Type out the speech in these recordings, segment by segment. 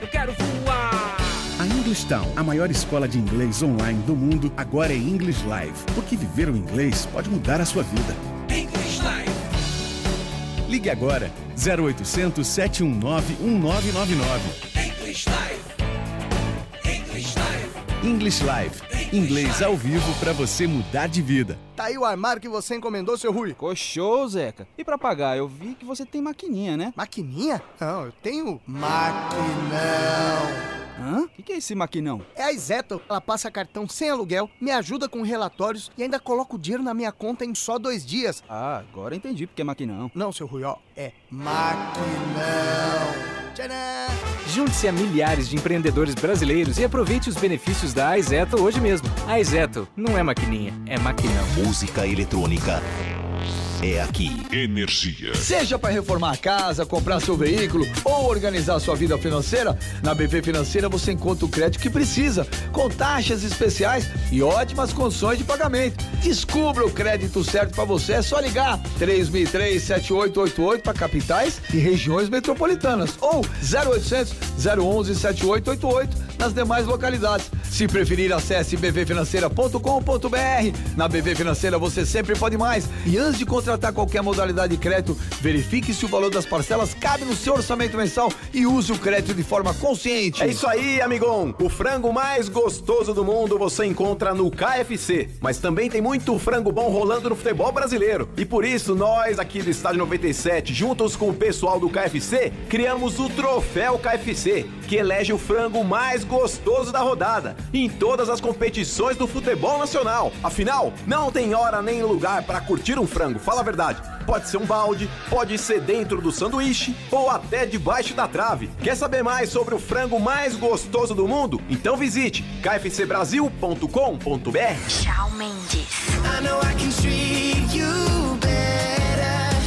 eu quero voar. A English Town, a maior escola de inglês online do mundo, agora é English Live. Porque viver o inglês pode mudar a sua vida. English Live. Ligue agora, 0800 719 1999. English Live. English Live. English Live. Inglês ao vivo para você mudar de vida. Tá aí o armário que você encomendou, seu Rui. Ficou show, Zeca. E pra pagar, eu vi que você tem maquininha, né? Maquininha? Não, eu tenho maquinão. Hã? O que é esse maquinão? É a Izettle. Ela passa cartão sem aluguel, me ajuda com relatórios e ainda coloca o dinheiro na minha conta em só 2 dias. Ah, agora entendi porque é maquinão. Não, seu Rui, ó, é maquinão. Tcharam! Junte-se a milhares de empreendedores brasileiros e aproveite os benefícios da Izettle hoje mesmo. A Izettle não é maquininha, é maquinão. Música eletrônica é aqui. Energia. Seja para reformar a casa, comprar seu veículo ou organizar sua vida financeira, na BV Financeira você encontra o crédito que precisa, com taxas especiais e ótimas condições de pagamento. Descubra o crédito certo para você, é só ligar 3003-7888 para capitais e regiões metropolitanas ou 0800 011 7888 nas demais localidades. Se preferir, acesse bvfinanceira.com.br. Na BV Financeira você sempre pode mais. E antes de contratar qualquer modalidade de crédito, verifique se o valor das parcelas cabe no seu orçamento mensal e use o crédito de forma consciente. É isso aí, amigão. O frango mais gostoso do mundo você encontra no KFC. Mas também tem muito frango bom rolando no futebol brasileiro. E por isso, nós aqui do Estádio 97, juntos com o pessoal do KFC, criamos o Troféu KFC, que elege o frango mais gostoso da rodada em todas as competições do futebol nacional. Afinal, não tem hora nem lugar para curtir um frango, fala a verdade. Pode ser um balde, pode ser dentro do sanduíche ou até debaixo da trave. Quer saber mais sobre o frango mais gostoso do mundo? Então visite kfcbrasil.com.br. Shawn Mendes. I know I can treat you better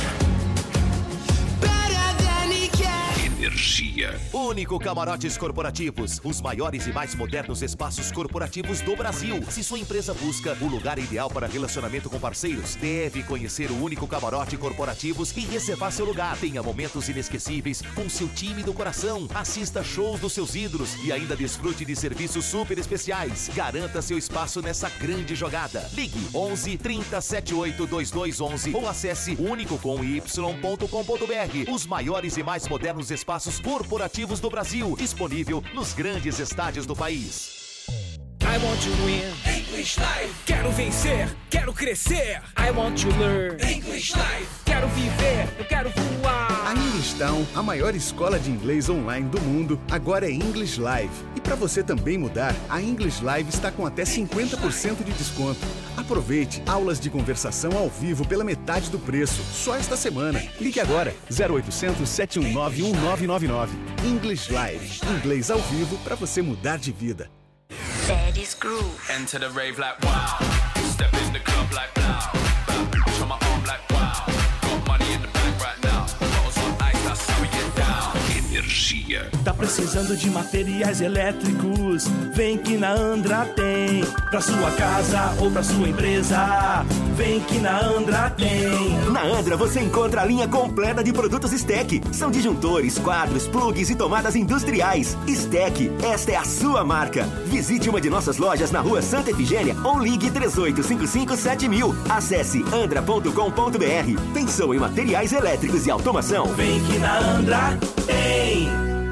than he can. Energia. Único Camarotes Corporativos, os maiores e mais modernos espaços corporativos do Brasil. Se sua empresa busca o lugar ideal para relacionamento com parceiros, deve conhecer o Único Camarote Corporativos e reservar seu lugar. Tenha momentos inesquecíveis com seu time do coração. Assista shows dos seus ídolos e ainda desfrute de serviços super especiais. Garanta seu espaço nessa grande jogada. Ligue 11 30 78 2211 ou acesse unicocomy.com.br. Os maiores e mais modernos espaços corporativos do Brasil, disponível nos grandes estádios do país. I want to win. English Live. Quero vencer, quero crescer. I want to learn. English Live. Quero viver, eu quero voar. A English Town, a maior escola de inglês online do mundo, agora é English Live. E para você também mudar, a English Live está com até 50% de desconto. Aproveite aulas de conversação ao vivo pela metade do preço, só esta semana. Ligue agora, 0800 719 1999. English Live, inglês ao vivo para você mudar de vida. Daddy's Groove. Enter the rave like wow. Step in the club like now. Show my arm like wow. Got money in the bank right now. Bottles on ice, that's how we get down. Energia. Tá precisando de materiais elétricos? Vem que na Andra tem. Pra sua casa ou pra sua empresa, vem que na Andra tem. Na Andra você encontra a linha completa de produtos STEC. São disjuntores, quadros, plugs e tomadas industriais. STEC, esta é a sua marca. Visite uma de nossas lojas na rua Santa Efigênia ou ligue 38557000. Acesse andra.com.br. Pensou em materiais elétricos e automação? Vem que na Andra tem.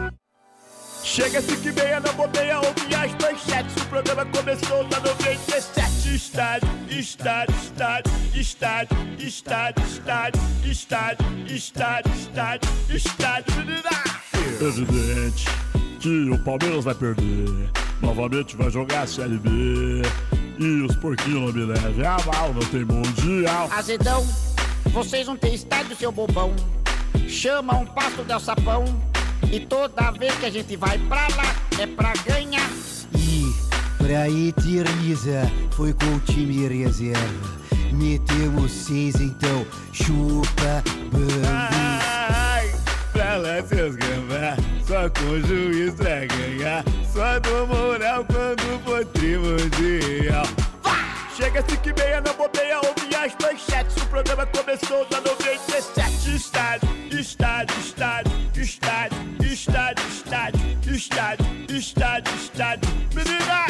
Chega 5h30 na bobeia, ouve as manchetes. O programa começou na 97. Estádio, estádio, estádio, estádio, estádio, estádio, estádio, estádio, estádio, estádio. Evidente que o Palmeiras vai perder. Novamente vai jogar a Série B. E os porquinhos não me levem a mal, não tem mundial. Azedão, vocês não têm estádio, seu bobão. Chama um pasto del sapão. E toda vez que a gente vai pra lá, é pra ganhar. E pra eternizar, foi com o time reserva. Metemos 6, então chupa bambu. Ai, pra lá seus gambá, só com o juiz pra ganhar. Só do moral quando for primordial. Chega 5h30 na bobeia, ouve as manchetes. O programa começou na 97. Estádio, estádio, estádio, estádio, estádio, estádio, estádio, estádio, estádio. Menina!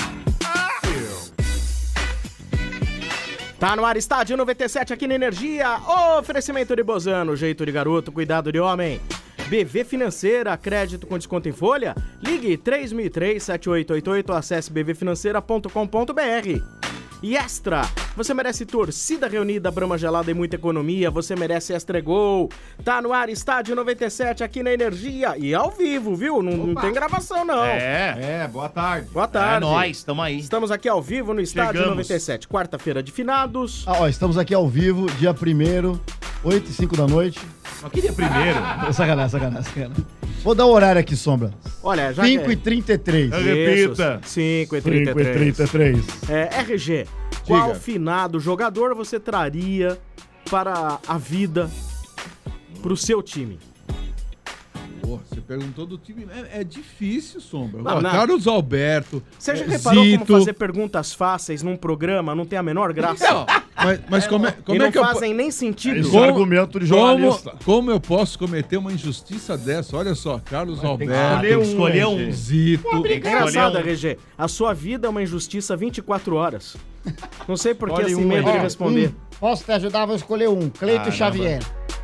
Tá no ar, Estádio 97 aqui na Energia. Oferecimento de Bozano, jeito de garoto, cuidado de homem. BV Financeira, crédito com desconto em folha? Ligue 3003-7888, acesse bvfinanceira.com.br. E Extra, você merece torcida reunida, brama gelada e muita economia, você merece Extra Gol. Tá no ar, Estádio 97 aqui na Energia e ao vivo, viu? Não tem gravação, não. Boa tarde. Boa tarde. É nóis, tamo aí. Estamos aqui ao vivo no Estádio Chegamos. 97, quarta-feira de finados. Estamos aqui ao vivo, dia 1º, 8h05 da noite. Mas que dia primeiro? Sacanagem. Vou dar o horário aqui, Sombra. Olha, já 5h33. Repita. 5h33. 5h33. RG, qual finado jogador você traria para a vida, pro seu time? Você perguntou do time. É difícil, Sombra. Não. Carlos Alberto. Você já reparou Zito. como fazer perguntas fáceis num programa não tem a menor graça? Não, mas como é e não que eu fazem nem sentido. Isso é argumento de jornalista. Como eu posso cometer uma injustiça dessa? Olha só, Carlos Alberto. Tem que escolher um. Zito. É engraçado, RG. A sua vida é uma injustiça 24 horas. Não sei por que assim medo de responder. Posso te ajudar? Vou escolher um. Cleito Xavier.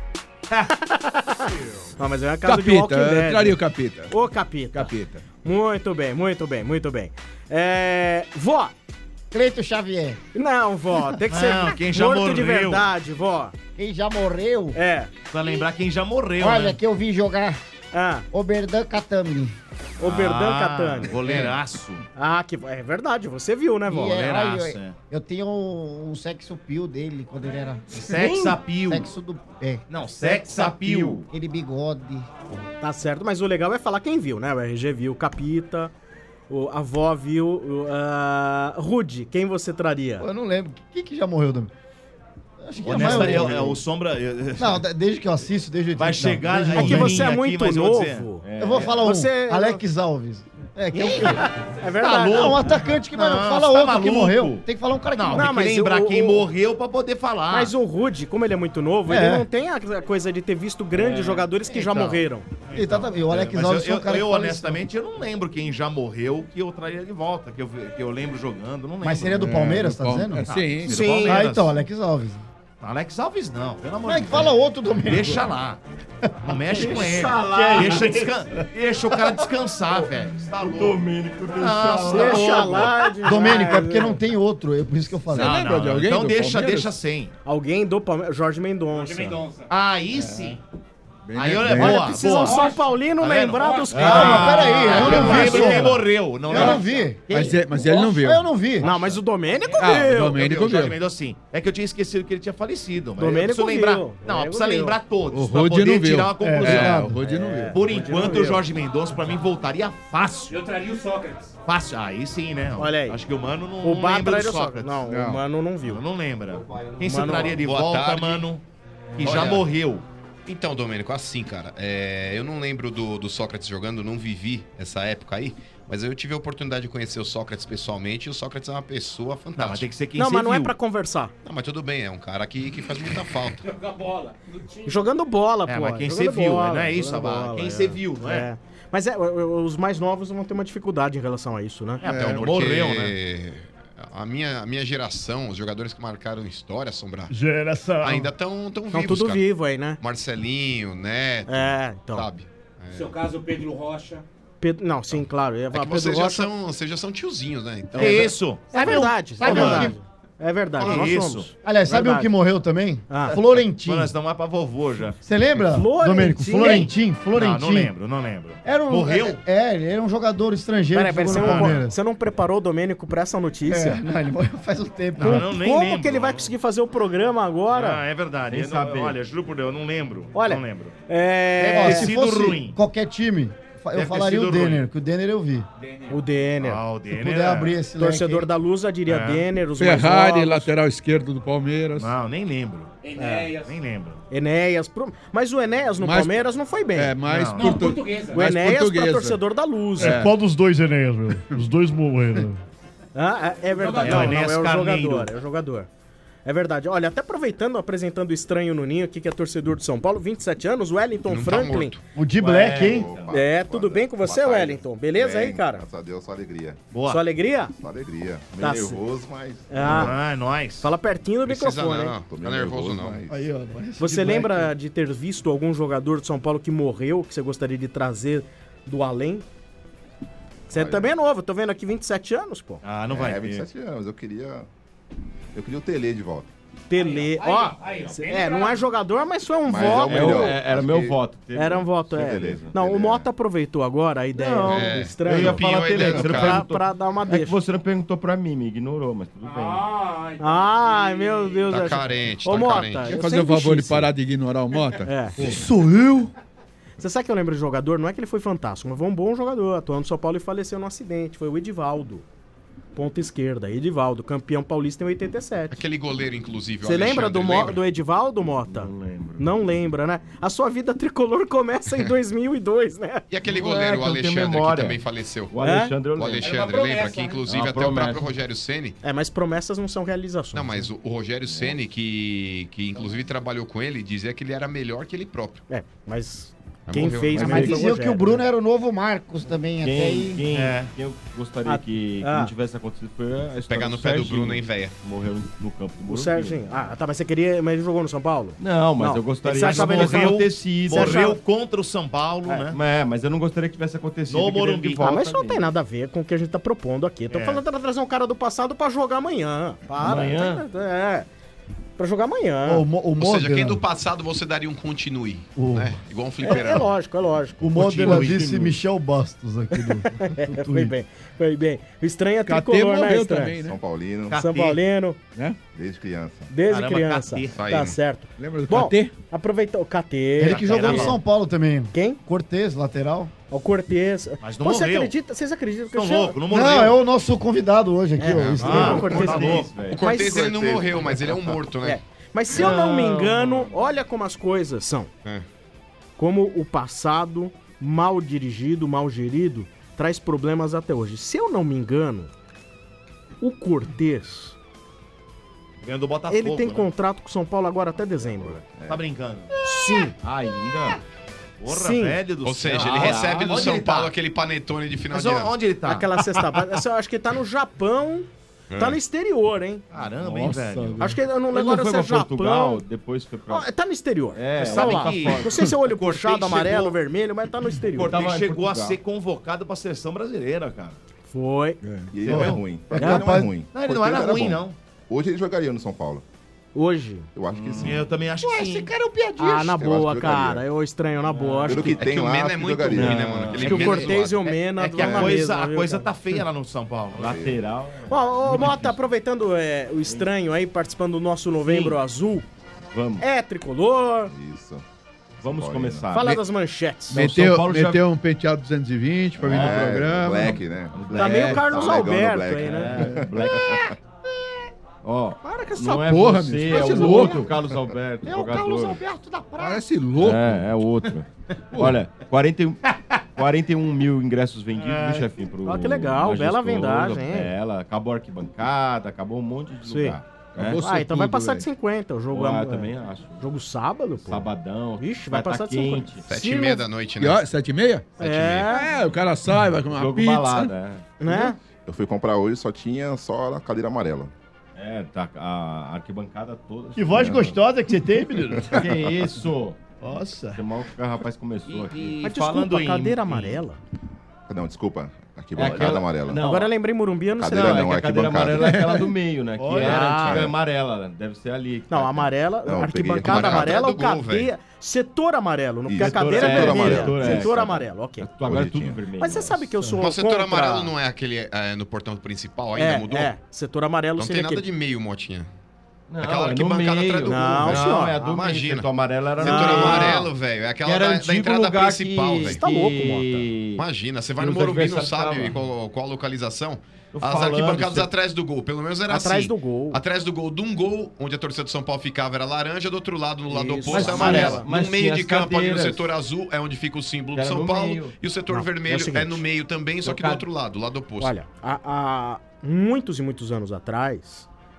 Não, mas é uma casa de Capita, Walking Dead. eu traria o Capita. Ô, Capita. Capita. Muito bem. Vó. Cleito Xavier. Não, vó. Tem que ser quem já morto morreu. de verdade, vó. Quem já morreu? É. Pra lembrar quem já morreu, Olha, né? que eu vi jogar. Oberdan Catani. Oberdan Catani. Goleiraço. Que é verdade. Você viu, né, vó? Goleiraço, eu tenho um sexo appeal dele quando ele era... Sex appeal. Sexo do... Não, sex appeal. Aquele bigode. Tá certo, mas o legal é falar quem viu, né? O RG viu, Capita, a avó viu, Rude, quem você traria? Eu não lembro. Quem que já morreu, Dami? Acho que O Sombra... Não, desde que eu assisto, desde o Vai chegar... É que você é muito novo. Eu vou falar Alex Alves. É verdade. Um atacante que fala outro que morreu. Tem que falar um cara que morreu. Não, mas lembrar quem morreu pra poder falar. Mas o Rude, como ele é muito novo, ele não tem a coisa de ter visto grandes jogadores que já morreram. O Alex Alves é um cara que honestamente, eu não lembro quem já morreu que eu traria de volta, que eu lembro jogando, não lembro. Mas seria do Palmeiras, tá dizendo? Sim. Então, Alex Alves. Alex Alves não, pelo amor de Deus. Fala outro Domênico. Deixa lá. Não mexe com ele. Deixa o cara descansar, velho. Você tá louco. Domênico, deixa lá. Domênico, é porque não tem outro, é por isso que eu falei. Você lembra de alguém? Então deixa sem. Alguém do Palmeiras, Jorge Mendonça. Aí sim. Aí precisa um São Paulino lembrar dos caras. Calma, peraí, eu não vi quem morreu. Eu não vi. Mas ele não viu. Eu não vi. Não, mas o Domênico viu. O Domênico viu. Sim. É que eu tinha esquecido que ele tinha falecido. Mas Domênico eu lembrar. viu. Não, precisa lembrar todos. O Rude não viu. Tirar uma conclusão. O Rude não viu. Por enquanto, o Jorge Mendonça, pra mim, voltaria fácil. Eu traria o Sócrates. Fácil. Aí sim, né? Olha aí. Acho que o Mano não O lembra do Sócrates. Não, o Mano não viu. Não lembra. Quem você traria de volta, Mano? Que já morreu. Então, Domênico, assim, cara, eu não lembro do Sócrates jogando, não vivi essa época aí, mas eu tive a oportunidade de conhecer o Sócrates pessoalmente e o Sócrates é uma pessoa fantástica. Não, mas tem que ser quem Não, você mas não viu. é pra conversar. Não, mas tudo bem, é um cara que faz muita falta. Jogar bola. Jogando bola, pô. Mas quem você viu, não é isso, Abá? Quem você viu, não é? Mas os mais novos vão ter uma dificuldade em relação a isso, né? Então morreu, né? A minha geração, os jogadores que marcaram história, Sombra, geração, ainda estão vivos, Estão tudo cara. vivo aí, né? Marcelinho, Neto, então. sabe? No seu caso, o Pedro Rocha. Não, sim, claro. É que vocês já são tiozinhos, né? Então, isso. É verdade. Sabe é verdade. É verdade, nós isso. somos. Aliás, sabe um que morreu também? Florentino. Nós estamos lá pra vovô já. Você lembra, Domênico? Florentino. Não lembro. Morreu? Ele era um jogador estrangeiro. Peraí, você não preparou o Domênico pra essa notícia? Não, ele morreu faz um tempo. Como que ele vai conseguir fazer o programa agora? É verdade. Olha, juro por Deus, eu não lembro. Olha, não lembro. Se fosse ruim. Qualquer time, eu falaria o Denner, que o Denner eu vi. O Denner. O Denner. Se puder abrir esse leque Torcedor aí. da Lusa diria Denner, os Ferrari, mais novos. lateral esquerdo do Palmeiras. Não, nem lembro. Enéas. Nem lembro. Enéas. Mas o Enéas no Palmeiras não foi bem. Mais portuguesa. O Enéas para torcedor da Lusa. Qual dos dois Enéas, meu? Os dois morreram. É verdade. Não, é o jogador. É o jogador. É verdade. Olha, até apresentando o estranho no Ninho aqui, que é torcedor de São Paulo, 27 anos, Wellington Franklin. O de Black, hein? Tudo bem com você, Wellington? Beleza aí, cara? Graças a Deus, só alegria. Boa. Sua alegria? Só alegria. Meio Tá nervoso, mas... É nóis. Fala pertinho do microfone, hein? Tô meio nervoso, não. Aí, ó, Você lembra de ter visto algum jogador de São Paulo que morreu, que você gostaria de trazer do além? Você também é novo, tô vendo aqui 27 anos, pô. Ah, não vai. 27 anos, eu queria o Tele de volta. Tele, ó, não é jogador, mas foi um voto. Era meu voto. Era um voto, Não, o Mota aproveitou agora a ideia do estranho. Eu ia falar Tele, pra dar uma deixa. É que você não perguntou pra mim, me ignorou, mas tudo bem. Ai, meu Deus. Tá carente, Ô, Mota, carente. eu Quer fazer o sempre favor de quis. parar de ignorar o Mota? Sou eu? Você sabe que eu lembro de jogador? Não é que ele foi fantástico, mas foi um bom jogador. Atuando no São Paulo e faleceu num acidente. Foi o Edivaldo. Ponta esquerda, Edivaldo, campeão paulista em 87. Aquele goleiro, inclusive. Você lembra do Edivaldo, Mota? Não lembro. Não lembra, né? A sua vida tricolor começa em 2002, né? E aquele goleiro, o Alexandre, que também faleceu. O Alexandre, eu O lembro. Alexandre, lembra? Que inclusive até o próprio Rogério Ceni. Mas promessas não são realizações. Não, mas o Rogério Ceni, que inclusive trabalhou com ele, dizia que ele era melhor que ele próprio. Mas Mas quem morreu, fez né? Mas mesmo foi diziam Rogério, que o Bruno né? era o novo Marcos também, até aí. Quem eu gostaria que não tivesse acontecido foi a história Pegar no do pé do Serginho. Bruno, hein, véia? Morreu no campo do O Morumbi. Serginho. Tá, mas você queria... Mas ele jogou no São Paulo? Não, mas eu gostaria Você achava ele tivesse acontecido. Morreu contra o São Paulo, né? Mas eu não gostaria que tivesse acontecido. No que ele Morumbi. de volta Mas isso não ali. tem nada a ver com o que a gente tá propondo aqui. Tô falando pra trazer um cara do passado pra jogar amanhã. Amanhã? Pra jogar amanhã. Ou seja, quem do passado você daria um continue, né? Igual um fliperama. É lógico, é lógico. O Modena disse Michel Bastos aqui do Foi bem, foi bem. O estranho é KT tricolor, né, morreu Estranho? também, né? São Paulino. São Paulino. Né? Desde criança. Desde Caramba, criança. KT. Tá certo. Lembra do Bom, KT? aproveitou o KT. Ele que jogou no São Paulo também. Quem? Cortez, lateral. O Cortez. Mas não morreu. Vocês acreditam que Não, eu chamo? louco, não morreu. Não, é o nosso convidado hoje aqui, ó. O Cortez. O Cortez, ele não morreu, mas ele é um morto, né? Mas se eu não me engano, olha como as coisas são. Como o passado, mal dirigido, mal gerido, traz problemas até hoje. Se eu não me engano, o Cortez... Ganhando do Botafogo. Ele tem né? contrato com o São Paulo agora até dezembro. Tá brincando? Sim. Ainda? Porra, Sim. velho do Ou céu. seja, ele recebe do Onde São ele tá? Paulo aquele panetone de final Mas de ano. onde ele tá? Aquela sexta... Eu acho que ele tá no Japão... Tá no exterior, hein? Caramba, hein, velho. Acho que eu não Ele lembro não se foi é pra Portugal, Japão. depois foi pra... Tá no exterior. É, Você sabe lá. que... Não sei se é olho puxado, Cortez amarelo, chegou- vermelho, mas tá no O exterior. Cortez chegou a ser convocado pra seleção brasileira, cara. Foi. E ele não é ruim. É, Ele não é rapaz. ruim. Não, ele não era Cortez ruim, bom. não. Hoje ele jogaria no São Paulo. Hoje? Eu acho que sim. Eu também acho que sim. Esse cara é um piadista. Ah, na Eu boa, acho que cara. Eu estranho, na boa. Acho Pelo que tem o lá, Mena é acho que muito jogaria. ruim, né, mano? Aquele Acho que o Mena é Cortez e zoado. o Mena É que vão a na coisa, mesma, a viu, coisa cara? tá feia lá no São Paulo. Lateral. Ó, Mota, aproveitando o estranho aí, participando do nosso Novembro Azul. Vamos. É tricolor. Isso. Vamos começar. Fala das manchetes. Meteu um penteado 220 pra vir no programa. Black, né? Tá meio o Carlos tá legal no Alberto Black. aí, né? Black. Ó, Para com essa não é porra, você, bicho. é Parece o louco. outro Carlos Alberto, É o jogador. Carlos Alberto da Praia. Parece louco. É outro. Olha, 41 mil ingressos vendidos, viu, chefinho? Pro Ó, que legal, bela Majestoso, vendagem, hein? Bela, acabou a arquibancada, acabou um monte de Sim. lugar. Então vai passar de 50 o jogo. Ah, também acho. Jogo sábado, pô. Sabadão. Ixi, vai passar de 50. 7h30 da noite, E né? ó, 7h30? É. O cara sai, vai comer uma Jogo pizza. balada, Né? Eu fui comprar hoje, só tinha só a cadeira amarela. tá a arquibancada toda. Que voz gostosa que você tem, menino. Que isso? Nossa. Que mal que o rapaz começou aqui. Mas desculpa, cadeira amarela? Não, desculpa. Aqui, É aquela- amarela. Não. Agora eu lembrei Morumbi, eu não sei. Cadeira Não, é não, que a cadeira arquibancada. amarela é aquela do meio, né? Que Olha. era a antiga amarela, né? Deve ser ali. que Não, tá- amarela, Não, eu arquibancada peguei amarela, o atrás do gol, cadeia, setor amarelo, porque a Isso, cadeira é setor vermelha. amarelo. Setor É, amarelo, ok. Agora é tudo vermelho. Mas você sabe que eu sou Mas o setor contra- amarelo não é aquele no portão principal, ainda mudou? setor amarelo Não tem seria nada aquele... de meio, Motinha. Não, Aquela é no arquibancada meio. atrás do gol. Não, senhor. é a do Imagina. meio. Setor amarelo era Setor no meio. amarelo, velho. É aquela Que era da antigo entrada lugar principal, que- velho. Tá louco, que- Imagina, você vai que no os Morumbi, não adversários sabe estavam. qual a localização. Tô As falando, arquibancadas você- atrás do gol, pelo menos era Atrás assim. do gol. Atrás do gol, de um gol, onde a torcida do São Paulo ficava era laranja, do outro lado, no lado Isso. oposto, é Mas amarela. tinha- mas No meio tinha de as campo, ali no cadeiras. setor azul, é onde fica o símbolo do Era São no Paulo. meio. E o setor Não, é o vermelho é, seguinte. no meio também, só que do outro lado, o lado oposto. Olha, há muitos e muitos anos atrás,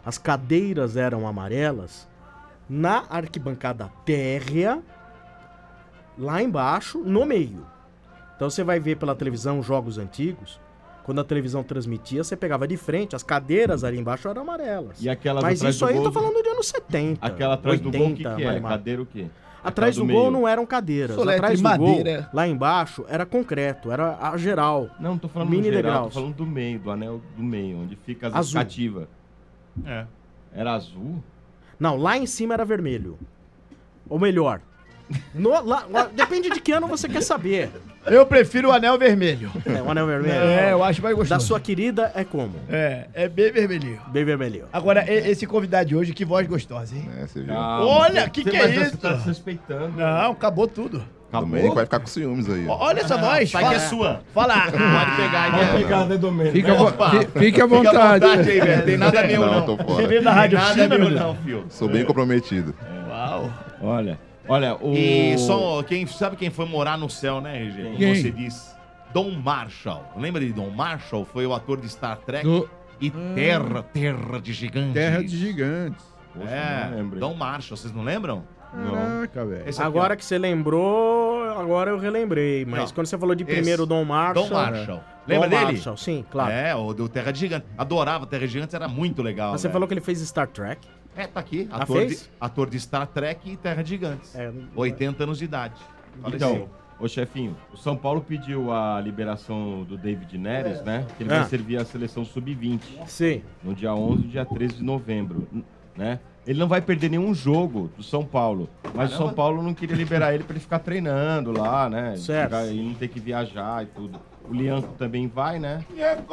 as cadeiras eram amarelas, na arquibancada térrea, lá embaixo, no meio. Então você vai ver pela televisão jogos antigos, quando a televisão transmitia, você pegava de frente, as cadeiras ali embaixo eram amarelas. E aquelas Mas atrás isso do aí gol eu tô falando de anos 70. Aquela atrás 80, do gol, o que é? Marimar. Cadeira o quê? Atrás do gol não eram cadeiras. Solete Atrás de do madeira. gol, lá embaixo, era concreto, era a geral. Não tô falando mini do geral, degraus. tô falando do meio, do anel do meio, onde fica as Azul. cativas. É. Era azul? Não, lá em cima era vermelho. Ou melhor, depende de que ano você quer saber. Eu prefiro o anel vermelho. É, o anel vermelho? Eu acho mais gostoso. Da sua querida é como? É bem vermelhinho. Bem vermelhinho. Agora, esse convidado de hoje, que voz gostosa, hein? Você viu? Olha, que é mas isso? Você tá desrespeitando. Não, acabou tudo. Domênico vai ficar com ciúmes aí. ó. Olha essa voz. Tá que é sua. Fala. Pode pegar aí. Pode pegar, né, Domênico? Fique à vontade. aí, velho. Tem nada meu, não. Tô fora. Você veio da Rádio Nada Oficina, meu, meu não, filho. Sou bem comprometido. Uau. Olha, o... E só sabe quem foi morar no céu, né, RG? Como Quem? você diz. Dom Marshall. Lembra de Dom Marshall? Foi o ator de Star Trek. Do- E Terra de Gigantes. Terra de Gigantes. É, não lembro. Dom Marshall. Vocês não lembram? Caraca, velho. Esse aqui, Agora que você lembrou, agora eu relembrei. Mas Não. quando você falou de primeiro Esse. Dom Marshall... Dom Marshall. Lembra Dom dele? Marshall, sim, claro. É, o do Terra de Gigantes. Adorava Terra de Gigantes, era muito legal. Mas você velho. falou que ele fez Star Trek. É, tá aqui. Ah, fez? Ator de Star Trek e Terra de Gigantes. 80 anos de idade. Então, ô chefinho, o São Paulo pediu a liberação do David Neres, né? Que ele vai servir a seleção sub-20. Sim. No dia 11 e dia 13 de novembro, né? Ele não vai perder nenhum jogo do São Paulo, mas o São Paulo não queria liberar ele pra ele ficar treinando lá, né? Certo. E não ter que viajar e tudo. O Lianco também vai, né?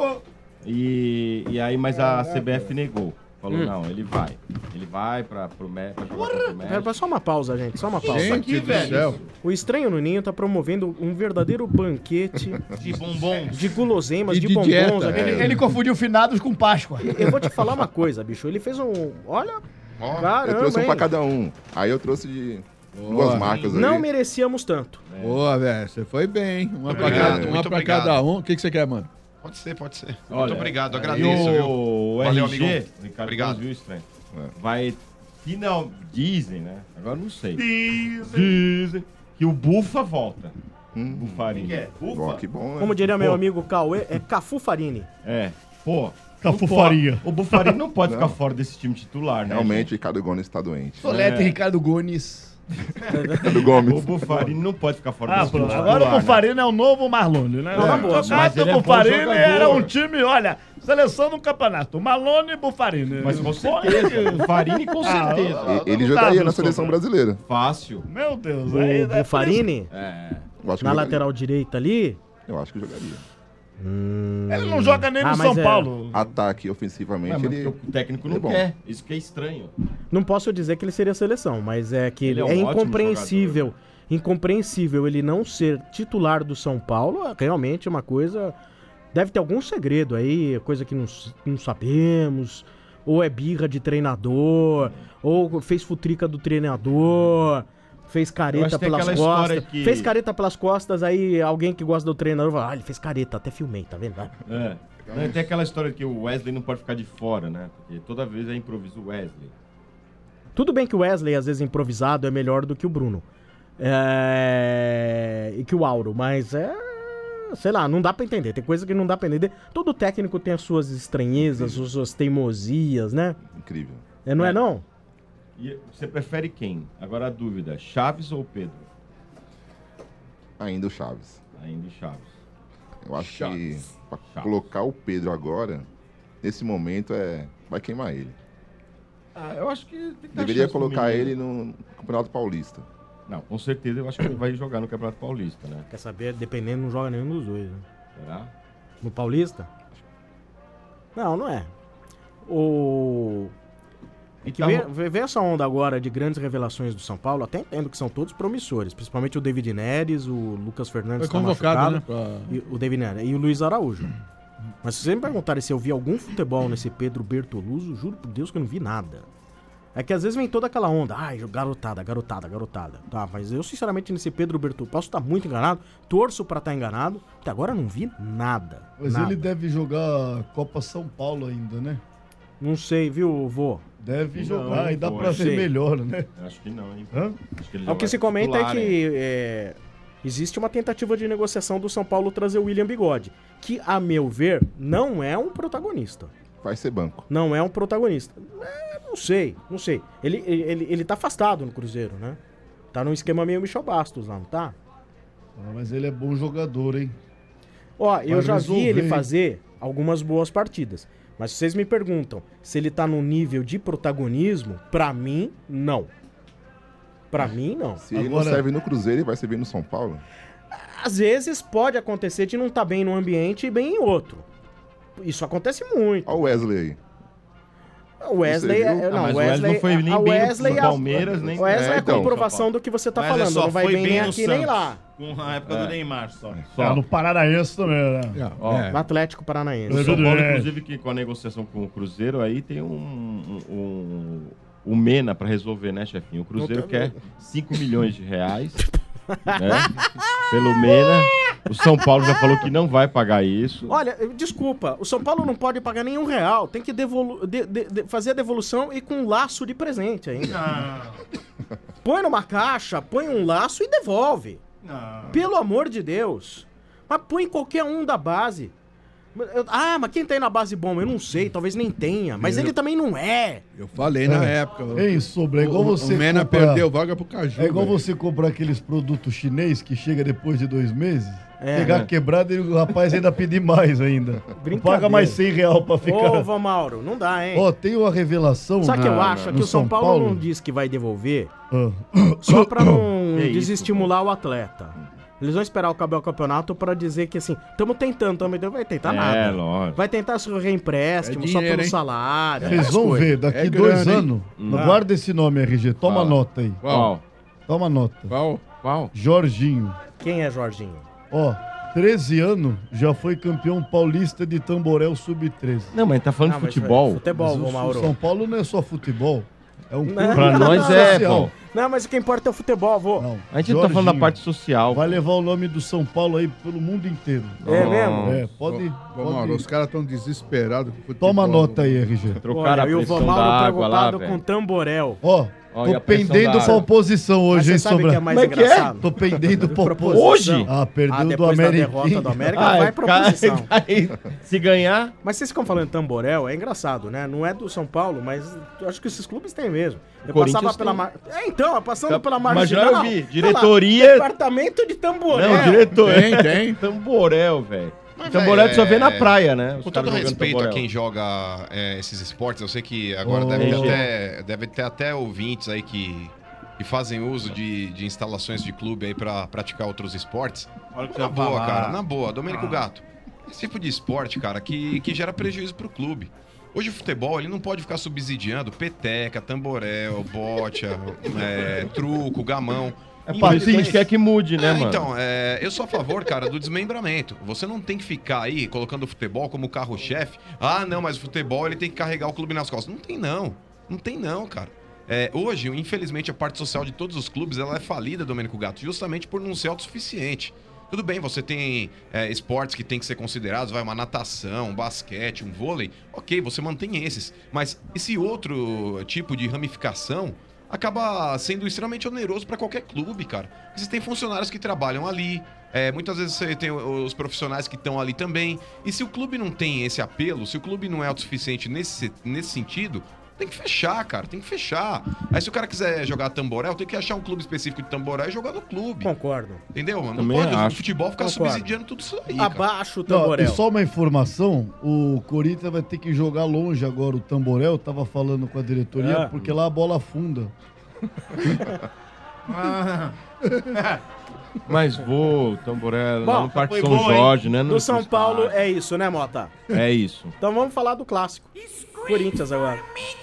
E aí, mas a CBF negou. Falou, não, ele vai. Ele vai pra jogar contra o México. Pera, só uma pausa, gente, só uma pausa. Gente Aqui, do velho. céu. O Estranho no Ninho tá promovendo um verdadeiro banquete de bombons, de guloseimas, E de de bombons. dieta. Aquele- Ele confundiu finados com Páscoa. Eu vou te falar uma coisa, bicho. Ele fez um... Olha... Caramba, Eu trouxe um hein? pra cada um. Aí eu trouxe de duas marcas aí. Não merecíamos tanto. Boa, velho. Você foi bem. Uma pra Obrigado, cada, uma muito pra obrigado. cada um. O que você quer, mano? Pode ser, pode ser. Olha, Muito obrigado, e agradeço, viu? o Valeu, RG, amigo. Ricardo Obrigado. Viu, estranho. Vai dizem, né? Agora não sei. Dizem que o Bufa volta. Bufarini. que é? Bom, que bom, né? Como diria meu Pô. amigo Cauê, é Cafu Farini. É. Pô. Cafu não pode- Faria. O Bufarini não pode Não. ficar fora desse time titular, né? Realmente, o Ricardo Gomes está doente. Solete Ricardo Gomes. Ricardo Gomes. O Bufarini não pode ficar fora Ah, desse time pronto. titular. Agora o né? Bufarini é o novo Marlone, né? Não, na boa, mas ele é bom Bufarini jogador. era um time, olha, seleção do campeonato. Marlone e Bufarini. Mas com certeza. Bufarini com certeza. Ele jogaria na seleção brasileira. Fácil. Meu Deus. O Bufarini, É. Eu acho que na jogaria. lateral direita ali... Eu acho que jogaria. Ele não joga nem no mas São é- Paulo. Ataque, ofensivamente, Mas ele... porque o técnico não é bom. quer. Isso que é estranho. Não posso dizer que ele seria seleção, mas é que Ele é um é ótimo incompreensível. Incompreensível ele não ser titular do São Paulo. É realmente uma coisa... Deve ter algum segredo aí, coisa que não sabemos. Ou é birra de treinador, ou fez futrica do treinador... Fez Eu careta acho que tem pelas aquela história costas. que- Fez careta pelas costas, aí alguém que gosta do treinador fala, ele fez careta, até filmei, tá vendo? É. Não, tem aquela história que o Wesley não pode ficar de fora, né? Porque toda vez é improviso o Wesley. Tudo bem que o Wesley, às vezes, improvisado é melhor do que o Bruno. E que o Auro, mas sei lá, não dá pra entender. Tem coisa que não dá pra entender. Todo técnico tem as suas estranhezas, as suas teimosias, né? Incrível. Não é não? E você prefere quem? Agora a dúvida, Chaves ou Pedro? Ainda o Chaves. Ainda o Chaves. Eu acho Chaves. que pra Chaves. colocar o Pedro agora, nesse momento, vai queimar ele. Ah, eu acho que tem que dar Deveria chance pro colocar menino. ele no Campeonato Paulista. Não, com certeza eu acho que ele vai jogar no Campeonato Paulista, né? Quer saber, dependendo, não joga nenhum dos dois. Né? Será? No Paulista? Não é. É que vê essa onda agora de grandes revelações do São Paulo, até entendo que são todos promissores, principalmente o David Neres, o Lucas Fernandes Foi tá convocado, machucado, né, e o David Neres e o Luiz Araújo. Mas se vocês me perguntarem se eu vi algum futebol nesse Pedro Bertoluso, juro por Deus que eu não vi nada. É que às vezes vem toda aquela onda, garotada. Tá, mas eu sinceramente nesse Pedro Bertoluso, posso estar muito enganado, torço pra estar enganado, até agora eu não vi nada. Mas nada. ele deve jogar Copa São Paulo ainda, né? Não sei, viu, vô? Deve jogar e dá pra ver melhor, né? Acho que não, hein? Acho que ele O que se comenta é que existe uma tentativa de negociação do São Paulo trazer o William Bigode, que, a meu ver, não é um protagonista. Vai ser banco. Não é um protagonista. Não sei. Ele tá afastado no Cruzeiro, né? Tá num esquema meio Michel Bastos lá, não tá? Mas ele é bom jogador, hein? Ó, eu já vi ele fazer algumas boas partidas. Mas se vocês me perguntam se ele tá num nível de protagonismo, pra mim, não. Pra mim, não. Se ele não serve no Cruzeiro, ele vai servir no São Paulo? Às vezes pode acontecer de não estar bem num ambiente e bem em outro. Isso acontece muito. Olha o Wesley aí. O Wesley mas o Wesley não foi nem bem no Palmeiras, nem... O Wesley é a comprovação do que você tá falando. Não vai bem nem aqui nem lá. Com a época do Neymar só. No Paranaense também, né? No Atlético Paranaense. O São Paulo, inclusive, que com a negociação com o Cruzeiro, aí tem o Mena pra resolver, né, chefinho? O Cruzeiro quer 5 milhões de reais, né, pelo Mena. O São Paulo já falou que não vai pagar isso. Olha, desculpa, o São Paulo não pode pagar nenhum real. Tem que fazer a devolução e com um laço de presente ainda. Põe numa caixa, põe um laço e devolve. Pelo amor de Deus. Mas põe qualquer um da base. Mas quem tem na base bom? Eu não sei, talvez nem tenha. Mas ele também não é. Eu falei na época. Ei, Sobra, é igual você. O Mena perdeu vaga pro Caju. É igual você comprar aqueles produtos chinês que chega depois de 2 meses. Pegar quebrado e o rapaz ainda pedir mais ainda. Paga mais 100 reais pra ficar. Ô, Vô Mauro, não dá, hein? Ó, tem uma revelação. Sabe o que eu acho? É que o São Paulo não diz que vai devolver só pra não desestimular o atleta. Eles vão esperar acabar o campeonato pra dizer que assim, estamos tentando, vai tentar nada. Lógico. Vai tentar reempréstimo só pelo salário. Vocês vão ver, daqui 2 anos, guarda esse nome, RG, toma nota aí. Qual? Toma nota. Qual? Jorginho. Quem é Jorginho? Ó, 13 anos, já foi campeão paulista de Tamborel Sub-13. Não, mas tá falando de futebol. Futebol, Vô Mauro. São Paulo não é só futebol. É um clube pra nós é, pô. Não, mas o que importa é o futebol, vô. Não, a gente não tá falando da parte social. Vai levar o nome do São Paulo aí pelo mundo inteiro. É mesmo? É, pode. Mauro, os caras estão desesperados com o futebol. Toma nota aí, RG. Trocaram a pressão da água lá, velho. Com Tamborel. Ó, tô pendendo pra oposição hoje, hein, Sobra. Que é mais engraçado? Tô pendendo pra oposição. Hoje? Perdeu do América. Depois da derrota do América, vai pra oposição. Se ganhar... Mas vocês ficam falando Tamborel, é engraçado, né? Não é do São Paulo, mas eu acho que esses clubes têm mesmo. Eu passava pela... passando pela marginal. Mas já eu vi. Diretoria... Departamento de Tamborel. Não, diretoria. Tem. Tamborel, velho. Tamborel tu só vê na praia, né? Com todo respeito a quem joga esses esportes, eu sei que agora deve ter até ouvintes aí que fazem uso de instalações de clube aí pra praticar outros esportes. Na boa, cara, na boa. Domênico Gato, esse tipo de esporte, cara, que gera prejuízo pro clube. Hoje o futebol, ele não pode ficar subsidiando peteca, tamborel, bocha, truco, gamão. É por isso que a gente quer que mude, né, mano? Então, eu sou a favor, cara, do desmembramento. Você não tem que ficar aí colocando o futebol como carro-chefe. Ah, não, mas o futebol ele tem que carregar o clube nas costas. Não tem não. Não tem não, cara. Hoje, infelizmente, a parte social de todos os clubes ela é falida, Domênico Gato, justamente por não ser autossuficiente. Tudo bem, você tem esportes que tem que ser considerados, uma natação, um basquete, um vôlei. Ok, você mantém esses. Mas esse outro tipo de ramificação acaba sendo extremamente oneroso para qualquer clube, cara. Você tem funcionários que trabalham ali, muitas vezes você tem os profissionais que estão ali também. E se o clube não tem esse apelo, se o clube não é autossuficiente nesse sentido, tem que fechar, cara, tem que fechar. Aí se o cara quiser jogar tamborel, tem que achar um clube específico de tamborel e jogar no clube. Concordo. Entendeu, mano? Não pode o futebol ficar subsidiando tudo isso aí, Abaixo o tamborel. E só uma informação, o Corinthians vai ter que jogar longe agora o tamborel, tava falando com a diretoria, porque lá a bola afunda. Mas o tamborel lá no Parque São Jorge, né? No São Paulo é isso, né, Mota? É isso. Então vamos falar do clássico. Corinthians agora.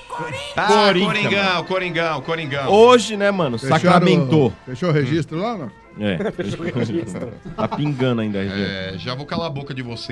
Coringão. Hoje, né, mano? Sacramentou. Fechou o registro lá, não? Fechou o registro. Tá pingando ainda, RG. Já vou calar a boca de vocês.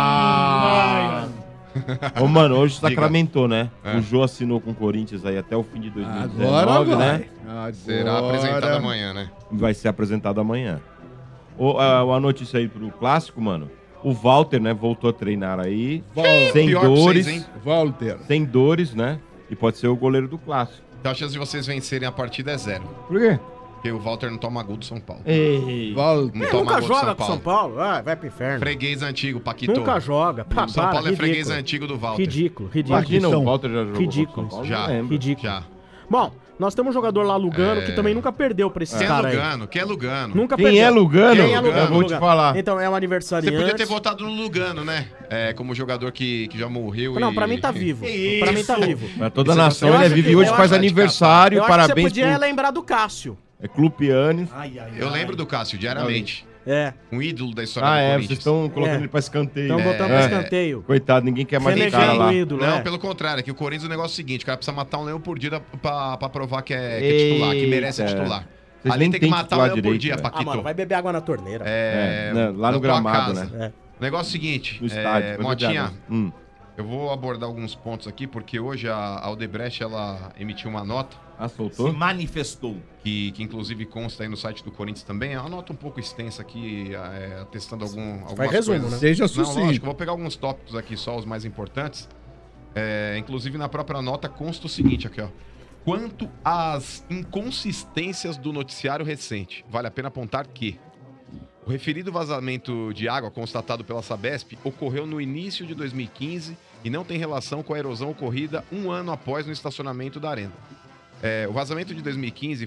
Ô, mano, hoje sacramentou, né? O Jô assinou com o Corinthians aí até o fim de 2019, né? Será apresentado amanhã, né? Vai ser apresentado amanhã. A notícia aí pro clássico, mano. O Walter, né, voltou a treinar aí. Walter. Sem Pior pra dores. vocês, hein? Walter. Sem dores, né? E pode ser o goleiro do clássico. Então a chance de vocês vencerem a partida é 0. Por quê? Porque o Walter não toma gol do São Paulo. Ei. Walter. Não toma Nunca gol do joga com São Paulo. Vai pro inferno. Freguês antigo, Paquito. Nunca joga. Pá, São Paulo é ridículo. freguês antigo do Walter. Ridículo. Imagina, o Walter já jogou Ridículo. com o São Paulo. Já. não lembro. Ridículo. Já. Bom, nós temos um jogador lá, Lugano, que também nunca perdeu pra esses Quem é caras aí. Lugano? Quem é Lugano? Nunca Quem perdeu. é Lugano? Quem é Lugano? Eu vou te falar. Então, é um Você aniversariante. podia ter votado no Lugano, né? Como jogador que já morreu. Não, pra mim tá vivo. Pra mim tá vivo. Pra toda a Isso, nação, eu ele é acho vivo que- e hoje eu faz acho- aniversário. Eu acho que você Parabéns podia lembrar do Cássio. É Clupianes. Eu lembro do Cássio diariamente. É. Um ídolo da história Ah, do é, Corinthians. vocês estão colocando ele pra escanteio. Estão botando pra escanteio. Coitado, ninguém quer mais o cara lá. Não, pelo contrário, é que o Corinthians o negócio é o seguinte, o cara precisa matar um leão por dia pra provar que é titular, que merece Eita. titular. Vocês Ali nem tem que têm matar um titular leão por direito, dia, velho. Paquito. Mano, vai beber água na torneira. Lá no na tua gramado, casa. né? O negócio é o seguinte, No estádio, coisa de Motinha, água. eu vou abordar alguns pontos aqui, porque hoje a Odebrecht, ela emitiu uma nota. Soltou? Se manifestou. Que inclusive consta aí no site do Corinthians também. É uma nota um pouco extensa aqui, atestando algumas resumo, coisas. né? Seja Não, sucinto. lógico, eu vou pegar alguns tópicos aqui, só os mais importantes. Inclusive na própria nota consta o seguinte aqui, ó. Quanto às inconsistências do noticiário recente, vale a pena apontar que o referido vazamento de água constatado pela Sabesp ocorreu no início de 2015 e não tem relação com a erosão ocorrida um ano após no estacionamento da arena. O vazamento de 2015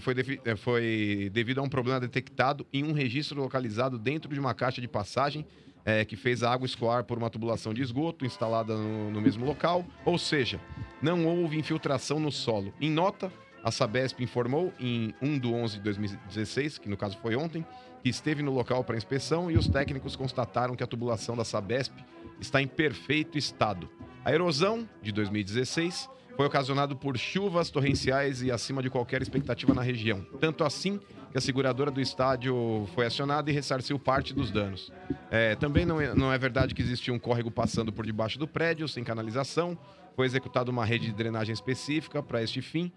foi devido a um problema detectado em um registro localizado dentro de uma caixa de passagem que fez a água escoar por uma tubulação de esgoto instalada no mesmo local, ou seja, não houve infiltração no solo. Em nota, a Sabesp informou em 1/11/2016, que no caso foi ontem, que esteve no local para inspeção e os técnicos constataram que a tubulação da Sabesp está em perfeito estado. A erosão de 2016 foi ocasionado por chuvas torrenciais e acima de qualquer expectativa na região. Tanto assim que a seguradora do estádio foi acionada e ressarciu parte dos danos. Também não é verdade que existia um córrego passando por debaixo do prédio, sem canalização. Foi executada uma rede de drenagem específica para este fim.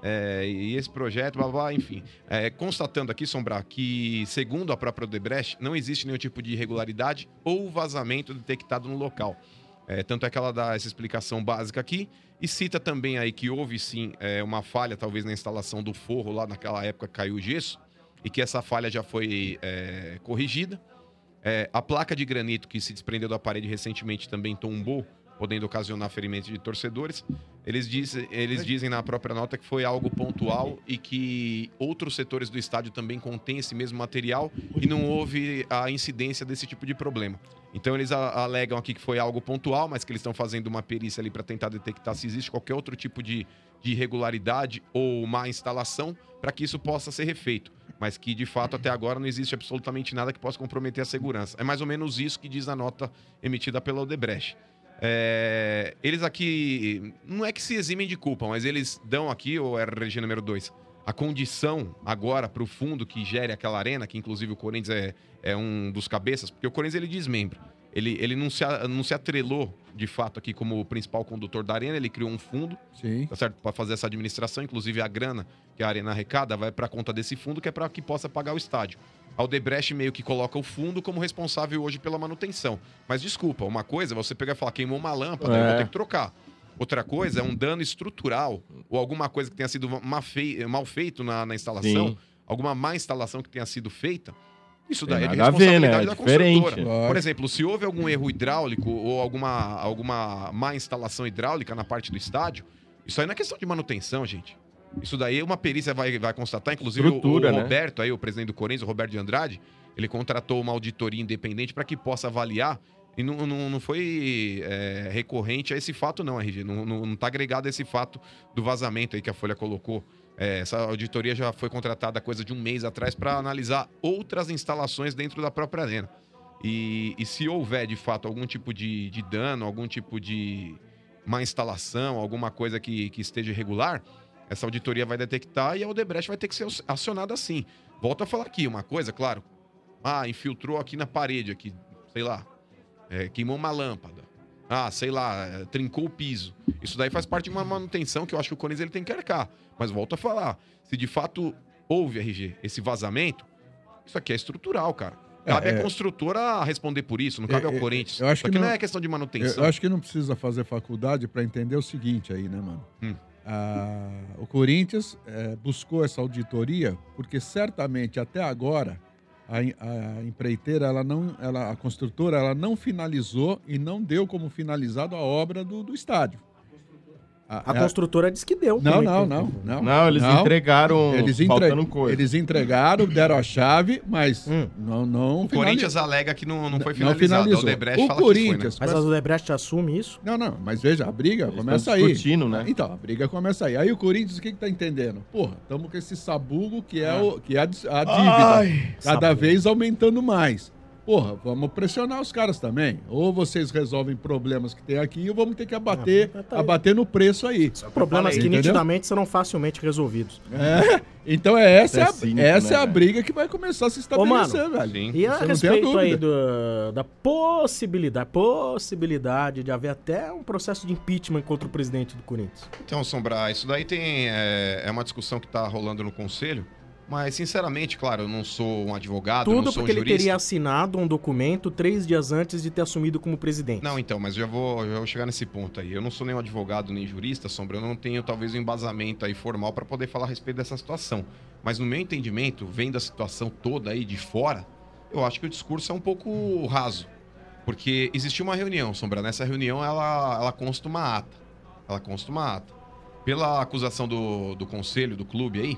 E esse projeto, blá, blá, enfim. Constatando aqui, Sombra, que segundo a própria Odebrecht, não existe nenhum tipo de irregularidade ou vazamento detectado no local. Tanto é que ela dá essa explicação básica aqui e cita também aí que houve sim uma falha, talvez na instalação do forro lá naquela época que caiu o gesso e que essa falha já foi corrigida. A placa de granito que se desprendeu da parede recentemente também tombou, podendo ocasionar ferimentos de torcedores. Eles dizem na própria nota que foi algo pontual e que outros setores do estádio também contêm esse mesmo material e não houve a incidência desse tipo de problema. Então eles alegam aqui que foi algo pontual, mas que eles estão fazendo uma perícia ali para tentar detectar se existe qualquer outro tipo de irregularidade ou má instalação para que isso possa ser refeito. Mas que, de fato, até agora não existe absolutamente nada que possa comprometer a segurança. É mais ou menos isso que diz a nota emitida pela Odebrecht. Eles aqui, não é que se eximem de culpa, mas eles dão aqui, ou é RG número 2, a condição agora para o fundo que gere aquela arena, que inclusive o Corinthians é um dos cabeças, porque o Corinthians ele desmembra. Ele não se atrelou, de fato, aqui como o principal condutor da arena, ele criou um fundo, tá certo, para fazer essa administração, inclusive a grana que a arena arrecada vai para conta desse fundo, que é para que possa pagar o estádio. A Odebrecht meio que coloca o fundo como responsável hoje pela manutenção. Mas desculpa, uma coisa é você pegar e falar, queimou uma lâmpada, eu vou ter que trocar. Outra coisa é um dano estrutural ou alguma coisa que tenha sido mal feito na instalação, Sim. alguma má instalação que tenha sido feita. Isso Tem daí é de nada a ver, responsabilidade né? da Diferente. construtora. Claro. Por exemplo, se houve algum erro hidráulico ou alguma má instalação hidráulica na parte do estádio, isso aí não é questão de manutenção, gente. Isso daí uma perícia vai constatar, inclusive o né? Roberto, aí, o presidente do Corinthians, o Roberto de Andrade, ele contratou uma auditoria independente para que possa avaliar, e não foi recorrente a esse fato não, RG, não está agregado a esse fato do vazamento aí que a Folha colocou. Essa auditoria já foi contratada há coisa de um mês atrás para analisar outras instalações dentro da própria arena. E se houver, de fato, algum tipo de dano, algum tipo de má instalação, alguma coisa que esteja irregular, essa auditoria vai detectar e a Odebrecht vai ter que ser acionada assim. Volto a falar aqui uma coisa, claro. Infiltrou aqui na parede, aqui, sei lá, queimou uma lâmpada. Sei lá, trincou o piso. Isso daí faz parte de uma manutenção que eu acho que o Corinthians ele tem que arcar. Mas volto a falar, se de fato houve, RG, esse vazamento, isso aqui é estrutural, cara. Cabe à construtora responder por isso, não cabe ao Corinthians. Eu acho que não é questão de manutenção. Eu acho que não precisa fazer faculdade para entender o seguinte aí, né, mano? O Corinthians buscou essa auditoria porque certamente até agora a empreiteira, a construtora, ela não finalizou e não deu como finalizado a obra do estádio. A construtora disse que deu. Não, eles entregaram faltando coisa. Eles entregaram, deram a chave, mas não O Corinthians alega que não foi finalizado. Não finalizou. A Odebrecht fala Corinthians, que foi, né? Mas a Odebrecht assume isso? Não, mas veja, a briga Eles começa estão aí. discutindo, né? Então, a briga começa aí. Aí o Corinthians, o que tá entendendo? Porra, estamos com esse sabugo que é a dívida. Cada vez aumentando mais. Porra, vamos pressionar os caras também. Ou vocês resolvem problemas que tem aqui, ou vamos ter que abater no preço aí. Problemas que nitidamente serão facilmente resolvidos. Então essa é a briga que vai começar a se estabelecer, velho. Sim. E a respeito aí da possibilidade de haver até um processo de impeachment contra o presidente do Corinthians. Então, Sombra, isso daí é uma discussão que está rolando no Conselho. Mas, sinceramente, claro, eu não sou um advogado, não sou um jurista. Tudo porque ele teria assinado um documento 3 dias antes de ter assumido como presidente. Não, então, mas já vou chegar nesse ponto aí. Eu não sou nem um advogado, nem jurista, Sombra. Eu não tenho, talvez, um embasamento aí formal para poder falar a respeito dessa situação. Mas, no meu entendimento, vendo a situação toda aí de fora, eu acho que o discurso é um pouco raso. Porque existiu uma reunião, Sombra. Nessa reunião, ela consta uma ata. Pela acusação do conselho, do clube aí,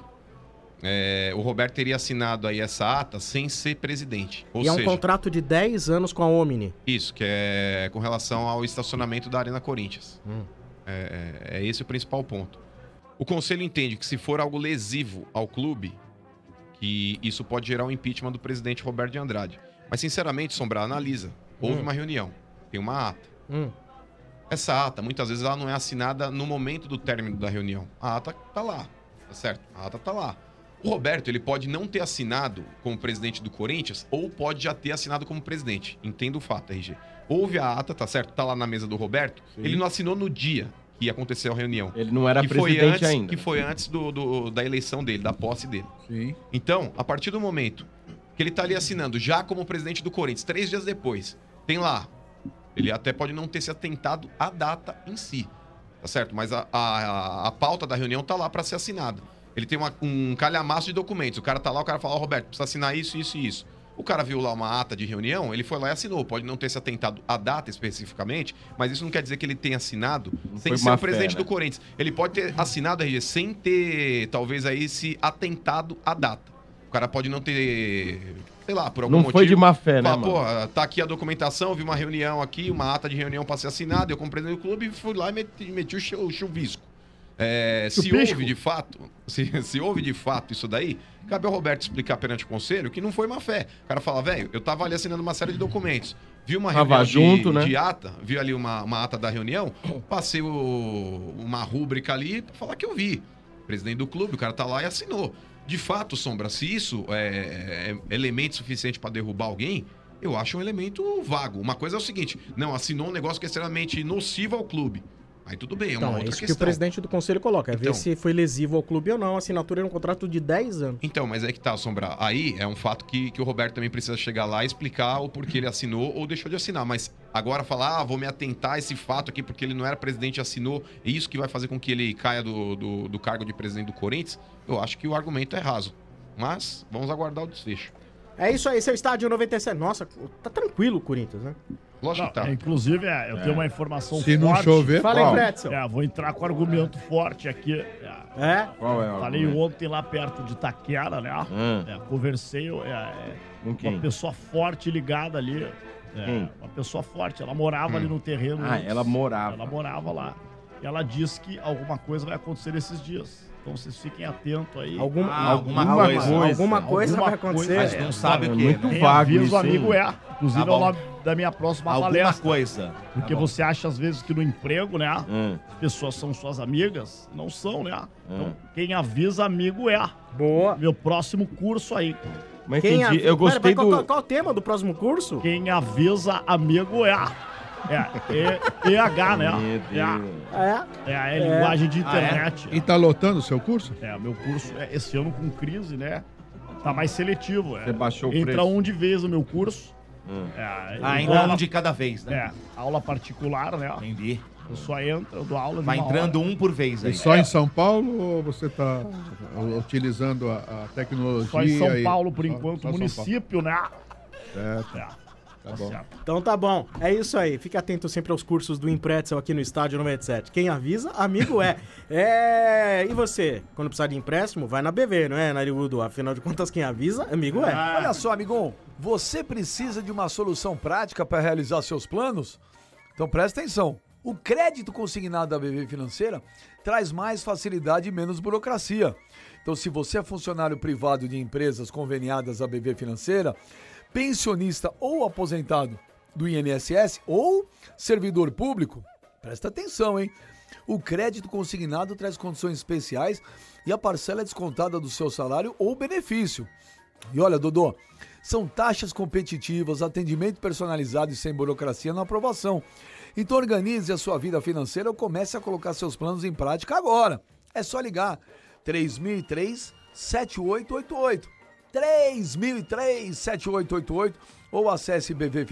o Roberto teria assinado aí essa ata sem ser presidente. Ou seja, um contrato de 10 anos com a Omni. Isso, que é com relação ao estacionamento da Arena Corinthians. É esse o principal ponto. O Conselho entende que se for algo lesivo ao clube, que isso pode gerar um impeachment do presidente Roberto de Andrade. Mas, sinceramente, Sombra, analisa. Houve uma reunião, tem uma ata. Essa ata, muitas vezes, ela não é assinada no momento do término da reunião. A ata tá lá, tá certo? A ata tá lá. O Roberto, ele pode não ter assinado como presidente do Corinthians ou pode já ter assinado como presidente. Entenda o fato, RG. Houve a ata, tá certo? Tá lá na mesa do Roberto. Sim. Ele não assinou no dia que aconteceu a reunião. Ele não era presidente ainda. Que foi antes da eleição dele, da posse dele. Sim. Então, a partir do momento que ele tá ali assinando já como presidente do Corinthians, 3 dias depois, tem lá. Ele até pode não ter se atentado à data em si, tá certo? Mas a pauta da reunião tá lá para ser assinada. Ele tem um calhamaço de documentos. O cara tá lá, o cara fala, Roberto, precisa assinar isso, isso e isso. O cara viu lá uma ata de reunião, ele foi lá e assinou. Pode não ter se atentado à data especificamente, mas isso não quer dizer que ele tenha assinado sem ser o presidente do Corinthians. Ele pode ter assinado, RG, sem ter, talvez, aí, se atentado à data. O cara pode não ter, sei lá, por algum motivo... Não foi de má fé, né, mano? Pô, tá aqui a documentação, vi uma reunião aqui, uma ata de reunião para ser assinada, eu como presidente do clube, fui lá e meti o chuvisco. Se houve de fato isso daí, cabe ao Roberto explicar perante o conselho que não foi má fé. O cara fala, velho, eu tava ali assinando uma série de documentos, vi uma reunião de ata, vi ali uma ata da reunião, passei uma rúbrica ali pra falar que eu vi. Presidente do clube, o cara tá lá e assinou. De fato, Sombra, se isso é elemento suficiente para derrubar alguém, eu acho um elemento vago. Uma coisa é o seguinte, não, assinou um negócio que é extremamente nocivo ao clube. Aí tudo bem, é uma outra isso questão. Que o presidente do conselho coloca, ver se foi lesivo ao clube ou não. A assinatura é um contrato de 10 anos. Então, mas é que tá, Sombra. Aí é um fato que o Roberto também precisa chegar lá e explicar o porquê ele assinou ou deixou de assinar. Mas agora falar, vou me atentar a esse fato aqui porque ele não era presidente e assinou, é isso que vai fazer com que ele caia do cargo de presidente do Corinthians, eu acho que o argumento é raso. Mas vamos aguardar o desfecho. É isso aí, seu estádio 97. Nossa, tá tranquilo o Corinthians, né? Lógico que tá. Inclusive, eu tenho uma informação forte. Se não chover, fala aí, Pretzel. Vou entrar com argumento forte aqui. Qual é o Falei argumento? ontem lá perto de Itaquera, né? Conversei com uma pessoa forte ligada ali. Uma pessoa forte. Ela morava ali no terreno. Ela morava. Ela morava lá. E ela disse que alguma coisa vai acontecer nesses dias. Então vocês fiquem atentos aí. Alguma coisa vai acontecer. Mas não sabe o que. Muito vago isso. O amigo Inclusive é o nome da minha próxima palestra. Alguma coisa. Porque você acha às vezes que no emprego, né? As pessoas são suas amigas. Não são, né? Então quem avisa amigo é. Boa. Meu próximo curso aí. Mas entendi. Eu gostei Qual é o tema do próximo curso? Quem avisa amigo é. EH, né? É a linguagem de internet. E tá lotando o seu curso? Meu curso esse ano com crise, né? Tá mais seletivo. Você baixou o Entra preço? um de vez no meu curso. Ainda um de cada vez, né? É, aula particular, né? Entendi. Eu só entro, eu dou aula de Vai uma entrando hora. um por vez aí. E só em São Paulo ou você está utilizando a tecnologia? Só em São e- Paulo, por só- enquanto, só São município, né? Certo. Tá bom. Então tá bom, é isso aí. Fique atento sempre aos cursos do Impretzel aqui no Estádio 97. Quem avisa, amigo é. E você, quando precisar de empréstimo, vai na BV, não é, Narigudo? Afinal de contas, quem avisa, amigo é. Olha só, amigão, você precisa de uma solução prática para realizar seus planos? Então presta atenção. O crédito consignado da BV Financeira traz mais facilidade e menos burocracia. Então, se você é funcionário privado de empresas conveniadas à BV Financeira, pensionista ou aposentado do INSS ou servidor público, presta atenção, hein? O crédito consignado traz condições especiais e a parcela é descontada do seu salário ou benefício. E olha, Dodô, são taxas competitivas, atendimento personalizado e sem burocracia na aprovação. Então organize a sua vida financeira ou comece a colocar seus planos em prática agora. É só ligar 3003-7888. 3003-7888 ou acesse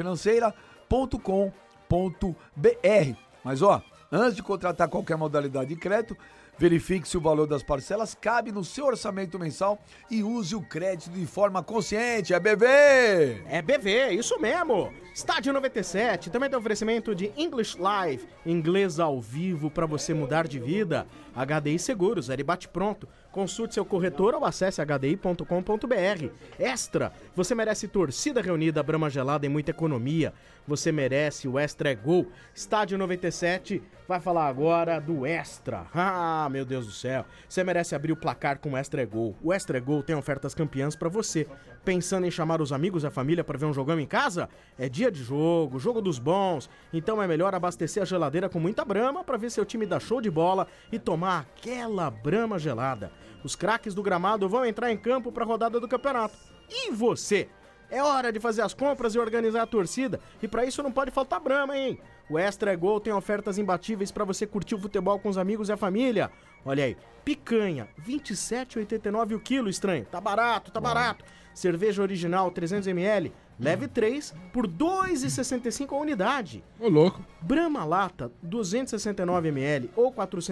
bvfinanceira.com.br. Mas ó, antes de contratar qualquer modalidade de crédito, verifique se o valor das parcelas cabe no seu orçamento mensal e use o crédito de forma consciente. É BV! É BV, isso mesmo. Estádio 97 também tem oferecimento de English Live, inglês ao vivo para você mudar de vida. HDI Seguros, ele bate pronto. Consulte seu corretor ou acesse hdi.com.br. Extra, você merece torcida reunida, brama gelada e muita economia. Você merece o Extra é Gol. Estádio 97 vai falar agora do Extra. Ah, meu Deus do céu. Você merece abrir o placar com o Extra é Gol. O Extra é Gol tem ofertas campeãs para você. Pensando em chamar os amigos e a família para ver um jogão em casa? É dia de jogo, jogo dos bons. Então é melhor abastecer a geladeira com muita brama para ver seu time dar show de bola e tomar aquela brama gelada. Os craques do gramado vão entrar em campo para a rodada do campeonato. E você? É hora de fazer as compras e organizar a torcida. E para isso não pode faltar brama, hein? O Extra é Gol tem ofertas imbatíveis para você curtir o futebol com os amigos e a família. Olha aí, picanha, R$ 27,89 o quilo, estranho. Tá barato, tá barato. Cerveja original, 300ml, leve 3 por R$ 2,65 a unidade. Ô, louco. Brahma Lata, 269ml ou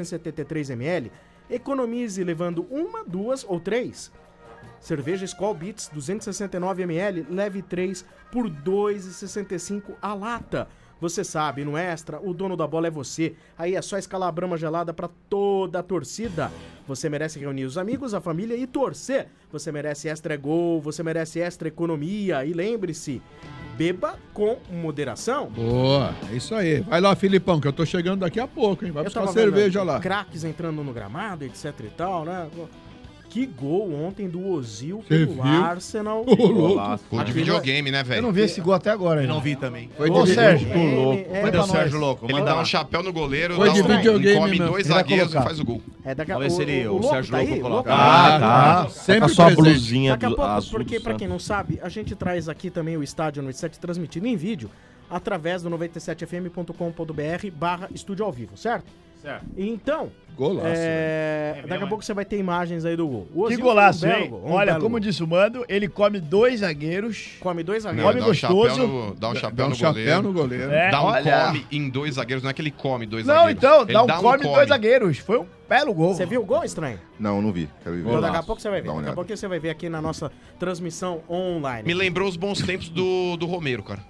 473ml, economize levando uma, duas ou três. Cerveja Skol Beats, 269ml, leve 3 por R$ 2,65 a lata. Você sabe, no Extra, o dono da bola é você. Aí é só escalar a brama gelada pra toda a torcida. Você merece reunir os amigos, a família e torcer. Você merece Extra Gol, você merece Extra Economia. E lembre-se, beba com moderação. Boa, é isso aí. Vai lá, Filipão, que eu tô chegando daqui a pouco, hein? Vai buscar cerveja lá. Craques entrando no gramado, etc e tal, né? Que gol ontem do Ozil Você pelo viu? Arsenal. Gol de videogame, né, velho? Eu não vi esse gol até agora. Eu não vi também. Foi Ô, Sérgio, Foi do Sérgio Louco. Ele dá um chapéu no goleiro, Foi dá de videogame come mesmo. dois Ele vai zagueiros e colocar. faz o gol. Vamos ver se ele, o Sérgio tá Louco aí? coloca. Tá. Sempre Com a sua presente. blusinha Daqui a pouco, azul porque do pra quem Santos. não sabe, a gente traz aqui também o Estádio 97 transmitido em vídeo através do 97fm.com.br/estúdio ao vivo, certo? Certo. Então, Golaço, daqui a pouco você vai ter imagens aí do gol. O Que Ozil golaço, fez um belo hein? gol, Olha, belo como gol. disse o Mando, ele come dois zagueiros. Come dois Não, zagueiros. Come dá um chapéu gostoso. no- dá um chapéu Dá um no chapéu goleiro. no goleiro. É, Dá um olha. come em dois zagueiros, não é que ele come dois Não, zagueiros. então, Ele dá um come dois zagueiros. Foi um belo gol. Você viu o gol, estranho? Não, não vi. Quero ver. Então, daqui a pouco você vai ver. Dá uma Daqui a olhada. pouco você vai ver aqui na nossa transmissão online. Me lembrou os bons tempos do Romero, cara.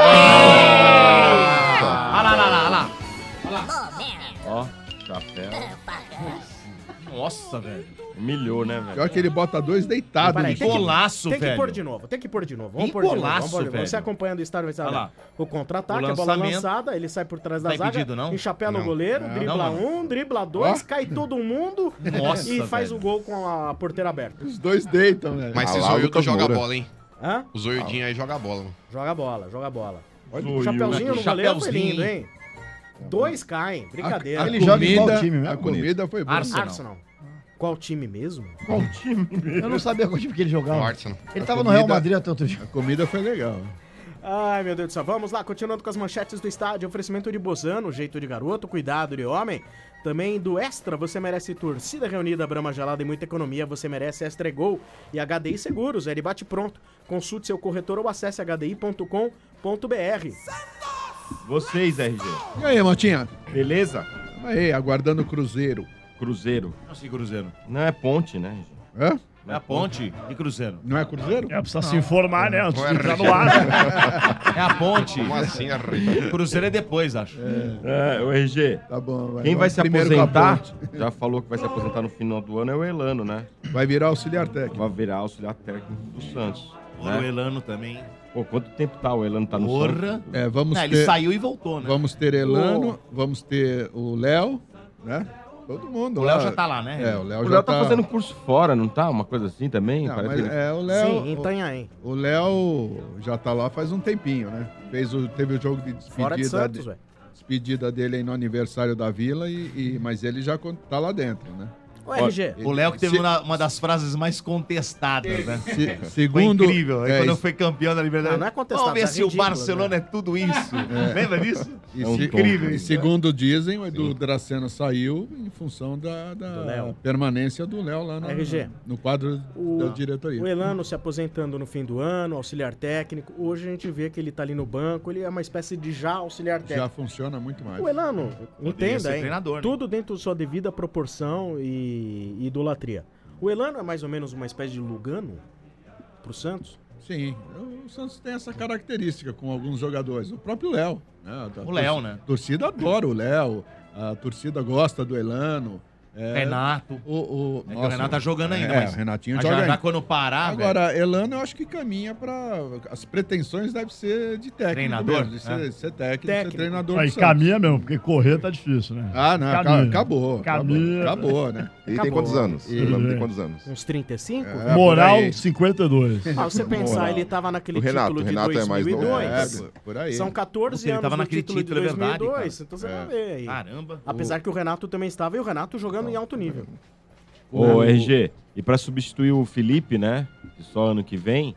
Olha lá. Ó, chapéu. Nossa, velho. Humilhou, né, velho? Pior que ele bota dois deitados. Peraí, no tem que- chão. Golaço, Tem que velho. pôr de novo, tem que pôr de novo. Vamos Que pôr de novo, golaço, vamos pôr de novo. velho. Você acompanhando o estádio, vai Olha lá. o contra-ataque, O a bola lançamento. lançada, ele sai por trás da Tá zaga, impedido, não? enchapela o Não. goleiro, Não. dribla Não, um, dribla dois, Ó. cai todo mundo Nossa, e faz velho. o gol com a porteira aberta. Os dois deitam, velho. Mas Ah esse lá, Zoiudo Lucas joga Moura. bola, hein? Hã? O Zoiudinho aí joga bola, mano. Joga bola, joga bola. Olha O chapeuzinho no goleiro foi lindo, Chapeuzinho. hein? Dois caem, brincadeira. A Ele joga em qual comida- time mesmo? A comida foi boa. Arsenal. Qual time mesmo? Qual time? Eu não sabia qual time que ele O jogava. Arsenal. Ele A tava no Real comida- Madrid até outro dia. A comida foi legal. Ai, meu Deus do céu. Vamos lá, continuando com as manchetes do estádio. Oferecimento de Bozano, jeito de garoto, cuidado de homem. Também do Extra, você merece torcida reunida, Brahma gelada e muita economia. Você merece Extra Gol e HDI Seguros. Ele bate pronto. Consulte seu corretor ou acesse hdi.com.br. Vocês, RG. E aí, Motinha? Beleza? Aí, aguardando o Cruzeiro. Cruzeiro. Assim, Cruzeiro. Não é ponte, né? Hã? É a ponte e Cruzeiro. Não é Cruzeiro? Precisa se informar, né? Antes de entrar no ar. É a ponte. Como assim, RG? Cruzeiro é depois, acho. O RG. Tá bom. Quem vai se primeiro com a aposentar, ponte. já falou que vai se aposentar no final do ano, é o Elano, né? Vai virar auxiliar técnico. Vai virar auxiliar técnico do Santos. O Elano também. Pô, quanto tempo tá o Elano tá no Santos? É, vamos Ele saiu e voltou, né? Vamos ter Elano, vamos ter o Léo, né? Todo mundo. O Léo já tá lá, né? É, o Léo O já Léo tá fazendo curso fora, não tá? Uma coisa assim também? Não, Parece mas que ele- é, o Léo. Sim, em Itanhaém. O Léo já tá lá faz um tempinho, né? Teve o jogo de Fora de Santos, velho. despedida dele aí no aniversário da Vila, mas ele já tá lá dentro, né? Ô, RG. O Léo que teve uma das frases mais contestadas, né? Segundo, Foi incrível. Aí quando foi campeão da Libertadores. Não é contestado, Vamos ver é se o ridículo, Barcelona é tudo isso. Lembra disso? Incrível. E segundo dizem, o Edu Dracena saiu em função da Léo. permanência do Léo lá RG. no quadro da diretoria. O Elano se aposentando no fim do ano, auxiliar técnico. Hoje a gente vê que ele tá ali no banco, ele é uma espécie de auxiliar técnico. Já funciona muito mais. O Elano, entenda, ser hein? treinador, né? Tudo dentro da sua devida proporção e idolatria. O Elano é mais ou menos uma espécie de Lugano pro Santos? Sim, o Santos tem essa característica com alguns jogadores. O próprio Léo. Né? O Léo, né? A torcida adora o Léo, a torcida gosta do Elano. Renato. O Renato tá jogando ainda, mas... mas o Renatinho já, joga já ainda. quando parar, Agora, Elano eu acho que caminha para... As pretensões devem ser de técnico. Treinador? Mesmo, de ser técnico, ser treinador Aí do Santos. caminha mesmo, porque correr tá difícil, né? Ah, não, Caminha. acabou. Caminha. Acabou, né? Ele tem quantos anos? E- Elano tem quantos anos? Uns 35? Moral, por aí. 52. Ah, você pensar, Moral. ele tava naquele O Renato, título de o Renato é mais novo. 2002. Por aí. São 14 Ele anos tava no naquele título de título, é verdade, 2002. cara. Então você vai ver aí. Caramba. Apesar que o Renato também estava, e o Renato jogando em alto nível. Ô, RG, e para substituir o Felipe, né? Que só ano que vem,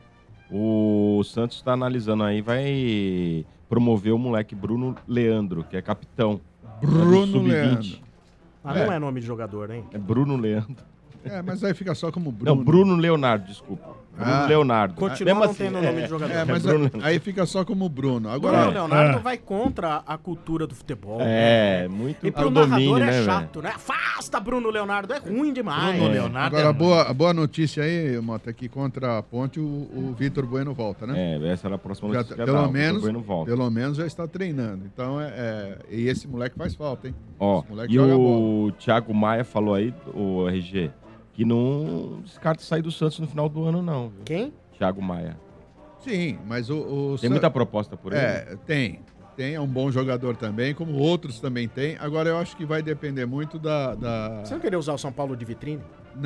o Santos está analisando aí, vai promover o moleque Bruno Leandro, que é capitão. Bruno do Sub-20. Leandro. Ah, não é nome de jogador, hein? É Bruno Leandro. Mas aí fica só como Bruno. Não, Bruno Leonardo, desculpa. Bruno Leonardo. Continua Mesmo não assim, tendo nome de jogador. Mas Bruno- aí fica só como Bruno. Agora, Agora, o Leonardo vai contra a cultura do futebol. muito E pro ao domínio, narrador é né, chato, né? Afasta Bruno Leonardo, é ruim demais. Bruno Leonardo Agora a boa notícia aí, Mota, é que contra a Ponte o Vitor Bueno volta, né? essa era a próxima Já, notícia que ia dar, pelo o Vitor menos, Bueno volta. pelo menos já está treinando. Então, e esse moleque faz falta, hein? Ó, Esse moleque e joga o Thiago Maia falou aí, o RG, que não descarta sair do Santos no final do ano, não. Viu? Quem? Thiago Maia. Sim, mas o Tem muita proposta por ele? Tem. É um bom jogador também, como outros também tem. Agora, eu acho que vai depender muito da... Você não queria usar o São Paulo de vitrine?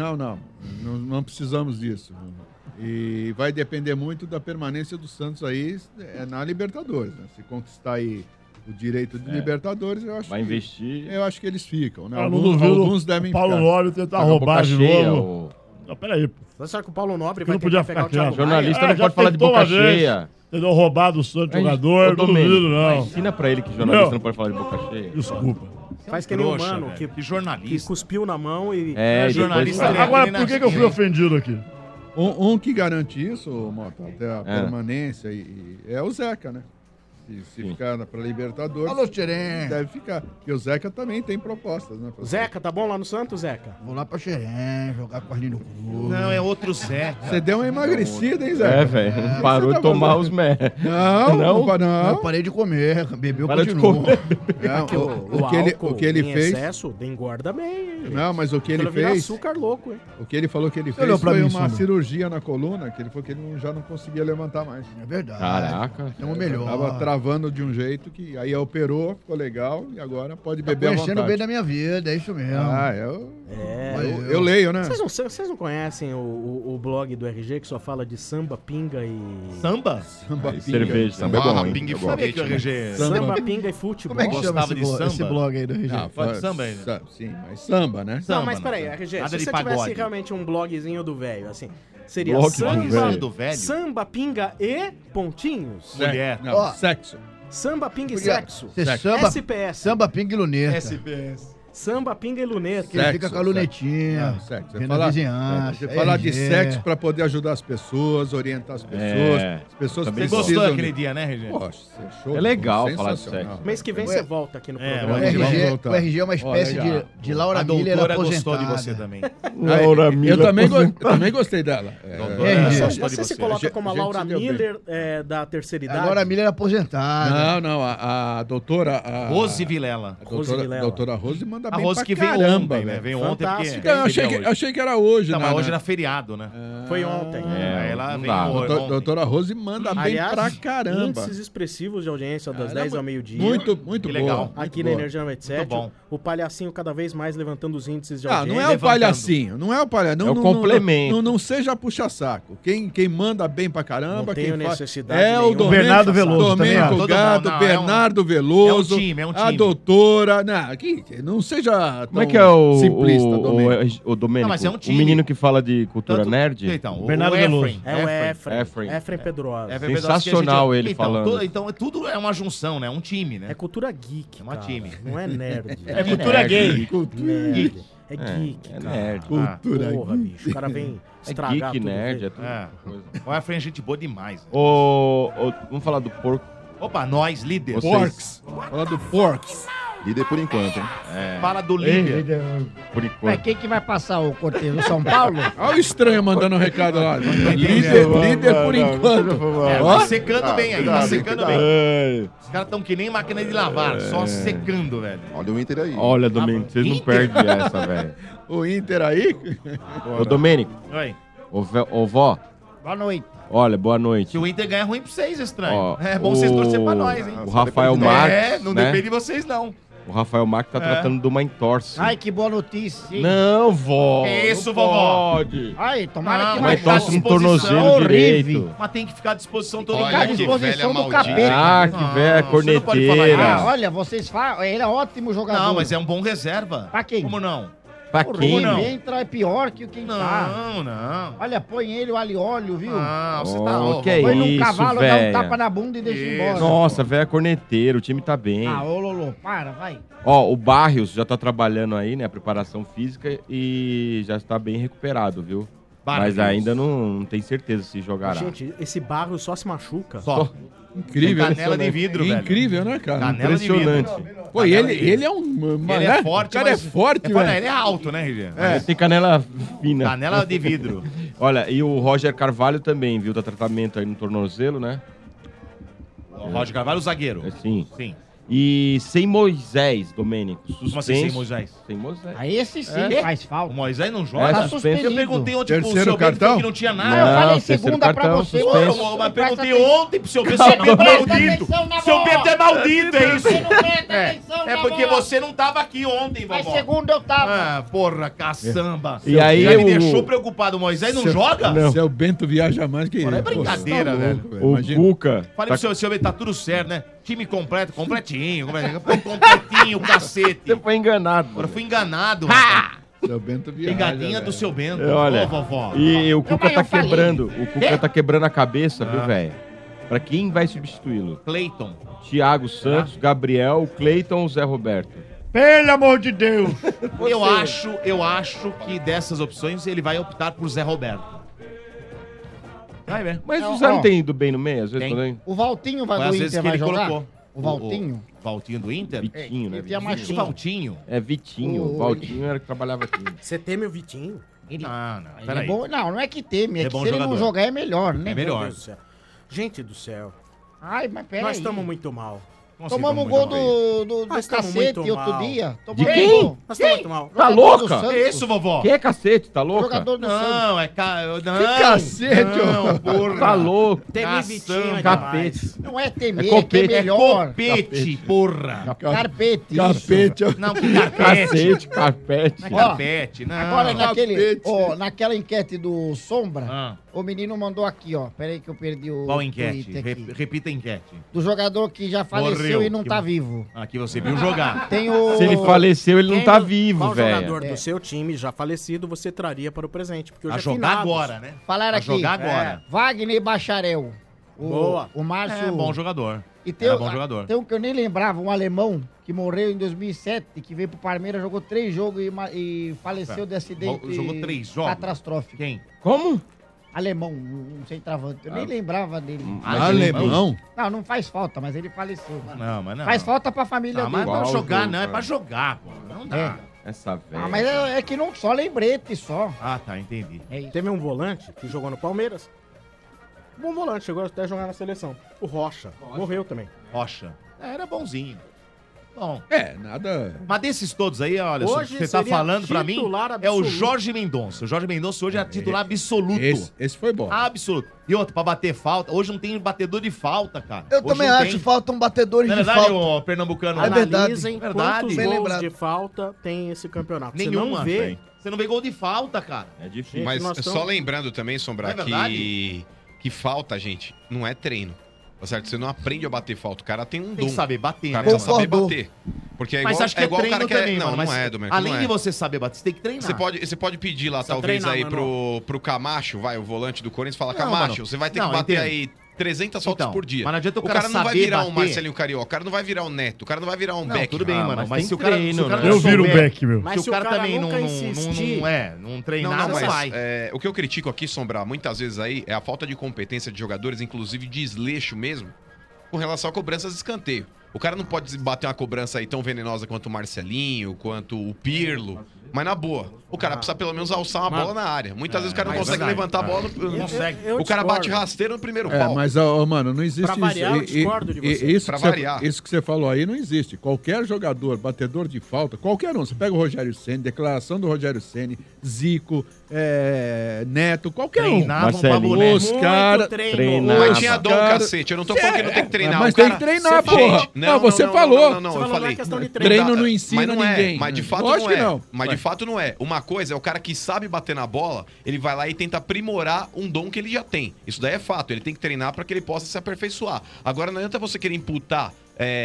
Não precisamos disso. E vai depender muito da permanência do Santos aí na Libertadores, né? Se conquistar aí o direito de Libertadores, eu acho Vai investir. Eu acho que eles ficam, né? Eu não duvido Alguns devem o Paulo ficar. Nobre tentar Pagar roubar boca de cheia, novo. Não, peraí. Você sabe que o Paulo Nobre Porque vai não podia tentar pegar ficar o Thiago quieto. Jornalista Maia? não pode falar de tentou boca uma vez, cheia. Entendeu? Roubado o Santos jogador, Ô, não Domênico, duvido, não. Ensina pra ele que jornalista Não. não pode falar de boca cheia. Desculpa. Faz que nem o trouxa, mano velho. que Que jornalista. que cuspiu na mão e... jornalista. Agora, por que eu fui ofendido aqui? Um que garante isso, Mota, até a permanência, é o Zeca, né? Se ficar para Libertadores, Alô, Xerém. deve ficar. Porque o Zeca também tem propostas, né? Zeca, tá bom lá no Santos, Zeca? Vou lá pra Xerém, jogar com Arlindo Cruz. Não, é outro Zé. Você deu uma emagrecida, hein, Zeca? velho. Parou de tomar os mé. Não. Eu parei de comer, bebeu Para de continuo. comer. O que ele em fez... excesso engorda bem, hein? Não, mas o que ele Vira fez... açúcar louco, hein? O que ele falou que ele Você olhou fez pra foi mim, uma Sombra? cirurgia na coluna, que ele falou que ele já não conseguia levantar mais. É verdade. Caraca. Estamos melhor. Tava travando de um jeito que aí operou, ficou legal e agora pode Tá beber à conhecendo vontade. bem da minha vida, é isso mesmo. Eu leio, né? Vocês não conhecem o blog do RG que só fala de samba, pinga e... Samba? Samba, Aí, cerveja. Samba é bom, hein? Pinga e É bom. Sabia que o foguete, né? RG... Samba, pinga e futebol. Como é que chama Gostava de samba? esse blog aí do RG? Ah, Pode samba ainda. Sim, mas samba, né? Não, Samba, mas peraí, não. RG, Nada se de você tivesse pagode. realmente um blogzinho do velho, assim, seria Bloco de samba, velho. samba, pinga e pontinhos. Mulher. Não, Ó. sexo. Samba, pinga e Podia sexo. ser samba, SPS. samba, pinga e luneta. SPS. Samba, pinga e luneta. Que ele fica com a lunetinha. Sexo. vendo Falar, a vizinhança. você falar de RG. sexo pra poder ajudar as pessoas, orientar as pessoas. As pessoas Você precisam... gostou daquele dia, né, RG? Poxa, você show. É legal falar de sensacional. sexo. Mês que vem você volta aqui no programa. O RG é uma espécie de Laura A Miller doutora aposentada. gostou de você também. Laura Miller Eu também gostei dela. Você se coloca como a Laura Miller da terceira idade? A Laura Miller aposentada. Não, a doutora... Rose Vilela. A doutora Rose manda A bem Rose pra que veio caramba, ontem, né? velho. Veio ontem porque... Então, eu achei que era hoje, Não, né? mas hoje era feriado, né? Foi ontem. Aí ela não veio dá. ontem. Doutora Rose manda bem pra caramba. Índices expressivos de audiência das 10 ao meio-dia. Muito Que boa. legal. Aqui na Energia 97. Muito bom. O palhacinho cada vez mais levantando os índices de Ah, audiência. não é o palhacinho, não é o palhacinho. É o complemento. Não seja puxa-saco. Quem manda bem pra caramba, Não tenho quem faz... necessidade É o nenhuma. Domênico, Bernardo Veloso também, Domênico todo Gato, mundo, não, Bernardo Veloso, é um time. a doutora... Não, não seja Como é que é o simplista, o Domênico? Não, mas é um time. O menino que fala de cultura Tanto- nerd? Então, Bernardo Veloso. É o Efrem. Efrem. Efrem Pedrosa. Efrem Pedrosa, Sensacional que a gente- ele então, falando. Então, tudo é uma junção, né? Um time, né? É cultura geek, É uma cara. time. Não é nerd. É cultura gay. Nerd. É geek, É cara. nerd. Cultura Porra, bicho. O cara vem É estragar geek, tudo. nerd, é tudo. É. coisa. O Efrem é gente boa demais. né? Vamos falar do porco. Opa, nós, líder. Vocês- Porks. Fala do Porks. Líder por enquanto, hein? Fala do líder. Por Mas enquanto. quem que vai passar o cortejo? O São Paulo? Olha o estranho mandando um recado lá. Líder por enquanto. Tá secando bem aí, tá secando bem. Ai. Os caras estão que nem máquina de lavar, só secando, velho. Olha o Inter aí. Olha, Domênico, vocês não perdem essa, velho. O Inter aí... Ô, Domênico, Oi. ô vó, Boa noite. olha, boa noite. Se o Inter ganha é ruim pra vocês, estranho. Ó, É bom vocês torcerem pra nós, hein? O Rafael Marques, É, não né? depende de vocês, não. O Rafael Marques tá tratando de uma entorse. Ai, que boa notícia. hein? Não, vó. É isso, não vovó. Pode. Ai, tomara que Uma vai tá à entorse no disposição. tornozelo Horrível. direito. Mas tem que ficar à disposição todo Ficar à mundo. disposição do capeta. Ah, que velha você não pode falar corneteira. isso. Olha, vocês falam, ele é ótimo jogador. Não, mas é um bom reserva. Pra quem? Como não? Pra Porra, quem? não? quem entra é pior que quem tá. Não. Olha, põe ele o alho-óleo, viu? Não, você Oh, tá... ó, que é Põe num isso, cavalo, dá um véia. tapa na bunda e deixa Isso. embora. Nossa, velha corneteira, o time tá bem. Ah, ô Lolo, para, vai. Ó, o Barrios já tá trabalhando aí, né, a preparação física e já está bem recuperado, viu? Barrios. Mas ainda não tem certeza se jogará. Gente, esse barro só se machuca. Só. Incrível. Tem canela de vidro, velho. Incrível, né, cara? Canela de Impressionante. vidro. Pô, Canela de ele é um... Ele é forte, O cara mas... é forte, Não, velho. ele é alto, né, RG? Ele tem canela fina. Canela de vidro. Olha, e o Roger Carvalho também, viu? Tá tratamento aí no tornozelo, né? O Roger Carvalho, o zagueiro. Sim. Sim. E sem Moisés, Domênico. Suspenso. Como assim, sem Moisés? Sem Moisés. Aí esse sim É? faz O falta. Moisés não joga? É, Tá suspenso. suspendido. Eu perguntei ontem pro Terceiro seu Bento cartão? que não tinha Ah, nada. eu falei terceiro segunda pra cartão, você. suspenso. Ô, Mas presta perguntei atenção. ontem pro seu Bento. Seu Bento é Presta maldito. atenção na Seu bola. Bento é maldito, é isso? Você não presta É, atenção é na porque bola. você não tava aqui ontem, Mas vovó. segunda eu tava. Ah, porra, caçamba. E aí Já me o- deixou preocupado. O Moisés não joga? Não. Seu Bento viaja mais que Porra, é ele. Pô, brincadeira, você tá velho. louco, O Imagina. Cuca. Falei pro seu Bento, tá tudo certo, né? Time completo, completinho. Completinho, cacete. Você foi enganado. Agora fui enganado, rapaz. Seu Bento viaja, Pegadinha do velho. seu Bento. Olha, Ô, vovó. e o Cuca Mas tá eu falei. quebrando. O Cuca tá quebrando a cabeça, Ah. viu, velho? Pra quem vai substituí-lo? Cleiton. Thiago Santos, Gabriel, Cleiton ou Zé Roberto? Pelo amor de Deus! Eu acho que dessas opções ele vai optar por Zé Roberto. Vai ver. Mas Não, o Zé não ó. tem ido bem no meio, às vezes Tem. também? O Valtinho Foi do às vezes Inter que vai ele jogar? colocou. O Valtinho? O Valtinho do Inter? Vitinho, né? Ele tinha mais Que Valtinho? É Vitinho. O- Valtinho era que trabalhava aqui. Você teme o Vitinho? Ele, Não, ele peraí. é bom. Não é que teme. É, É que bom se ele não jogador. jogar é melhor, né? É melhor. Meu Deus do céu. Gente do céu. Ai, mas pera Nós aí. estamos muito mal. Tomamos o gol do Nós estamos cacete muito outro mal. dia. De Tomamos quem? gol. Nós estamos muito mal. Tá Jogador louca? do Santos. Que isso, vovó? Que é cacete, tá louca? Jogador do Santos. Não, é não. Que cacete, não, ô. porra. Tá louco. Teme Vitinho é demais. Capete. Não é temer, É é que é copete. melhor. Copete, porra. Carpete. Capete. isso. Não, que carpete. Cacete, carpete. Não é carpete, não. Agora, Capete. naquela enquete do Sombra, O menino mandou aqui, ó. Pera aí que eu perdi o Qual enquete? tweet aqui. Repita a enquete. Do jogador que já faleceu Morreu. e não tá vivo. Aqui você viu jogar. Tem o... Se ele faleceu, ele não tá vivo, Qual velho. jogador do seu time já falecido você traria para o presente? Porque hoje A é jogar finados. agora, né? Falaram A aqui. jogar agora. Wagner Bacharel. Boa. O Márcio... É bom jogador. E tem, Era bom jogador. Tem um que eu nem lembrava, um alemão que morreu em 2007, que veio pro Palmeiras, jogou 3 jogos e faleceu de acidente Jogou 3 jogos? catastrófico. Quem? Como? Alemão, um centroavante. Eu nem lembrava dele. Alemão? Não faz falta, mas ele faleceu. Não, mas não. Faz falta pra família Mas dele. pra jogar, não. É pra jogar, pô. Não dá. Essa velha. Mas é que não só lembrete, só. Ah, tá, entendi. Teve um volante que jogou no Palmeiras. Bom volante, chegou até a jogar na seleção. O Rocha. Morreu também. Rocha. Era bonzinho. Bom. Nada... Mas desses todos aí, olha, Hoje você tá seria falando pra mim, titular é o absoluto. Jorge Mendonça. O Jorge Mendonça hoje é titular absoluto. Esse foi bom. Absoluto. E outro, pra bater falta. Hoje não tem batedor de falta, cara. Eu Hoje também não acho tem. faltam batedores Não é de verdade, falta. ô pernambucano? É verdade. Analisem quantos Bem gols lembrado. de falta tem esse campeonato. Você Nenhuma. não vê... Você não vê gol de falta, cara. É difícil. Mas nós só estamos- lembrando também, Sombra, Não é verdade? que falta, gente, não é treino. Tá certo? Você não aprende a bater falta. O cara tem um dom. Tem que saber bater, O cara né? precisa saber Concordou. bater. Porque é Mas igual, acho que é é igual o treino cara que é... também, Não, mano. não mas é, Domênico, além não de é. você saber bater, você tem que treinar. Você pode pedir lá, Precisa talvez, treinar, aí mano. pro Camacho, vai, o volante do Corinthians, fala, Não, Camacho, mano. você vai ter Não, que bater entendo. aí 300 faltas Então, por dia. mas não adianta o o cara cara não vai saber virar um bater. Marcelinho Carioca, o cara não vai virar um Neto, o cara não vai virar um Não, Beck. tudo bem, mano. mas Mas tem se o cara, treino, se o cara né? não Eu viro o souber, Beck, meu. Mas se o cara também nunca não insistir... não treinar, Não, não, mas vai. o que eu critico aqui, Sombra, muitas vezes aí, é a falta de competência de jogadores, inclusive de desleixo mesmo, com relação a cobranças de escanteio. O cara não pode bater uma cobrança aí tão venenosa quanto o Marcelinho, quanto o Pirlo, mas na boa. O cara precisa pelo menos alçar uma bola na área. Muitas vezes o cara não mas consegue verdade. levantar a bola. Não consegue. O cara bate rasteiro no primeiro pau. Mas, ó, mano, não existe Pra variar, eu isso. discordo de você. Isso, Pra que você- variar. isso que você falou aí não existe. Qualquer jogador, batedor de falta, qualquer um. Você pega o Rogério Ceni, declaração do Rogério Ceni, Zico, Neto, qualquer um. Treinavam pra Marcelinho. boneco. Os caras... Treinava. Mas tinha dom, Cara- cacete. Eu não tô falando que não tem que treinar. Mas O cara- tem que treinar, Você porra. fala- Não, você falou. Não, Você eu falou falei. na questão de treino. Treino não ensina Mas não é. ninguém. Mas de fato Lógico não que é. não. Mas de fato não é. Uma coisa é o cara que sabe bater na bola, ele vai lá e tenta aprimorar um dom que ele já tem. Isso daí é fato. Ele tem que treinar para que ele possa se aperfeiçoar. Agora não adianta você querer imputar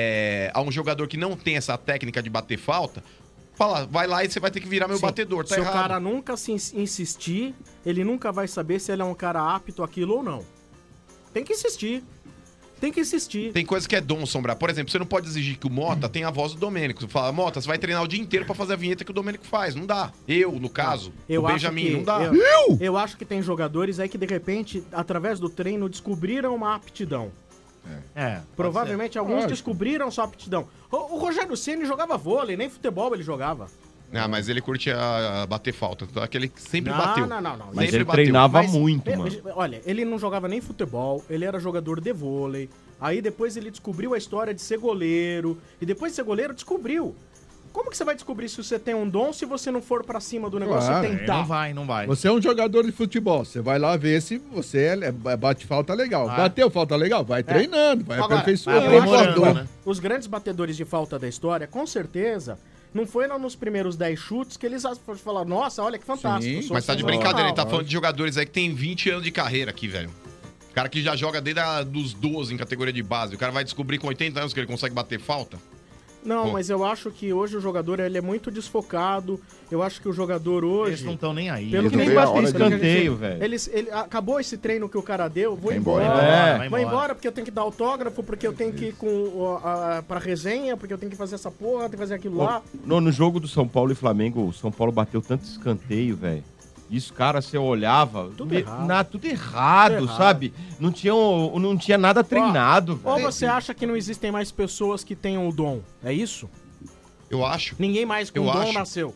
a um jogador que não tem essa técnica de bater falta. Fala, vai lá e você vai ter que virar meu Sim. batedor. Tá Se errado. o cara nunca se insistir, ele nunca vai saber se ele é um cara apto àquilo ou não. Tem que insistir. Tem que insistir. Tem coisa que é dom, Sombra. Por exemplo, você não pode exigir que o Mota tenha a voz do Domênico. Você fala, Mota, você vai treinar o dia inteiro pra fazer a vinheta que o Domênico faz. Não dá. Eu, no caso, Eu o acho Benjamin, que- não dá. Eu acho que tem jogadores aí que, de repente, através do treino, descobriram uma aptidão. Provavelmente alguns descobriram sua aptidão. O Rogério Ceni jogava vôlei, nem futebol ele jogava. Ah, mas ele curte a bater falta. Aquele que sempre Não, bateu. não. Mas Sempre ele bateu. treinava Mas, muito, mano. Olha, ele não jogava nem futebol, ele era jogador de vôlei. Aí depois ele descobriu a história de ser goleiro. E depois de ser goleiro, descobriu. Como que você vai descobrir se você tem um dom se você não for pra cima do negócio Claro, e tentar? Não vai. Você é um jogador de futebol. Você vai lá ver se você bate falta legal. Bateu falta legal? Vai treinando, vai Agora, aperfeiçoando. eu acho aprimorando, que né? os grandes batedores de falta da história, com certeza, não foi nos primeiros 10 chutes que eles falaram, nossa, olha que fantástico. Sim, sou Mas tá de sensacional. brincadeira, ele tá falando de jogadores aí que tem 20 anos de carreira aqui, velho. Cara que já joga desde dos 12 em categoria de base. O cara vai descobrir com 80 anos que ele consegue bater falta? Não, Pô. mas eu acho que hoje o jogador ele é muito desfocado. Eu acho que o jogador hoje... Eles não estão nem aí. Pelo Eles que não nem veem a bater hora de escanteio, velho. ele acabou esse treino que o cara deu, vou embora. embora. Vai embora porque eu tenho que dar autógrafo, porque eu tenho que ir pra resenha, porque eu tenho que fazer essa porra, tenho que fazer aquilo lá. No jogo do São Paulo e Flamengo, o São Paulo bateu tanto escanteio, velho. Isso, cara, você olhava, Tudo errado. tudo errado, sabe? Não tinha nada treinado, Ou velho. você acha que não existem mais pessoas que tenham o dom? É isso? Eu acho. Ninguém mais com Eu dom acho. nasceu.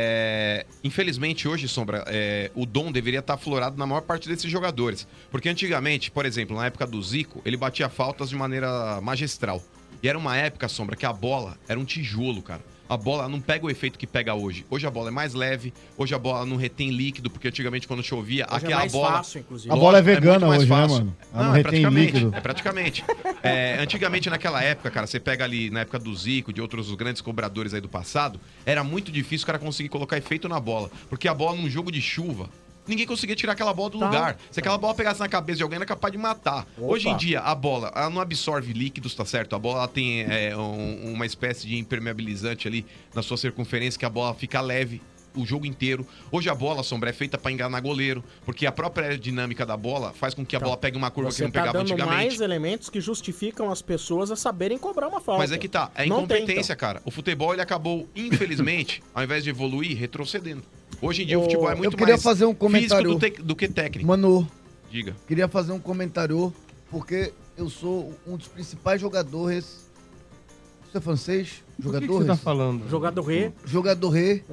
Infelizmente, hoje, Sombra, o dom deveria estar aflorado na maior parte desses jogadores. Porque antigamente, por exemplo, na época do Zico, ele batia faltas de maneira magistral. E era uma época, Sombra, que a bola era um tijolo, cara. A bola não pega o efeito que pega hoje. Hoje a bola é mais leve, hoje a bola não retém líquido, porque antigamente quando chovia, Hoje é aquela mais bola... fácil, inclusive. A bola é vegana muito mais hoje, né, fácil. mano? Ela não é retém praticamente. líquido. É praticamente. Antigamente, naquela época, cara, você pega ali, na época do Zico, de outros grandes cobradores aí do passado, era muito difícil o cara conseguir colocar efeito na bola. Porque a bola num jogo de chuva, ninguém conseguia tirar aquela bola do lugar. Se aquela bola pegasse na cabeça de alguém, era capaz de matar. Opa. Hoje em dia, a bola, ela não absorve líquidos, tá certo? A bola ela tem uma espécie de impermeabilizante ali na sua circunferência, que a bola fica leve o jogo inteiro. Hoje a bola, Sombra, é feita pra enganar goleiro, porque a própria aerodinâmica da bola faz com que a bola pegue uma curva que não pegava dando antigamente. mais elementos que justificam as pessoas a saberem cobrar uma falta. Mas é que tá, é Não incompetência, tentam. cara. O futebol, ele acabou, infelizmente, ao invés de evoluir, retrocedendo. Hoje em dia o futebol é muito eu queria mais fazer um comentário físico do que técnico. Mano, Diga. queria fazer um comentário, porque eu sou um dos principais jogadores. Você é francês? Jogadores? você tá falando? Jogador. Jogador.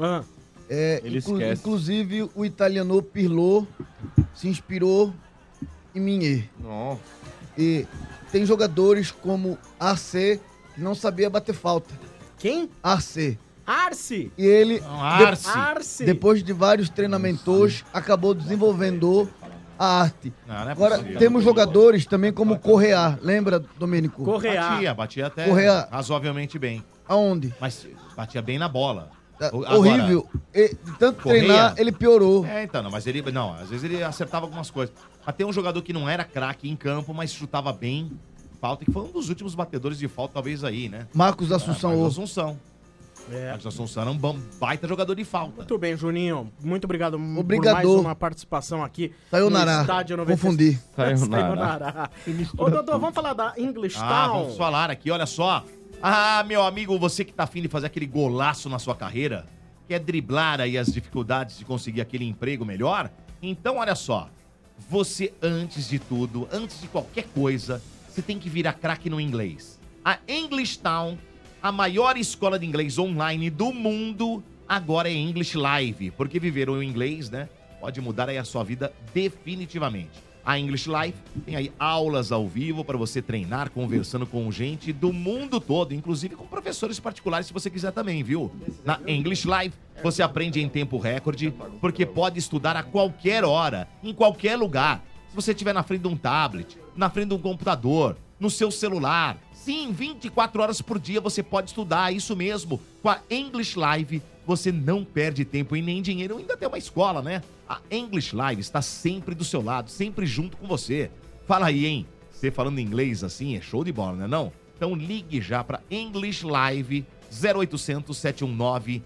Ele esquece. Inclusive, o italiano Pirlo se inspirou em mim. Nossa. E tem jogadores como AC que não sabia bater falta. Quem? AC. Arce! E ele, Arce! depois de vários treinamentos, acabou desenvolvendo a arte. Não é Agora, possível. temos jogadores também como Correa. Lembra, Domênico? Batia até Correa. razoavelmente bem. Aonde? Mas batia bem na bola. Horrível. De tanto Correa- treinar, ele piorou. Então, não, mas ele. Não, às vezes ele acertava algumas coisas. Mas tem um jogador que não era craque em campo, mas chutava bem falta, que foi um dos últimos batedores de falta, talvez aí, né? Marcos Assunção. Marcos Assunção. Marcos Assunção era um baita jogador de falta. Muito bem, Juninho. Muito obrigado por Obrigado. mais uma participação aqui Sayonara. no Estádio 96. Confundi. Sayonara. Ô, Dodô, vamos falar da English Town? Vamos falar aqui, olha só. Ah, meu amigo, você que tá afim de fazer aquele golaço na sua carreira, quer driblar aí as dificuldades de conseguir aquele emprego melhor? Então, olha só. Você, antes de tudo, antes de qualquer coisa, você tem que virar craque no inglês. A English Town, a maior escola de inglês online do mundo, agora é English Live, porque viver o inglês, né, pode mudar aí a sua vida definitivamente. A English Live tem aí aulas ao vivo para você treinar, conversando com gente do mundo todo, inclusive com professores particulares, se você quiser também, viu? Na English Live, você aprende em tempo recorde, porque pode estudar a qualquer hora, em qualquer lugar. Se você estiver na frente de um tablet, na frente de um computador, no seu celular. Sim, 24 horas por dia você pode estudar, isso mesmo. Com a English Live, você não perde tempo e nem dinheiro, ainda tem uma escola, né? A English Live está sempre do seu lado, sempre junto com você. Fala aí, hein? Você falando inglês assim é show de bola, né não? Então ligue já para English Live 0800 719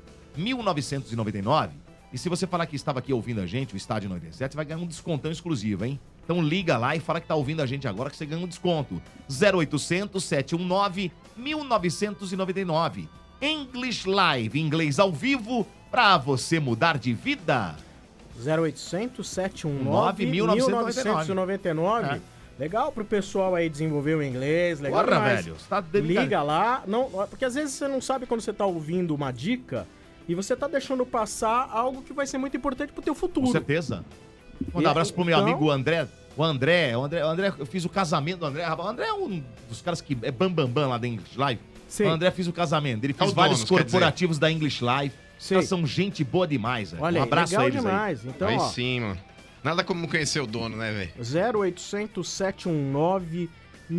1999. E se você falar que estava aqui ouvindo a gente, o Estádio 97, vai ganhar um descontão exclusivo, hein? Então liga lá e fala que tá ouvindo a gente agora que você ganha um desconto. 0800 719 1999. English Live, inglês ao vivo, pra você mudar de vida. 0800 719 1999. Legal pro pessoal aí desenvolver o inglês, legal. Porra, demais. velho, você tá Liga lá, não, porque às vezes você não sabe quando você tá ouvindo uma dica e você tá deixando passar algo que vai ser muito importante pro teu futuro. Com certeza. Manda um abraço pro meu amigo André. O André, eu fiz o casamento do André. O André é um dos caras que é bambambam lá da English Live. Sim. O André fez o casamento. Ele É fez o vários dono, quer corporativos da English Live. Eles são gente boa demais, velho. Olha Um aí, abraço legal a eles demais. aí. Então, Aí ó, sim, mano. Nada como conhecer o dono, né, velho? 0800 719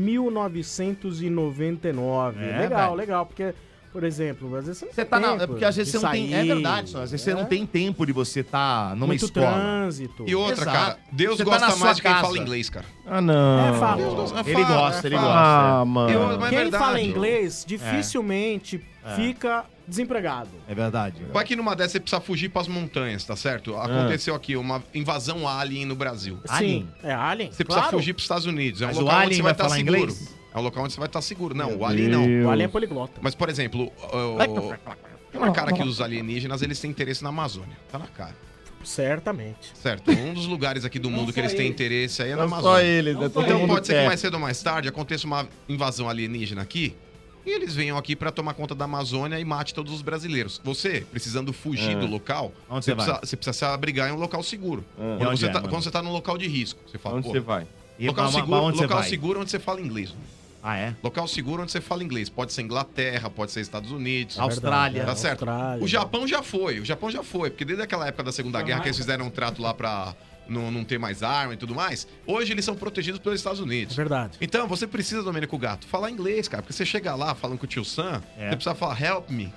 1999. É, legal, porque, por exemplo, às vezes você não Você tem tá tempo porque às vezes de você não tem. É sair, verdade, só. Às vezes você não tem tempo de você estar numa Muito escola. trânsito. E outra, Exato. cara, Deus Você tá gosta na sua mais de quem casa. fala inglês, cara. Ah, não. É, fala. Deus gosta, Ele gosta, ele gosta. Ah, mano. Mas é Quem verdade. fala inglês dificilmente fica desempregado. É verdade. Vai que numa dessas você precisa fugir pras montanhas, tá certo? Aconteceu aqui uma invasão alien no Brasil. Alien? Sim, é Alien. Você precisa claro. fugir pros Estados Unidos. É um Mas o local onde alien você vai vai estar falar seguro. inglês? É um local onde você vai estar seguro. Não, Meu o alien não. O Alien é poliglota. Mas, por exemplo, tem uma cara que os alienígenas, eles têm interesse na Amazônia. Tá na cara. Certamente. Certo. Um dos lugares aqui do mundo que eles têm interesse aí é na Não Amazônia. só eles, né? Todo Então mundo pode ser que quer. mais cedo ou mais tarde aconteça uma invasão alienígena aqui e eles venham aqui pra tomar conta da Amazônia e mate todos os brasileiros. Você, precisando fugir do local, Onde você você vai? precisa se abrigar em um local seguro. E Quando, onde você é, tá, mano? quando você tá num local de risco, você fala, Onde pô, você vai? E local mas seguro, onde você local vai? seguro onde você fala inglês. Mano. Ah, é? Local seguro onde você fala inglês. Pode ser Inglaterra, pode ser Estados Unidos. Austrália. Tá certo? Austrália. O Japão já foi, porque desde aquela época da Segunda Guerra que eles fizeram um trato lá pra não ter mais arma e tudo mais, hoje eles são protegidos pelos Estados Unidos. Verdade. Então, você precisa, Domênico Gato, falar inglês, cara, porque você chega lá falando com o tio Sam, você precisa falar help me.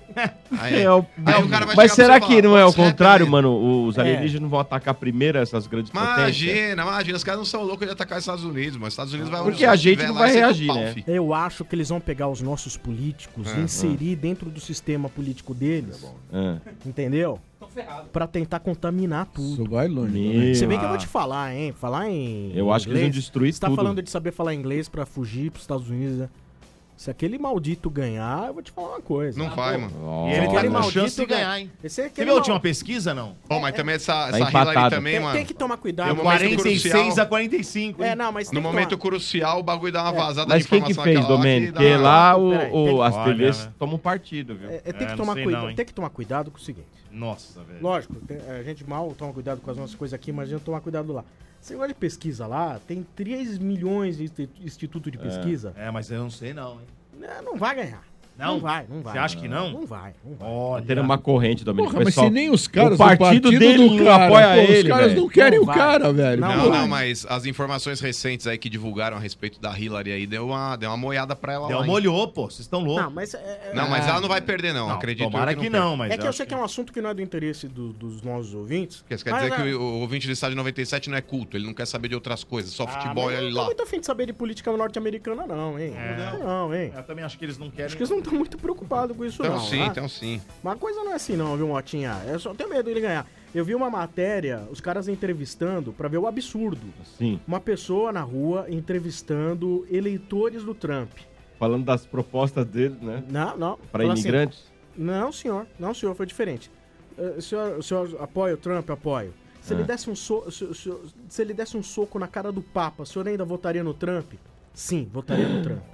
Aí o cara vai Mas chegar será pra que você e não falar, é o "Pô, você contrário, é mano? Os alienígenas não vão atacar primeiro essas grandes potências? Imagina, os caras não são loucos de atacar os Estados Unidos, mas os Estados Unidos vai... Porque a gente não vai reagir, né? Eu acho que eles vão pegar os nossos políticos e inserir dentro do sistema político deles. Entendeu? Pra tentar contaminar tudo. Isso vai longe. Se bem que eu vou te falar, hein? Falar em Eu acho que eles vão destruir Você tá tudo. falando de saber falar inglês pra fugir pros Estados Unidos, né? Se aquele maldito ganhar, eu vou te falar uma coisa. Não vai, mano. E ele tem uma chance de ganhar, hein? Você viu a última pesquisa, não? Bom, mas também essa empatado. Hillary também, Tem- mano. tem que tomar cuidado. No momento 46 crucial- a 45. É, não, mas No tem que momento crucial, o bagulho dá uma vazada Mas de quem que informação fez, naquela hora Domênico? que Porque dá- lá Peraí, as Olha, TVs né? tomam partido, viu? tem que tomar cuidado. Tem que tomar cuidado com o seguinte. Nossa, velho. Lógico, a gente mal toma cuidado com as nossas coisas aqui, mas a gente toma cuidado lá. Esse negócio de pesquisa lá, tem 3 milhões de instituto de pesquisa. É, mas eu não sei não, hein? Não vai ganhar. Não vai. Você acha que não? Não vai. Tá tendo uma corrente, Domênico. Porra, mas Pessoal, se nem os caras o partido dele do não cara, apoia pô, ele, os caras velho. não querem Não o vai. cara, velho. Não, mas as informações recentes aí que divulgaram a respeito da Hillary aí deu uma moiada pra ela lá. hein? Molhou, pô. Vocês estão loucos. Não, mas... Não, mas ela não vai perder, não. Acredito tomara eu que não, mas É que eu sei que é um assunto que não é do interesse dos nossos ouvintes. Porque isso quer dizer que o ouvinte do Estádio 97 não é culto, ele não quer saber de outras coisas, só futebol e eu olha não tô lá. muito afim de saber de política norte-americana, não, hein? Não, hein? Eu também acho que eles não querem. Acho que eles não estão muito preocupados com isso, Então não. sim, né? então sim. Mas a coisa não é assim, não, viu, Motinha? Eu só tenho medo dele ganhar. Eu vi uma matéria, os caras entrevistando, pra ver o absurdo. Sim. Uma pessoa na rua entrevistando eleitores do Trump. Falando das propostas dele, né? Não. Para Fala assim, imigrantes? não, senhor, foi diferente. O senhor apoia o Trump? Apoio. Se ele desse se ele desse um soco na cara do Papa, o senhor ainda votaria no Trump? Sim, votaria no Trump.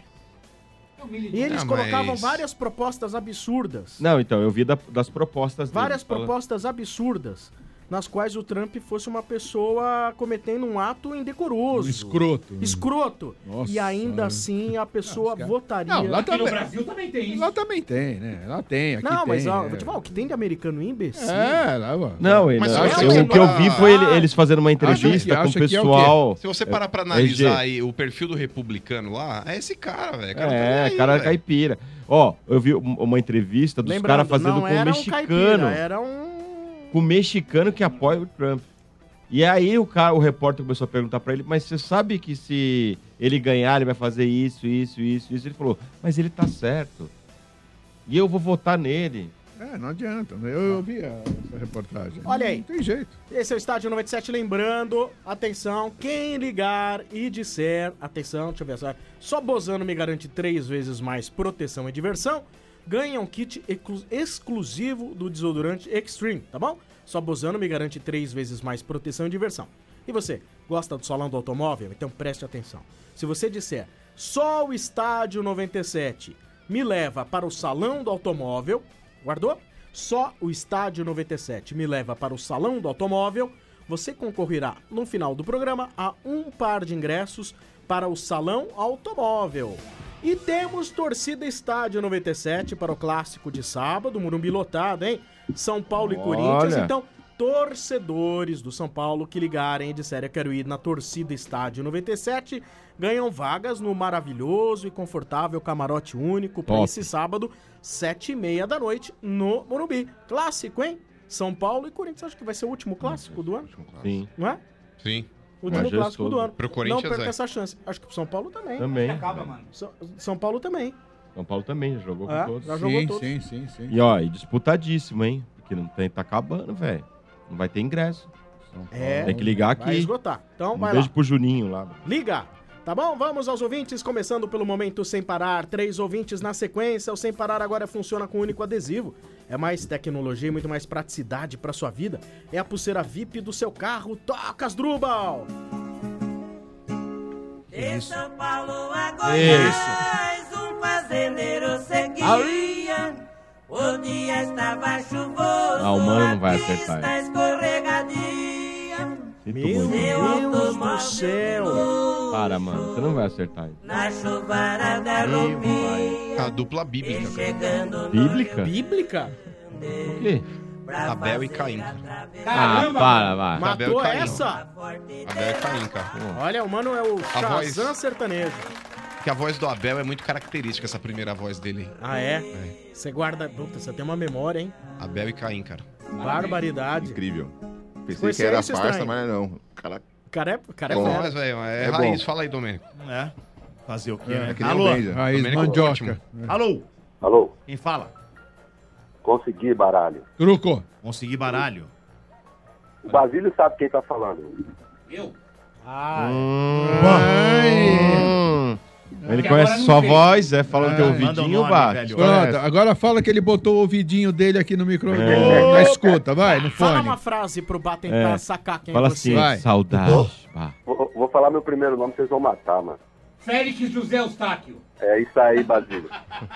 E eles colocavam várias propostas absurdas. Não, então, eu vi das propostas dele. Várias propostas absurdas, nas quais o Trump fosse uma pessoa cometendo um ato indecoroso. Escroto. Escroto. Nossa, e ainda assim a pessoa votaria. Não, lá Aqui no Brasil também tem isso. Lá também tem, né? Lá tem, aqui Não, tem. mas ó, vou te falar, o que tem de americano imbecil. Lá, mano. Não, ele, o que eu vi foi eles fazendo uma entrevista com o pessoal. Se você parar pra analisar aí o perfil do republicano lá, é esse cara, velho. Cara caipira. Ó, eu vi uma entrevista dos caras fazendo com o mexicano. Era um... Com o mexicano que apoia o Trump. E aí o repórter começou a perguntar pra ele, mas você sabe que se ele ganhar, ele vai fazer isso. Ele falou, mas ele tá certo. E eu vou votar nele. Não adianta. Eu vi essa reportagem. Olha aí. Não tem jeito. Esse é o Estádio 97, lembrando, atenção, quem ligar e disser, atenção, deixa eu ver só Bozano me garante 3 vezes mais proteção e diversão, ganha um kit exclusivo do desodorante Extreme, tá bom? Só Bozano me garante 3 vezes mais proteção e diversão. E você, gosta do salão do automóvel? Então preste atenção. Se você disser, só o Estádio 97 me leva para o salão do automóvel, guardou? Só o Estádio 97 me leva para o salão do automóvel, você concorrerá no final do programa a um par de ingressos para o salão automóvel. E temos torcida Estádio 97 para o clássico de sábado, Morumbi lotado, hein? São Paulo e Corinthians, então torcedores do São Paulo que ligarem e disserem eu quero ir na torcida Estádio 97, ganham vagas no maravilhoso e confortável camarote único para esse sábado, 7h30 da noite, no Morumbi. Clássico, hein? São Paulo e Corinthians, acho que vai ser o último clássico do ano. Sim. Não é? Sim. O último clássico do ano. Pro Corinthians, não perca essa chance. Acho que pro São Paulo também. Também. Acaba, mano. São Paulo também. São Paulo também, já jogou com todos. Já jogou todos. Sim. E ó, disputadíssimo, hein? Porque não tá acabando, velho. Não vai ter ingresso. Tem que ligar aqui. Vai esgotar. Então vai lá. Beijo pro Juninho lá. Liga! Tá bom? Vamos aos ouvintes, começando pelo momento Sem Parar. 3 ouvintes na sequência. O Sem Parar agora funciona com único adesivo. É mais tecnologia e muito mais praticidade pra sua vida. É a pulseira VIP do seu carro. Toca, Asdrubal! De São Paulo a Goiás, um fazendeiro seguia. O dia estava chuvoso, O mano não vai acertar. pista escorregadia. Meu Deus do céu! Para, mano, você não vai acertar isso. Na chuvarada rompia. A dupla bíblica. Bíblica? Bíblica? O quê? Abel e Caim, cara. Para, vai. Matou Caim. essa? Abel e Caim, cara. Olha, o mano é o A voz- Shazam sertanejo. que a voz do Abel é muito característica, essa primeira voz dele. Ah, é? Você guarda... Puta, você tem uma memória, hein? Abel e Caim, cara. Barbaridade. Incrível. Pensei Conhecia que era esse farsa, estranho. mas não. Cara, Cara é Bom. fera. Mas, velho, é É raiz. bom. Fala aí, Domênico. É. Fazer o quê, É, né? que nem Alô? o Benja. Raiz Domênico é mandioca. ótimo. Alô? Alô? Quem fala? Consegui, baralho. Truco. Consegui baralho. O Basílio sabe quem tá falando. Eu? Ele Que conhece agora sua não voz, fala no teu manda o ouvidinho, nome, bate. velho. Pronto, agora fala que ele botou o ouvidinho dele aqui no microfone. Na escuta, vai, no Fala fone. uma frase pro Bá tentar sacar quem Fala é você. assim, Vai. saudade. Vou falar meu primeiro nome, vocês vão matar, mano. Félix José Eustáquio. É isso aí, Basílio.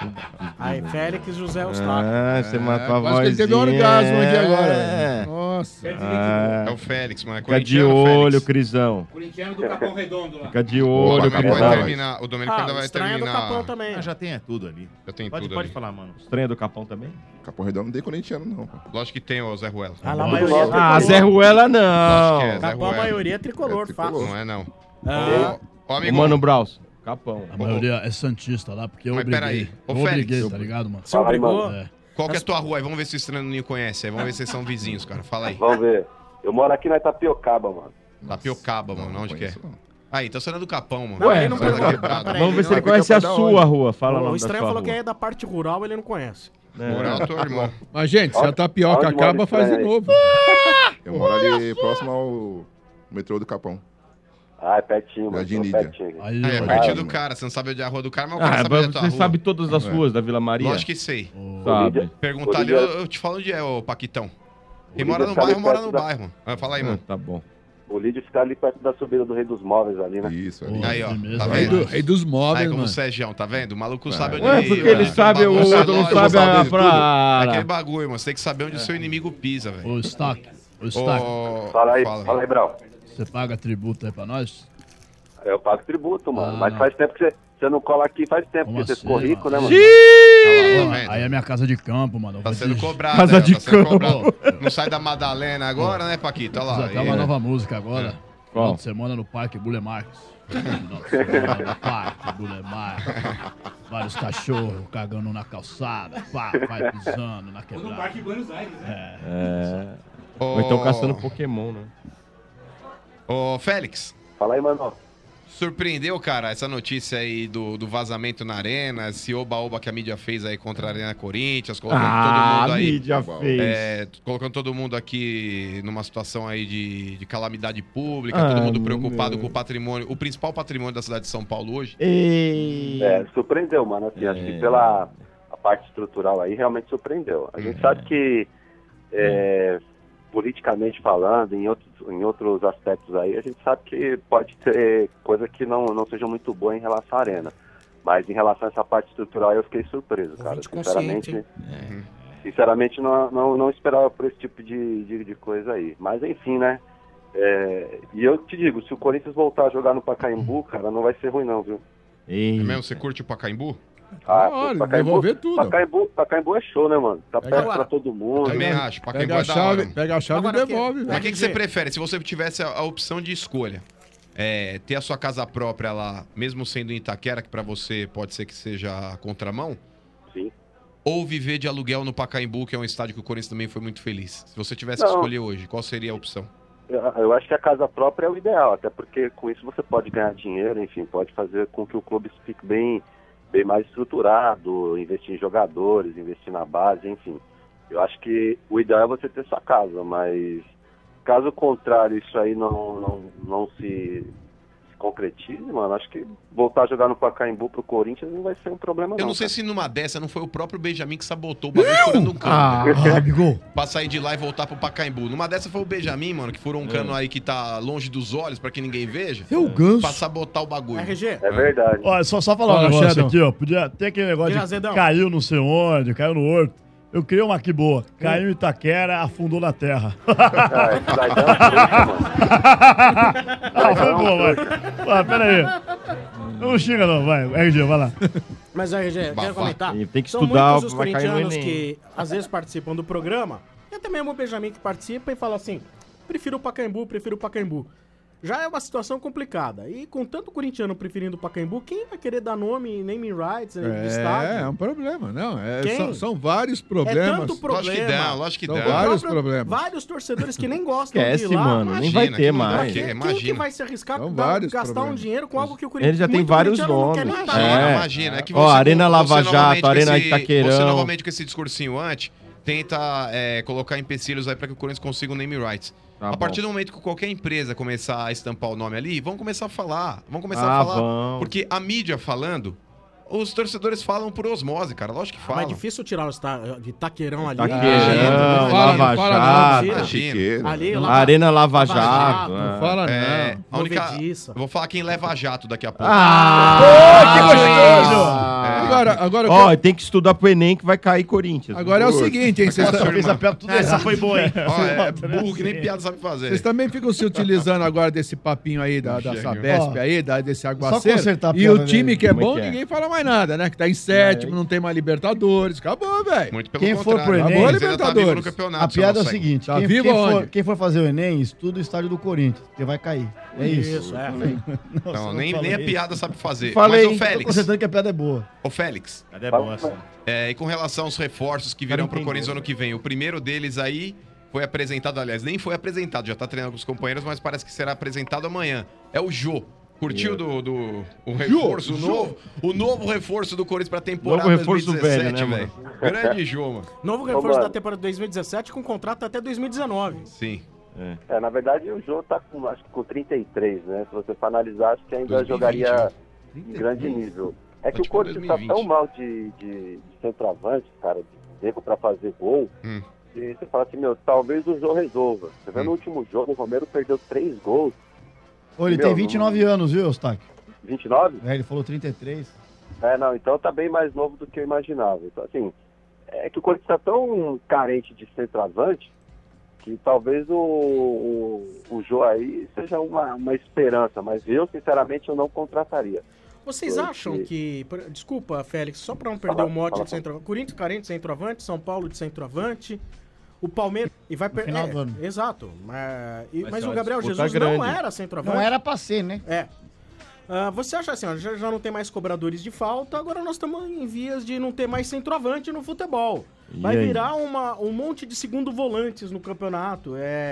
Aí, Félix José Eustáquio. Ah, você matou a voz. Quase que ele teve um orgasmo aqui agora. velho. Nossa. É o Félix, mano. É Fica de corintiano, olho, Félix. Crisão. Corintiano do Capão Redondo lá. Fica de O olho, Domênico vai Crisão. terminar. O Domênico ainda vai estranha do Capão terminar. também. Ah, já tem tudo ali. Já tem Pode tudo ali. falar, mano. Estranha do Capão também? Capão Redondo não tem corintiano, não. Pô. Lógico que tem, ô Zé Ruela. Ah, lá a maioria é Ah, tricolor. Zé Ruela Lógico que não. é, Zé Capão, a Ruela. maioria é tricolor, fácil. Não é, não. Ah. Ô, Ô, amigo, Mano Braus. Capão. A maioria é santista lá, porque eu Mas obriguei. peraí. Ô, Eu Félix. obriguei, tá ligado, mano? Você obrigou? É. qual que é a tua rua aí? Vamos ver se o Estranho Ninho conhece aí. Vamos ver se vocês são vizinhos, cara. Fala aí. Vamos ver. Eu moro aqui na Itapiocaba, mano. Tapiocaba, mano. Onde que é? Aí, então você não é do Capão, mano. Não, ele não Sai da perguntou. quebrada. Peraí, Vamos ver se ele Não, conhece a da sua rua. Fala o O nome da estranho sua falou que rua. é da parte rural, ele não conhece. Moral, teu irmão. Mas, gente, se a tapioca Onde mora acaba, esse faz de trem aí? novo. Eu moro ali próximo ao metrô do Capão. Ah, é pertinho, mano. Jardim Tô Lídia. pertinho. Aí, Aí, é ó. pertinho do mano. cara. Você não sabe onde é a rua do cara, mas o cara Ah, sabe onde é a tua você rua. sabe todas as ruas da Vila Maria? Lógico que sei. Sabe. Perguntar ali, eu te falo onde é, ô Paquitão. Quem mora no bairro, mora no bairro. Fala aí, mano. Tá bom. O Lídio fica ali perto da subida do Rei dos Móveis ali, né? Isso, ali. Aí, ó. firmeza. Tá Rei, vendo? rei dos móveis, Aí, como o mano. Sérgio, tá vendo? O maluco sabe onde Ué, ele porque ele sabe, o Você outro não lógico, sabe sabe a de tudo. É pra... aquele bagulho, mano. Você tem que saber onde o seu inimigo pisa, velho. O Stack. O Ô, Stack. Fala aí, Brau. Você paga tributo aí pra nós? Eu pago tributo, mano. Ah, Mas não. faz tempo que você não cola aqui, faz tempo Como que você assim, ficou rico, né, mano? mano? Tá lá, tá vendo? Aí é minha casa de campo, mano. Eu Tá vou sendo te- cobrado, Casa aí, ó, de tá sendo campo. cobrado. Não sai da Madalena agora, né, Paquito? Olha Fiz lá. até uma nova música agora. Qual? Final de semana no Parque Bule Marques. Final de semana no Parque Bule Marques. Vários cachorros cagando na calçada. Pá, vai pisando na Ou no quebrada. Parque Buenos Aires, né? É. Ou então caçando Pokémon, né? Ô, Félix. Fala aí, mano. Surpreendeu, cara, essa notícia aí do vazamento na Arena, esse oba-oba que a mídia fez aí contra a Arena Corinthians, colocando todo mundo aí. mídia fez. Colocando todo mundo aqui numa situação aí de calamidade pública, todo mundo preocupado com o patrimônio, o principal patrimônio da cidade de São Paulo hoje. É, surpreendeu, mano. Assim, acho que pela a parte estrutural aí, realmente surpreendeu. A gente sabe que, politicamente falando, em outros aspectos aí, a gente sabe que pode ter coisa que não seja muito boa em relação à Arena. Mas em relação a essa parte estrutural, eu fiquei surpreso, cara. Sinceramente, não esperava por esse tipo de coisa aí. Mas enfim, né? E eu te digo, se o Corinthians voltar a jogar no Pacaembu, cara, não vai ser ruim não, viu? É mesmo? Você curte o Pacaembu? Pacaembu é show, né, mano? Tá perto pra todo mundo. Também acho. Pacaembu Pega a é da chave, hora. pega a chave e devolve, Mas o velho. que você prefere? Se você tivesse a opção de escolha, ter a sua casa própria lá, mesmo sendo em Itaquera, que pra você pode ser que seja a contramão? Sim. Ou viver de aluguel no Pacaembu, que é um estádio que o Corinthians também foi muito feliz. Se você tivesse que Não. escolher hoje, qual seria a opção? Eu acho que a casa própria é o ideal, até porque com isso você pode ganhar dinheiro, enfim, pode fazer com que o clube fique bem mais estruturado, investir em jogadores, investir na base, enfim. Eu acho que o ideal é você ter sua casa, mas caso contrário isso aí não se concretize, mano, acho que voltar a jogar no Pacaembu pro Corinthians não vai ser um problema Eu não sei cara. se numa dessa não foi o próprio Benjamin que sabotou o bagulho furando um cano. Amigo. Pra sair de lá e voltar pro Pacaembu. Numa dessa foi o Benjamin, mano, que furou um cano aí que tá longe dos olhos pra que ninguém veja. É o ganso. Pra sabotar o bagulho. RG. É verdade. Olha, só falar um Fala, negócio Shadow. aqui, ó. Podia ter aquele negócio Diga, de Zedão. caiu não sei onde, caiu no horto. Eu criei uma aqui boa. Caiu em Itaquera, afundou na terra. Isso daí dá uma trouxa, mano. Ah, foi boa, vai. Pera aí. Não xinga não, vai. RG, vai lá. Mas, RG, quero comentar. Tem que São estudar, muitos os vai cair no corintianos Enem. que às vezes participam do programa, e até mesmo o Benjamin que participa e fala assim, prefiro o Pacaembu. já é uma situação complicada. E com tanto corintiano preferindo o Pacaembu, quem vai querer dar nome, naming rights, de estádio? É um problema, não. Quem? São vários problemas. É tanto problema. Lógico que São dá. vários problemas. Vários torcedores que nem gostam Esquece, de ir lá. mano, nem vai ter mais. Quem que vai se arriscar São a vários gastar problemas. um dinheiro com algo que o Corinthians... Ele já tem muito vários corintiano não quer nomes. nem tá. Imagina, é que Ó, Arena Lava você novamente Jato, com Arena esse- Itaquerão. Você novamente com esse discursinho antes, tenta colocar empecilhos aí pra que o Corinthians consiga um name rights. Tá a partir bom. do momento que qualquer empresa começar a estampar o nome ali, vão começar a falar. Vão. Porque a mídia falando, os torcedores falam por osmose, cara. Lógico que falam. Mas é difícil tirar o estádio de Itaquerão ali. Itaquerão, Lava Jato. Imagina. Ali, Arena Lava Jato. Não fala A única... Movediça. Eu vou falar quem leva jato daqui a pouco. Que gostoso! Agora Ó, tem que estudar pro Enem que vai cair Corinthians. Agora é o seguinte, hein? Vocês Essa foi boa, hein? Ó, é burro que nem piada sabe fazer. Vocês também ficam se utilizando agora desse papinho aí da Sabesp Ó, aí, desse aguaceiro. consertar a E piada o time dele. que é Como é bom, que é? ninguém fala mais nada, né? Que tá em sétimo, não tem mais Libertadores. Acabou, velho. Muito pelo Quem for pro contrário. Enem- Mas ainda tá vivo no Libertadores. campeonato, A só piada é não o segue. seguinte, Tá quem, vivo quem aonde? for, quem for fazer o Enem, estuda o estádio do Corinthians, porque vai cair. É isso. Não, nem a piada sabe fazer. Falei, Mas o tô Félix. concentrando que a piada é boa. Ô Félix. Cadê boa essa? E com relação aos reforços que virão pro Corinthians ano que vem, o primeiro deles aí foi apresentado, aliás, nem foi apresentado, já tá treinando com os companheiros, mas parece que será apresentado amanhã. É o Jô. Curtiu o reforço novo? O novo reforço do Corinthians pra temporada Novo reforço 2017, velho, né, velho? Grande Jô, mano. Novo reforço da temporada 2017 com contrato até 2019. Sim. Na verdade, o Jô tá com, acho que com 33, né? Se você for analisar, acho que ainda 2020, jogaria né? em grande nível. É que Tipo o Corinthians tá 2020. tão mal de centroavante, cara, de tempo pra fazer gol, e você fala assim, talvez o Jô resolva. Você vê no último jogo, o Romero perdeu 3 gols. Ô, ele tem 29 anos, viu, Eustáquio? 29? É, ele falou 33. Não, então tá bem mais novo do que eu imaginava. Então, assim, é que o Corinthians tá tão carente de centroavante que talvez o Jô aí seja uma esperança, mas eu, sinceramente, eu não contrataria. Vocês acham que... Desculpa, Félix, só pra não perder o mote de centroavante. Corinthians carente de centroavante, São Paulo de centroavante, o Palmeiras... E vai perder... final do ano. Exato. Mas o Gabriel disputa Jesus grande. não era centroavante. Não era pra ser, né? Você acha assim, ó, já não tem mais cobradores de falta, agora nós estamos em vias de não ter mais centroavante no futebol. Vai aí? virar um monte de segundo volantes no campeonato.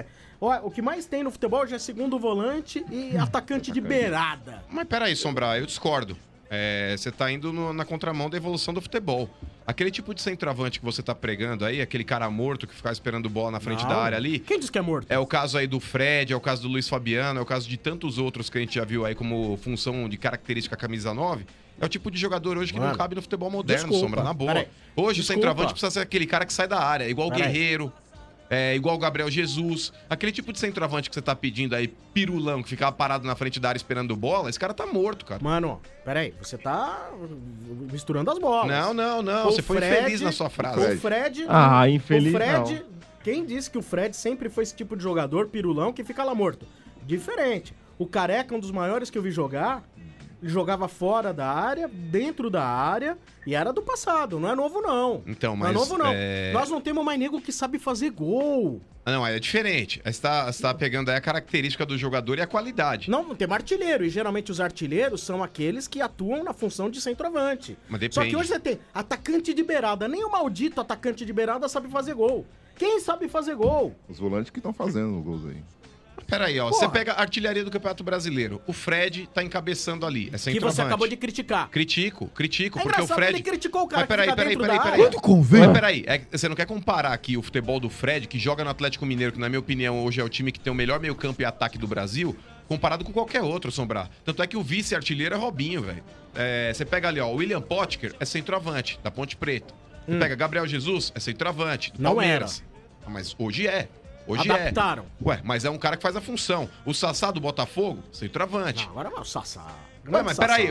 O que mais tem no futebol já é segundo volante e atacante de beirada. Mas peraí, Sombra, eu discordo. Você tá indo na contramão da evolução do futebol. Aquele tipo de centroavante que você tá pregando aí, aquele cara morto que fica esperando bola na frente da área ali. Quem diz que é morto? É o caso aí do Fred, é o caso do Luiz Fabiano, é o caso de tantos outros que a gente já viu aí como função de característica camisa 9. É o tipo de jogador hoje que não cabe no futebol moderno, Desculpa, Sombra, na boa. peraí. Hoje Desculpa. o centroavante precisa ser aquele cara que sai da área, igual o Peraí. Guerreiro, igual o Gabriel Jesus. Aquele tipo de centroavante que você tá pedindo aí, pirulão, que ficava parado na frente da área esperando bola, esse cara tá morto, cara. Mano, peraí, você tá misturando as bolas. Não, O você foi Fred- infeliz na sua frase. O Fred... Infeliz o Fred, não. Quem disse que o Fred sempre foi esse tipo de jogador pirulão que fica lá morto? Diferente. O Careca, um dos maiores que eu vi jogar, ele jogava fora da área, dentro da área, e era do passado, não é novo não. Então, Não é mas... novo não. Nós não temos mais nego que sabe fazer gol. Não, é diferente. Você tá pegando aí a característica do jogador e a qualidade. Não, tem artilheiro, e geralmente os artilheiros são aqueles que atuam na função de centroavante. Mas depende. Só que hoje você tem atacante de beirada, nem o maldito atacante de beirada sabe fazer gol. Quem sabe fazer gol? Os volantes que estão fazendo gols aí. Peraí, ó. Porra. Você pega a artilharia do Campeonato Brasileiro. O Fred tá encabeçando ali. É Que centroavante. você acabou de criticar. Critico, É porque o engraçado Fred... que ele criticou o cara Mas peraí, que fica peraí, dentro peraí, da peraí. área. Quanto convém? Mas peraí, você não quer comparar aqui o futebol do Fred, que joga no Atlético Mineiro, que na minha opinião hoje é o time que tem o melhor meio campo e ataque do Brasil, comparado com qualquer outro, Sombrar. Tanto é que o vice-artilheiro é Robinho, velho. Você pega ali, ó, o William Potker é centroavante, da Ponte Preta. Você pega Gabriel Jesus, é centroavante, do Não Palmeiras. Mas hoje é. Hoje Adaptaram. Ué, mas é um cara que faz a função. O Sassá do Botafogo, centroavante. Não, agora vai o Sassá. Ué, mas peraí,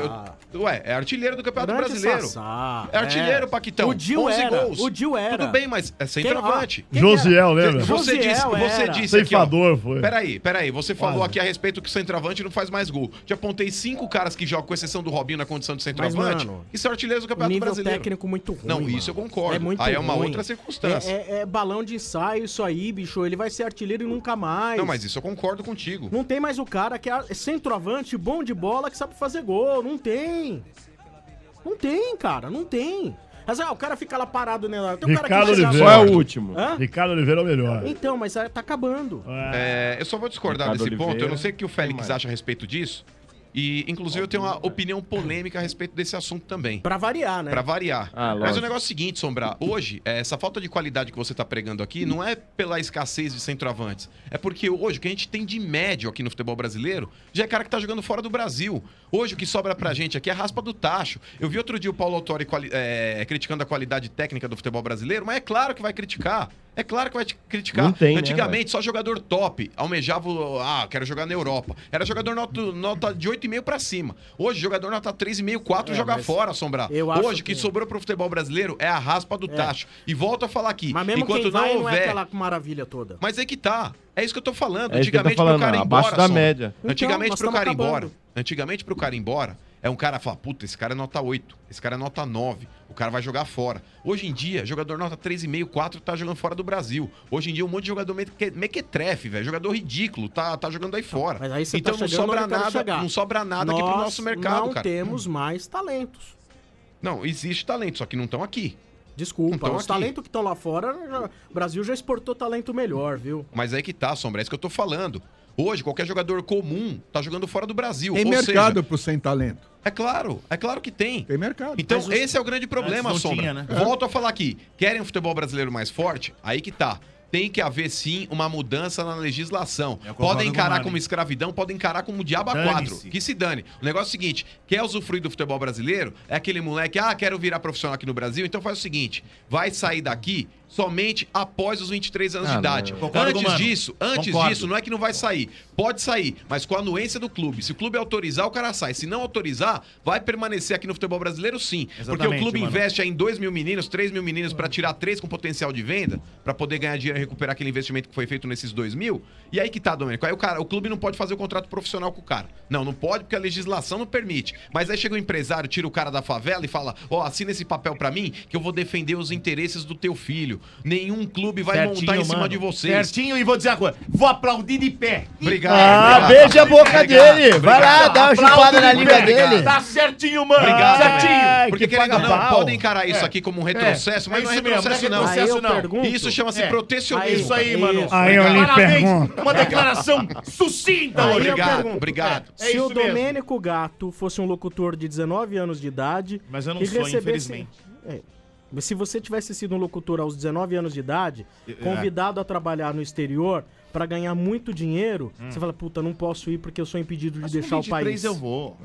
é artilheiro do Campeonato Brasileiro. É artilheiro, Paquitão. O Dil 11 era. gols. O Dil era. Tudo bem, mas é centroavante. Josiel, lembra? Você disse Ceifador aqui, foi. Peraí, você falou aqui a respeito que o centroavante não faz mais gol. Te apontei 5 caras que jogam, com exceção do Robinho, na condição de centroavante, que são artilheiros do Campeonato nível Brasileiro. técnico muito ruim. Não, isso eu concordo. É muito aí é uma ruim. outra circunstância. É balão de ensaio isso aí, bicho. Ele vai ser artilheiro e nunca mais. Não, mas isso eu concordo contigo. Não tem mais o cara que é centroavante, bom de bola, que sabe fazer gol. Não tem. Não tem, cara. Não tem. Mas o cara fica lá parado nela. Ricardo Oliveira. Qual é o último? Ricardo Oliveira é o melhor. Então, mas tá acabando. Eu só vou discordar Ricardo desse ponto. Oliveira. Eu não sei o que o Félix acha a respeito disso. E, inclusive, eu tenho uma opinião polêmica a respeito desse assunto também. Pra variar, né? Pra variar. Mas lógico. o negócio é o seguinte, Sombra. Hoje, essa falta de qualidade que você tá pregando aqui não é pela escassez de centroavantes. É porque hoje o que a gente tem de médio aqui no futebol brasileiro já é cara que tá jogando fora do Brasil. Hoje o que sobra pra gente aqui é raspa do tacho. Eu vi outro dia o Paulo Autori criticando a qualidade técnica do futebol brasileiro, mas é claro que vai criticar. É claro que vai criticar. Não tem, Antigamente, só jogador top almejava, quero jogar na Europa. Era jogador nota de 8,5 pra cima. Hoje, jogador nota 3,5, 4 joga fora, Sombra. Hoje, o que sobrou pro futebol brasileiro é a raspa do tacho. E volto a falar aqui. Mas mesmo enquanto quem vai, não não é houver... aquela maravilha toda. Mas é que tá. É isso que eu tô falando. É isso que ele tá falando, pro cara ir abaixo embora, da Sombra. média. Antigamente, nós pro estamos cara ir embora. acabando. Antigamente, pro cara ir embora, é um cara falar, puta, esse cara é nota 8, esse cara é nota 9, o cara vai jogar fora. Hoje em dia, jogador nota 3,5, 4 tá jogando fora do Brasil. Hoje em dia, um monte de jogador mequetrefe, velho, jogador ridículo, tá jogando aí fora. Mas aí você então tá não chegando sobra onde eu quero nada, chegar. não sobra nada aqui pro nosso mercado, não cara. temos mais talentos. Não, existe talento, só que não estão aqui. Desculpa, Então, os aqui. talentos que estão lá fora, o Brasil já exportou talento melhor, viu? Mas aí que tá, Sombra, é isso que eu tô falando. Hoje, qualquer jogador comum tá jogando fora do Brasil. Tem Ou mercado seja, pro sem talento. é claro que tem. Tem mercado. Então, Mas esse é o grande problema, Antes não Sombra. tinha, né? Volto a falar aqui. Querem um futebol brasileiro mais forte? Aí que tá. Tem que haver, sim, uma mudança na legislação. Eu concordo Podem com o encarar Mani. como escravidão, podem encarar como diabo a Dane-se. 4. Que se dane. O negócio é o seguinte, quer usufruir do futebol brasileiro? É aquele moleque, quero virar profissional aqui no Brasil, então faz o seguinte, vai sair daqui somente após os 23 anos de idade. não. Concordo com o Mano. Antes Concordo. disso, não é que não vai sair. Pode sair, mas com a anuência do clube. Se o clube autorizar, o cara sai. Se não autorizar, vai permanecer aqui no futebol brasileiro, sim. Porque o Exatamente, clube Mano. investe aí em 2 mil meninos, 3 mil meninos pra tirar 3 com potencial de venda, pra poder ganhar dinheiro e recuperar aquele investimento que foi feito nesses 2 mil. E aí que tá, Domênico. Aí o clube não pode fazer o contrato profissional com o cara. Não pode porque a legislação não permite. Mas aí chega o empresário, tira o cara da favela e fala, assina esse papel pra mim que eu vou defender os interesses do teu filho. Nenhum clube vai montar em cima de vocês. Certinho, e vou dizer uma coisa. Vou aplaudir de pé. Obrigado. Beija a boca dele. Vai lá, dá uma chupada na língua dele. Tá certinho, mano. Obrigado, certinho. porque querendo ou não, podem encarar isso aqui como um retrocesso, mas não é isso mesmo, retrocesso, não é não. retrocesso, não. pergunto. Isso chama-se protecionismo. Isso aí, mano. Aí eu lhe pergunto. Uma declaração sucinta Aí hoje. eu Obrigado, pergunto, obrigado. É Se isso o mesmo. Domênico Gato fosse um locutor de 19 anos de idade... Mas eu não e sou, recebesse- infelizmente. Mas se você tivesse sido um locutor aos 19 anos de idade, convidado a trabalhar no exterior pra ganhar muito dinheiro, você fala, puta, não posso ir porque eu sou impedido de deixar o país. eu vou.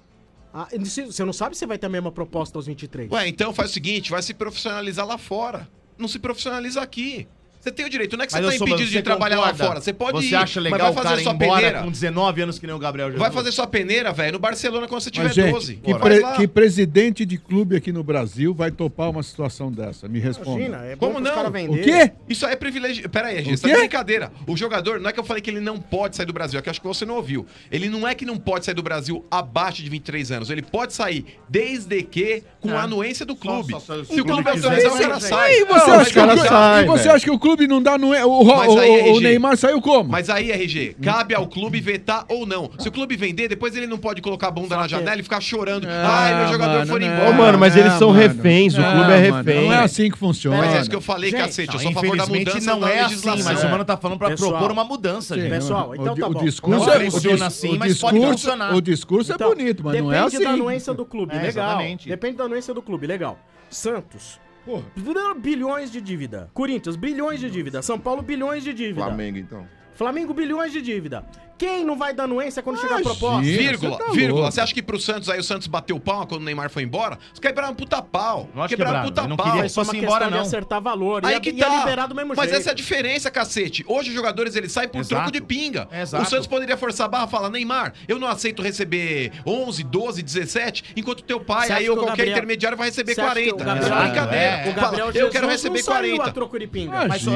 Você não sabe se vai ter a mesma proposta aos 23. Ué, então faz o seguinte, vai se profissionalizar lá fora. Não se profissionaliza aqui. Você tem o direito, não é que você Mas tá eu sou, impedido você de trabalhar lá concorda? fora. Você pode ir, Você acha mas legal vai o cara fazer ir sua embora peneira. com 19 anos que nem o Gabriel Jesus? Vai fazer sua peneira, velho, no Barcelona quando você tiver Mas, gente, 12. que, Faz lá. que presidente de clube aqui no Brasil vai topar uma situação dessa? Me responda. Imagina, é bom Como pros não? caras O vender. quê? Isso aí é privilégio. Pera aí, O Regis, tá quê? de brincadeira. O jogador, não é que eu falei que ele não pode sair do Brasil, é que eu acho que você não ouviu. Ele não é que não pode sair do Brasil abaixo de 23 anos. Ele pode sair desde que com a anuência do clube. Se o clube autorizar, o cara sai. E você, Não, acha, que o clube- sai, e você velho. acha que o clube não dá Mas aí, o RG, Neymar saiu como? Mas aí, RG, cabe ao clube vetar ou não. Se o clube vender, depois ele não pode colocar a bunda na janela e ficar chorando. Ai, meu jogador mano, foi não. embora. Ô, mano, mas eles são reféns, o clube é mano, refém. Não é assim que funciona. Mas é isso que eu falei, Gente, cacete. Eu sou a favor da Infelizmente mudança não da é assim, legislação. mas o mano tá falando pra Pessoal. propor uma mudança, gente. Pessoal, então tá bom. O discurso, Não é, funciona assim, mas pode funcionar. o discurso Então, é bonito, mas não é assim. Depende da anuência do clube, legal. exatamente. Depende da anuência do clube, legal. Santos, bilhões de dívida. Corinthians, bilhões de dívida. São Paulo, bilhões de dívida. Flamengo, então. Flamengo, bilhões de dívida. Quem não vai dar anuência quando chegar a proposta? Vírgula. Você acha que pro Santos aí o Santos bateu pau quando o Neymar foi embora? Os caras quebraram um puta pau. Quebraram um puta não pau. queria que Só uma fosse questão embora, de não. acertar valor. Aí Ia, que ia tá. liberar do mesmo Mas jeito. essa é a diferença, cacete. Hoje os jogadores eles saem por Exato. troco de pinga. Exato. O Santos poderia forçar a barra e falar: Neymar, eu não aceito receber 11, 12, 17, enquanto teu pai, Você aí acha ou que o qualquer Gabriel- intermediário vai receber Você acha que 40. o Gabriel- Brincadeira. O Gabriel Fala, eu quero Jesus receber não saiu 40. a troco de pinga. Mas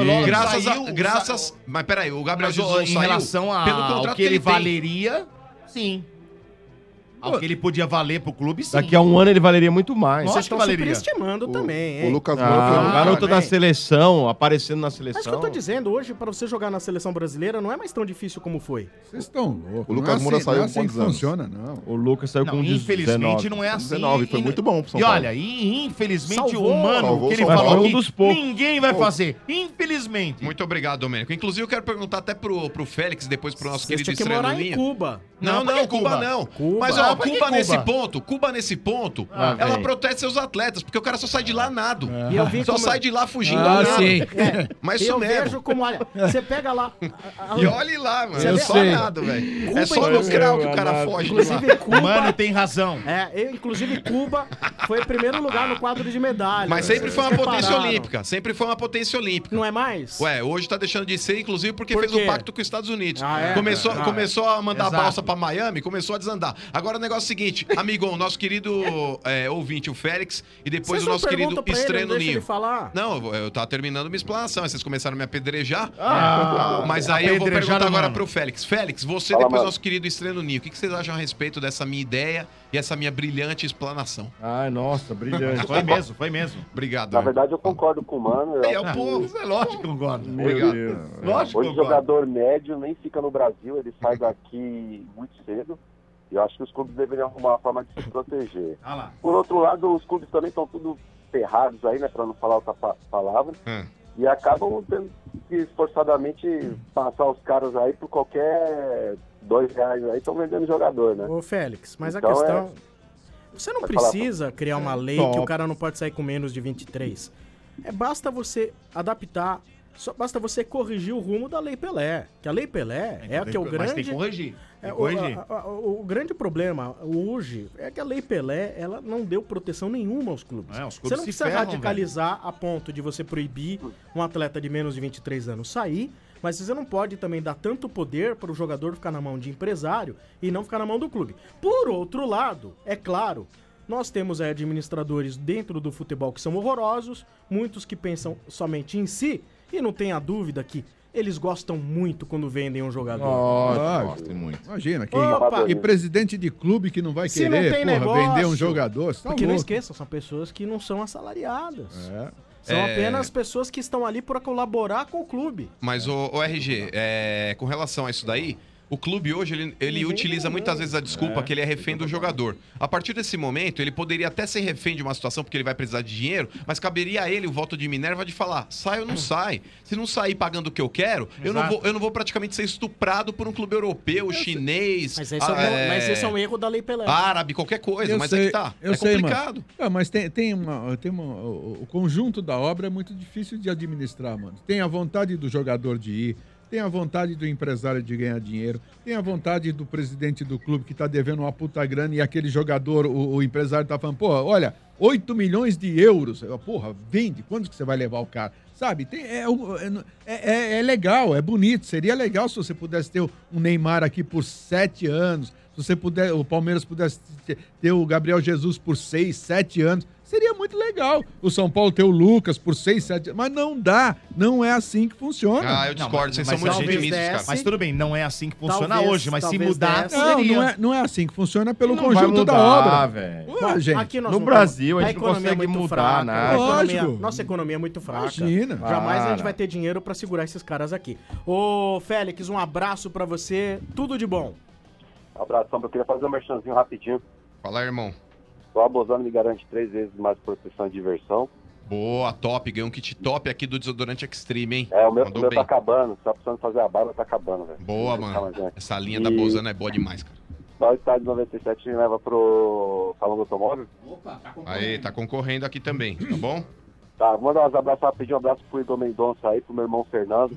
Graças. Mas peraí, o Gabriel Mas Jesus em saiu relação pelo ao contrato que ele tem. valeria, sim. Ao que ele podia valer pro clube, sim. Daqui a um ano ele valeria muito mais. Vocês estão superestimando também, hein? O Lucas Moura foi um garoto também. da seleção, aparecendo na seleção. Mas o que eu tô dizendo, hoje, pra você jogar na seleção brasileira, não é mais tão difícil como foi. Vocês estão loucos. O Lucas Moura saiu não é com assim que quantos anos? funciona, não. O Lucas saiu com 19. Infelizmente não é assim. 19, foi muito bom pro São E Paulo. olha, infelizmente Salvou. o Mano, Salvou, que ele salvou. falou Foi um aqui, dos poucos. ninguém vai fazer. Infelizmente. Muito obrigado, Domênico. Inclusive, eu quero perguntar até pro Félix, depois pro nosso Vocês querido tinham que Estrela morar no em Ninho. Cuba. Não, Não, por que Cuba Cuba? não. Cuba. Mas, ó, Ah, por que Cuba nesse Cuba? ponto, Ah, ela vem. protege seus atletas, porque o cara só sai de lá nado. E eu vi Só como- sai de lá fugindo. Ah, nado. sim. Mas E isso eu mesmo. vejo como, olha, você pega lá... E olhe lá, mano. Você É vê- só sei. nado, velho. Cuba É só e- no crau que o cara foge de lá. Inclusive, Cuba... Mano, tem razão. Inclusive, Cuba foi em primeiro lugar no quadro de medalhas. Mas sempre foi uma Vocês potência repararam. olímpica. Sempre foi uma potência olímpica. Não é mais? Ué, hoje tá deixando de ser, inclusive, porque Por fez quê? um pacto com os Estados Unidos. Ah, é? Começou a mandar Exato. balsa pra Miami, começou a desandar. Agora o negócio é o seguinte, amigão, nosso querido ouvinte, o Félix, e depois Vocês o não nosso querido perguntam pra ele, Estrela não deixa Ninho. ele falar. Não, eu tava terminando minha explanação, aí vocês começaram a me apedrejar. Ah, Mas aí eu vou apedrejaram, perguntar agora mano. pro Félix. Félix, você Fala, depois mano. nosso querido Estrela Ninho, o que vocês acham a respeito dessa minha ideia e essa minha brilhante explanação? Ai, nossa, brilhante. Foi mesmo. Obrigado. Na verdade, eu concordo com o Mano. Eu É acho o que povo. É lógico que eu concordo. Obrigado. Lógico que Hoje eu o jogador médio nem fica no Brasil, ele sai daqui muito cedo. E eu acho que os clubes deveriam arrumar uma forma de se proteger. Ah lá. Por outro lado, os clubes também estão tudo ferrados aí, né? Pra não falar outra palavra. E acabam tendo que forçadamente passar os caras aí por qualquer R$2 aí, estão vendendo jogador, né? Ô, Félix, mas Então a questão... Você não Pode falar, precisa criar uma lei Top. que o cara não pode sair com menos de 23. Basta você adaptar, só basta você corrigir o rumo da Lei Pelé. Que a Lei Pelé é que é o grande... Mas tem que corrigir. Tem É, que corrigir. o grande problema hoje é que a Lei Pelé, ela não deu proteção nenhuma aos clubes. É, os clubes Você não se precisa ferram, radicalizar a ponto de você proibir um atleta de menos de 23 anos sair, mas você não pode também dar tanto poder para o jogador ficar na mão de empresário e não ficar na mão do clube. Por outro lado, é claro, nós temos aí administradores dentro do futebol que são horrorosos, muitos que pensam somente em si, e não tenha dúvida que eles gostam muito quando vendem um jogador. Gostem muito. Imagina, Opa! que presidente de clube que não vai Se não querer, tem porra, negócio, vender um jogador. Você tá Porque não louco. esqueçam, são pessoas que não são assalariadas. É. São apenas pessoas que estão ali para colaborar com o clube. Mas o RG, com relação a isso daí, o clube hoje, ele utiliza muitas vezes a desculpa que ele é refém do jogador. A partir desse momento, ele poderia até ser refém de uma situação porque ele vai precisar de dinheiro, mas caberia a ele o voto de Minerva de falar, sai ou não sai. Se não sair pagando o que eu quero, eu não vou praticamente ser estuprado por um clube europeu, chinês, Mas esse é um erro da Lei Pelé. árabe, qualquer coisa. Mas é que tá, Eu é sei, complicado. mano. Mas o conjunto da obra é muito difícil de administrar, mano. Tem a vontade do jogador de ir, tem a vontade do empresário de ganhar dinheiro, tem a vontade do presidente do clube que tá devendo uma puta grana e aquele jogador, o empresário tá falando, porra, olha, 8 milhões de euros, porra, vende, quanto que você vai levar o cara? Sabe, é legal, é bonito, seria legal se você pudesse ter um Neymar aqui por 7 anos, se você puder, o Palmeiras pudesse ter o Gabriel Jesus por 6, 7 anos, seria muito legal. O São Paulo ter o Lucas por 6, 7 anos, mas não dá, não é assim que funciona. Eu discordo, vocês são muito otimistas, cara. Mas tudo bem, não é assim que funciona hoje, mas se mudar, Não é assim que funciona pelo Não conjunto vai mudar, da obra. velho. Pô, gente, Aqui nós no não Brasil, temos- a gente não economia é consegue muito mudar fraca. nada. Lógico. Nossa economia é muito fraca. Imagina. Jamais a gente Para. vai ter dinheiro pra segurar esses caras aqui. Ô, Félix, um abraço pra você. Tudo de bom. Um abração, eu queria fazer um merchanzinho rapidinho. Fala, irmão. O Abozano me garante 3 vezes mais proteção e diversão. Boa, top. Ganhou um kit top aqui do Desodorante Extreme, hein? O meu Mandou bem. tá acabando, tá precisando fazer a barba, tá acabando, velho. Boa, Não mano. tá mais, né? Essa linha da Bozano é boa demais, cara. Só o estádio 97 me leva pro Salão do Automóvel. Aí, tá concorrendo aqui também, tá bom? Tá, vou mandar uns abraços rapidinho, um abraço pro Igor Mendonça aí, pro meu irmão Fernando.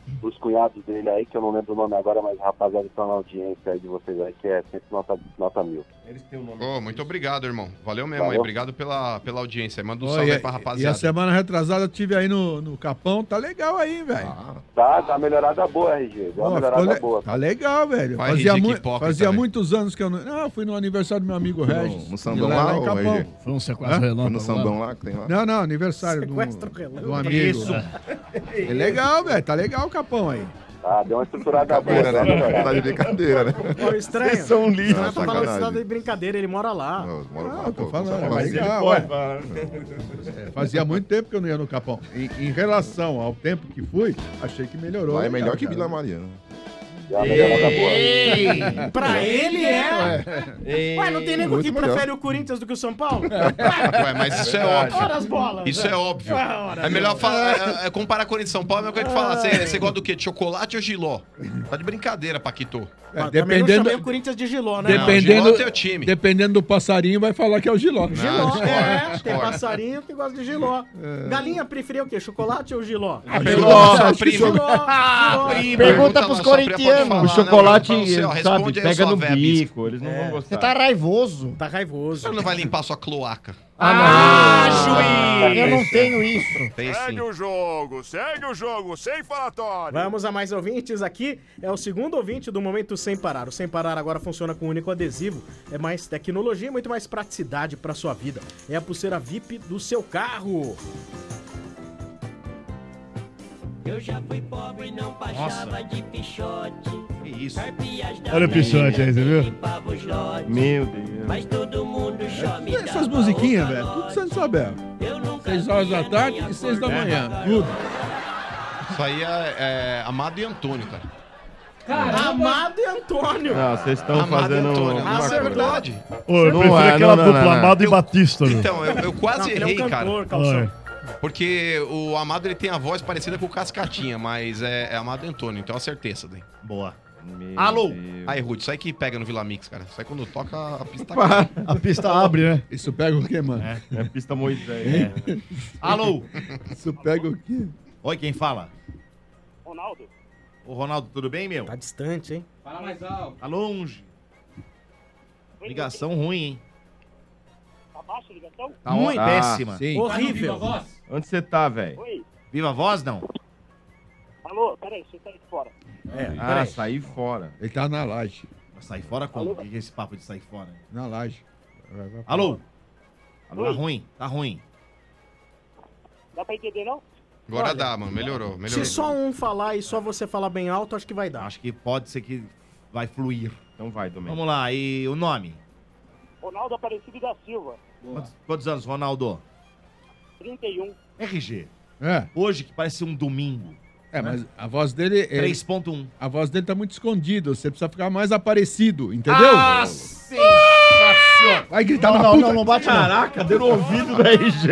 os cunhados dele aí, que eu não lembro o nome agora, mas o rapaziada que tá na audiência aí de vocês aí, que é sempre nota 1000. Eles têm o nome. Ô, muito obrigado, irmão. Valeu mesmo Valeu. aí. Obrigado pela audiência. Manda um Ô, salve e, aí pra e rapaziada. a semana retrasada eu tive aí no Capão, tá legal aí, velho. Tá uma melhorada boa, RG. Deu uma melhorada boa. Tá legal, velho. Vai, Fazia, RG, que hipócrita, fazia velho. muitos anos que eu não... Não, fui no aniversário do meu amigo Regis. No sambão de lá, em ô, Capão. RG? Foi um sequestro relâmpago. Foi no sambão lá que tem lá? Não, aniversário do Sequestro relâmpago. amigo. Isso. É legal, velho. Tá legal o Capão aí. Tá, deu uma estruturada boa. Brincadeira, né? Tá de brincadeira, né? Ô, estranho. Vocês são lindos. Não, tá falando sacanagem. isso de brincadeira, ele mora lá. Não, moro lá, Não, tô pô, falando, só é falando legal. Pode Ó. falar. Fazia muito tempo que eu não ia no Capão. Em relação ao tempo que fui, achei que melhorou. Lá é legal, melhor que cara. Vila Mariana. Deu uma melhorada boa. Ei! Pra ele é. Ei! Ué, não tem nego que Muito melhor. prefere o Corinthians do que o São Paulo? Ué, mas isso é óbvio. Ora as bolas. Isso é óbvio. Ora, É melhor falar, comparar Corinthians e São Paulo, é a mesma coisa que falar. Você gosta do quê? De chocolate ou giló? Tá de brincadeira, Paquito. Mas também não chamei o Corinthians de Giló, né? Dependendo, Giló é teu time. dependendo do passarinho, vai falar que é o Giló. Giló, discordo. tem passarinho que gosta de Giló. Galinha preferia o quê? Chocolate ou Giló? Giló, sua Giló, prima. Giló. Pergunta pros corintianos. O chocolate Responde aí, pega sua no véia bico, eles não vão gostar. Você tá raivoso. Tá raivoso. Você não vai limpar sua cloaca. Juiz! Eu não tenho isso. Tem sim. Segue o jogo, sem falatório. Vamos a mais ouvintes aqui. É o segundo ouvinte do Momento Sem Parar. O Sem Parar agora funciona com um único adesivo. É mais tecnologia e muito mais praticidade pra sua vida. É a pulseira VIP do seu carro. Eu já fui pobre, não baixava de pichote. Que isso? Olha o pichote aí, você viu? Meu Deus. Mas todo mundo só me Essas musiquinhas, velho, tudo Santo Isabel. 6 horas da tarde e 6 da manhã. Tudo. Isso aí é Amado e Antônio, cara. Amado e Antônio. Não, vocês estão Amado fazendo e Antônio. uma Isso é coisa. verdade. Ô, eu Não prefiro é, aquela não, dupla não. Amado e Batista. meu. Então, eu quase Ele é um errei, cantor, cara. calção. Porque o Amado ele tem a voz parecida com o Cascatinha, mas é Amado e Antônio, então eu acertei essa daí. Boa. Meu Alô? Deus. Aí, Ruth, isso aí que pega no Vila Mix, cara. Isso aí quando toca a pista. A pista abre, né? Isso pega o quê, mano? É pista Moisés. Alô? Isso pega o quê? Oi, quem fala? Ronaldo. Ô, Ronaldo, tudo bem, meu? Tá distante, hein? Fala mais alto. Tá longe. Ligação ruim, hein? Tá baixa a ligação? Tá ruim, Tá, péssima. Sim. Horrível. Onde você tá, velho? Oi. Viva a voz, não? Alô, peraí, deixa eu sair de fora. Ah, saí fora. Ele tá na laje. Sair fora como? O que é esse papo de sair fora? Na laje. Vai. Alô? Alô? Tá Oi. ruim, tá ruim. Dá pra entender, não? Agora Olha, dá, mano. Melhorou. Se só um falar e só você falar bem alto, acho que vai dar. Acho que pode ser que vai fluir. Então vai, Domênico. Vamos lá, e o nome? Ronaldo Aparecido da Silva, Quantos anos, Ronaldo? 31. RG. É. Hoje, que parece um domingo. É, mas a voz dele... 3.1. A voz dele tá muito escondida. Você precisa ficar mais aparecido, entendeu? Ah, sensacional! Vai gritar Não, na não, puta. não, não bate não. Caraca, deu no ouvido da RG.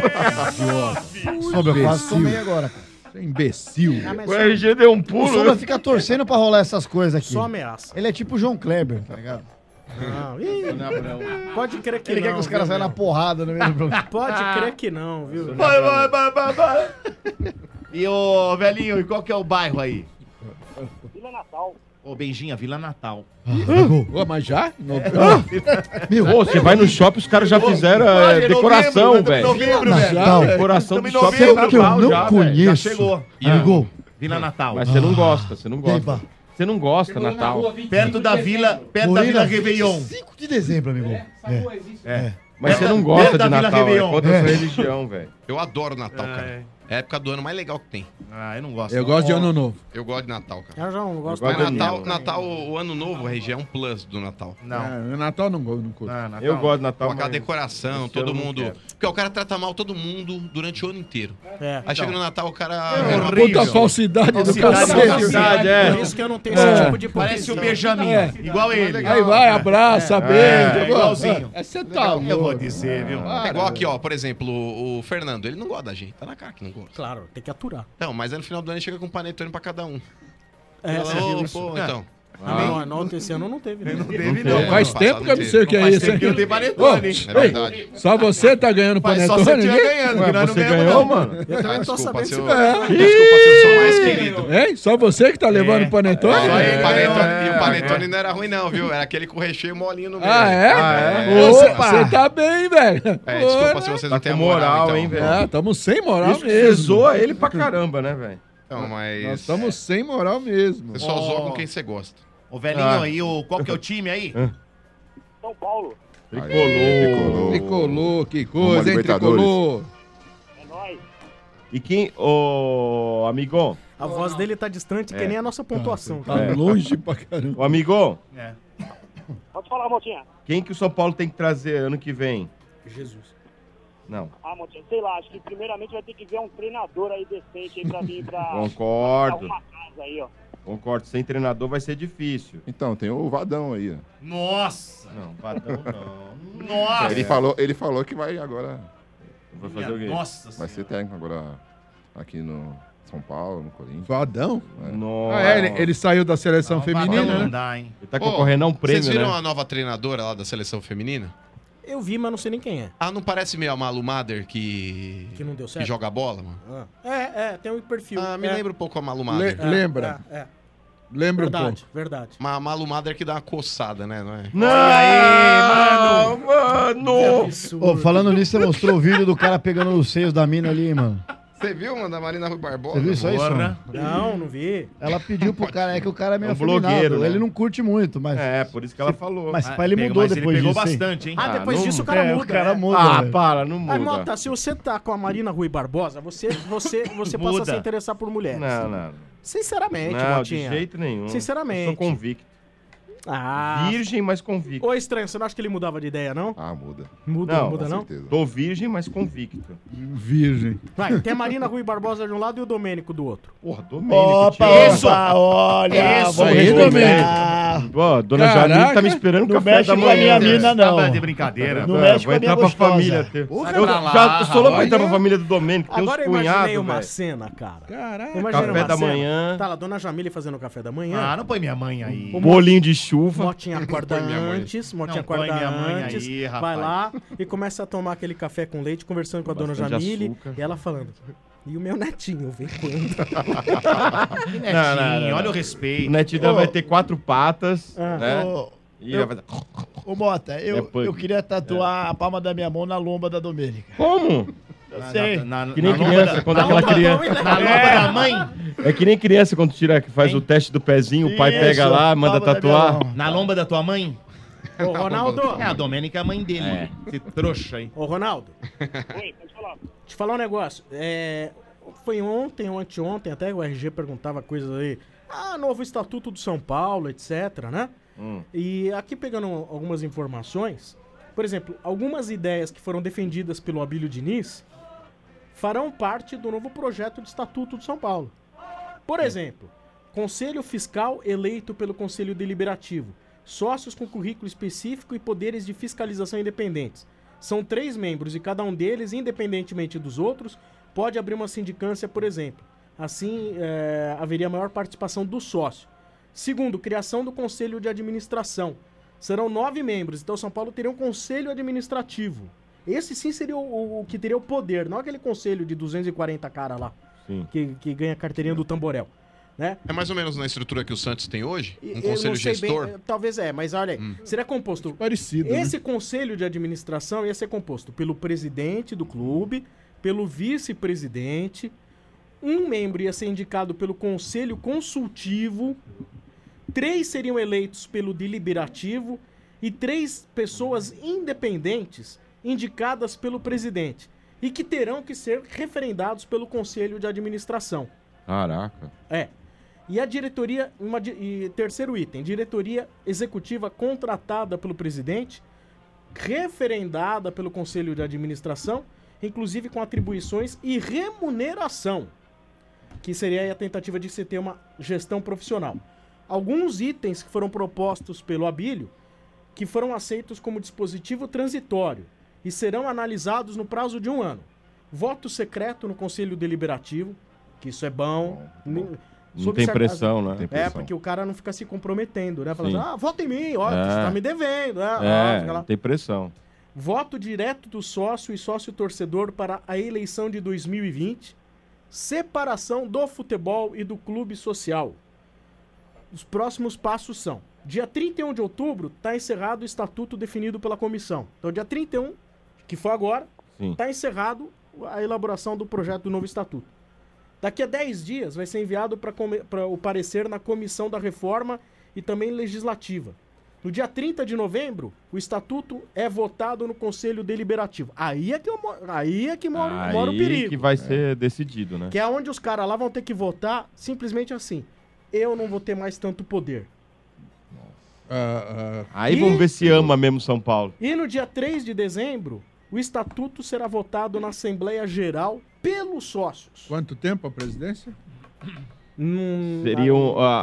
Sombra, eu quase tomei agora, cara. Você é imbecil. Ah, mas O RG deu um O pulo. Sombra fica torcendo pra rolar essas coisas aqui. só ameaça. Ele é tipo o João Kleber, tá ligado? Não. Ih, pode crer que Ele não. quer que os caras viu, saiam na meu? porrada no meio do programa. Pode crer que não, viu? Vai. E ô, velhinho, e qual que é o bairro aí? Vila Natal. Ô, Benjinha, Vila Natal. Ô, mas já? Meu, você vai no shopping, os caras já fizeram decoração, velho. Novembro, Natal. velho. Decoração do Estamos em shopping novembro, que eu Natal não já, velho. conheço. Já chegou. Amigo, Vila Natal. Mas você não gosta, você não gosta. Eba. Você não gosta, Natal. Perto da Vila Moreira, Réveillon. 5 de dezembro, amigo. É. Mas você não Perto gosta da de Vila Natal, é Réveillon. contra a sua religião, velho. Eu adoro Natal, cara. É a época do ano mais legal que tem. Ah, eu não gosto. Eu gosto de Ano Novo. Eu gosto de Natal, cara. Eu já não gosto. Eu Mas gosto Natal, o ano novo, RG, é um plus do Natal. Não. É, Natal não curto. Ah, Natal. Eu gosto de Natal. Com aquela mas decoração, esse todo ano eu não mundo. quero. Porque o cara trata mal todo mundo durante o ano inteiro. É. Aí chega no Natal, o cara. É uma horrível. Puta falsidade do cacete. Por isso que eu não tenho esse tipo de Parece o hipocrisia. Benjamin. Igual ele. Aí vai, abraça, beija. igualzinho. Você tá Eu vou louco. dizer, viu? É igual aqui, ó, por exemplo, o Fernando, ele não gosta da gente, tá na cara que não gosta. Claro, tem que aturar. Não, mas aí no final do ano ele chega com um panetone pra cada um. É, você Ô, viu isso? pô, É. então. Não, esse ano não teve. Não teve, não. Faz tempo que eu não sei o que é isso, hein? Não tem panetone. É verdade. Só você tá ganhando panetone? Só você estiver ganhando, que nós não ganhamos, mano. Eu também não tô sabendo se Desculpa se eu sou mais querido. Hein? Só você que tá levando panetone? E o panetone não era ruim, não, viu? Era aquele com recheio molinho no meio. Você tá bem, velho. Desculpa se vocês não têm moral, hein, velho? Tamo sem moral Isso mesmo. zoa ele pra caramba, né, velho? Não, mas... Nós estamos sem moral mesmo. Você só zoa com quem você gosta. Ô, velhinho aí, qual que é o time aí? São Paulo. Tricolor, que coisa, hein, Tricolor. É nóis. E quem... Ô, amigão. A voz dele tá distante, que nem a nossa pontuação. Tá longe pra caramba. Ô, amigão. Pode falar, Motinha. Quem que o São Paulo tem que trazer ano que vem? Jesus. Não. Motinha, sei lá, acho que primeiramente vai ter que ver um treinador aí decente aí pra vir pra... Concordo. Pra arrumar casa aí, ó. Concordo, sem treinador vai ser difícil. Então, tem o Vadão aí, ó. Nossa! Não, Vadão não. Nossa! Ele falou que vai agora... Vai fazer o quê? Nossa Vai ser técnico agora aqui no São Paulo, no Corinthians. Vadão? Nossa. Ele saiu da seleção feminina, Vadão né? não dá, hein? Ele tá concorrendo a um prêmio, Vocês viram né? a nova treinadora lá da seleção feminina? Eu vi, mas não sei nem quem é. Não parece meio a Malu Mader que não deu certo? Que joga bola, mano? Tem um perfil. Me lembra um pouco a Malu Mader. Lembra. Lembra verdade, um pouco. Verdade. Mas a Malu Mader que dá uma coçada, né? Não é? Não, mano! Ô, falando nisso, você mostrou o vídeo do cara pegando os seios da mina ali, mano. Você viu, mano, da Marina Rui Barbosa? Você viu isso aí, Som? Não vi. Ela pediu pro cara, é que o cara é meio É um blogueiro, né? Ele não curte muito, mas... Por isso que ela falou. Mas pai, ele mudou depois disso. Ele pegou bastante, hein? Depois disso o cara muda. O cara muda. Para, não muda. Mas, Mota, se você tá com a Marina Rui Barbosa, você passa a se interessar por mulheres. Não. Sinceramente, Não, Motinha. de jeito nenhum. Sinceramente. Eu sou convicto. Virgem, mas convicto. Ô, estranho, você não acha que ele mudava de ideia, não? Muda. Muda não? Tô virgem, mas convicto. Virgem. Vai, tem a Marina Rui Barbosa de um lado e o Domênico do outro. Porra, Domênico. Olha, vamos respeitar. Ó, dona Janine tá me esperando no café da manhã. Não mexe com a minha mina, não. Tá de brincadeira. Não mexe com Vou a minha entrar pra gostosa. família. Eu sou louco pra entrar pra família do Domênico. Tem uns Agora eu imaginei cunhados, uma velho. cena, cara. Caraca. Imaginei Café uma da cena. manhã. Tá lá, dona Jamile fazendo o café da manhã. Não põe minha mãe aí. Bolinho de chuva. Motinha acorda antes, Motinha Não põe acorda minha mãe antes, aí, rapaz. vai lá e começa a tomar aquele café com leite, conversando com a dona Bastante Jamile, açúcar. e ela falando, e o meu netinho, vem quando? Que netinho, olha o respeito. O netinho vai ter 4 patas, né? E eu- vai fazer... Ô, Mota, eu pug. queria tatuar a palma da minha mão na lomba da Domênica. Como? Eu sei. Que nem criança, quando aquela criança... Na lomba da mãe? É que nem criança quando faz o teste do pezinho, o pai pega lá, manda palma da minha tatuar. mão. Na lomba da tua mãe? Ô, Ronaldo! É, a Domênica é a mãe dele. Esse trouxa aí. Ô, Ronaldo, Oi, pode falar. te falar um negócio. Foi ontem ou anteontem, até o RG perguntava coisas aí. Novo Estatuto do São Paulo, etc, né? E aqui pegando algumas informações, por exemplo, algumas ideias que foram defendidas pelo Abílio Diniz farão parte do novo projeto de Estatuto de São Paulo. Por exemplo, Conselho Fiscal eleito pelo Conselho Deliberativo, sócios com currículo específico e poderes de fiscalização independentes. São 3 membros e cada um deles, independentemente dos outros, pode abrir uma sindicância, por exemplo. Assim, haveria maior participação do sócio. Segundo, criação do Conselho de Administração. Serão 9 membros, então São Paulo teria um Conselho Administrativo. Esse sim seria o que teria o poder, não aquele conselho de 240 caras lá, que ganha carteirinha do Tamborel. Né? É mais ou menos na estrutura que o Santos tem hoje? Um Eu conselho não sei gestor? bem, talvez mas olha aí, seria composto... Parecido, Esse conselho de administração ia ser composto pelo presidente do clube, pelo vice-presidente, um membro ia ser indicado pelo conselho consultivo, 3 seriam eleitos pelo deliberativo e 3 pessoas independentes indicadas pelo presidente e que terão que ser referendados pelo conselho de administração. Caraca. E a diretoria, e terceiro item, diretoria executiva contratada pelo presidente, referendada pelo conselho de administração, inclusive com atribuições e remuneração, que seria aí a tentativa de se ter uma gestão profissional. Alguns itens que foram propostos pelo Abílio, que foram aceitos como dispositivo transitório e serão analisados no prazo de 1 ano. Voto secreto no Conselho Deliberativo, que isso é bom. Não tem pressão, né? É, porque o cara não fica se comprometendo, né? Falando, Sim. vota em mim, ó, você tá me devendo, né? Não tem pressão. Voto direto do sócio e sócio-torcedor para a eleição de 2020. Separação do futebol e do clube social. Os próximos passos são: dia 31 de outubro está encerrado o estatuto definido pela comissão. Então, dia 31, que foi agora, está encerrado a elaboração do projeto do novo estatuto. Daqui a 10 dias vai ser enviado para o parecer na comissão da reforma e também legislativa. No dia 30 de novembro, o estatuto é votado no Conselho Deliberativo. Aí é que mora o perigo. Aí que vai ser decidido, né? Que é onde os caras lá vão ter que votar simplesmente assim. Eu não vou ter mais tanto poder. Aí vamos ver se ama mesmo São Paulo. E no dia 3 de dezembro, o estatuto será votado na Assembleia Geral pelos sócios. Quanto tempo a presidência? Seria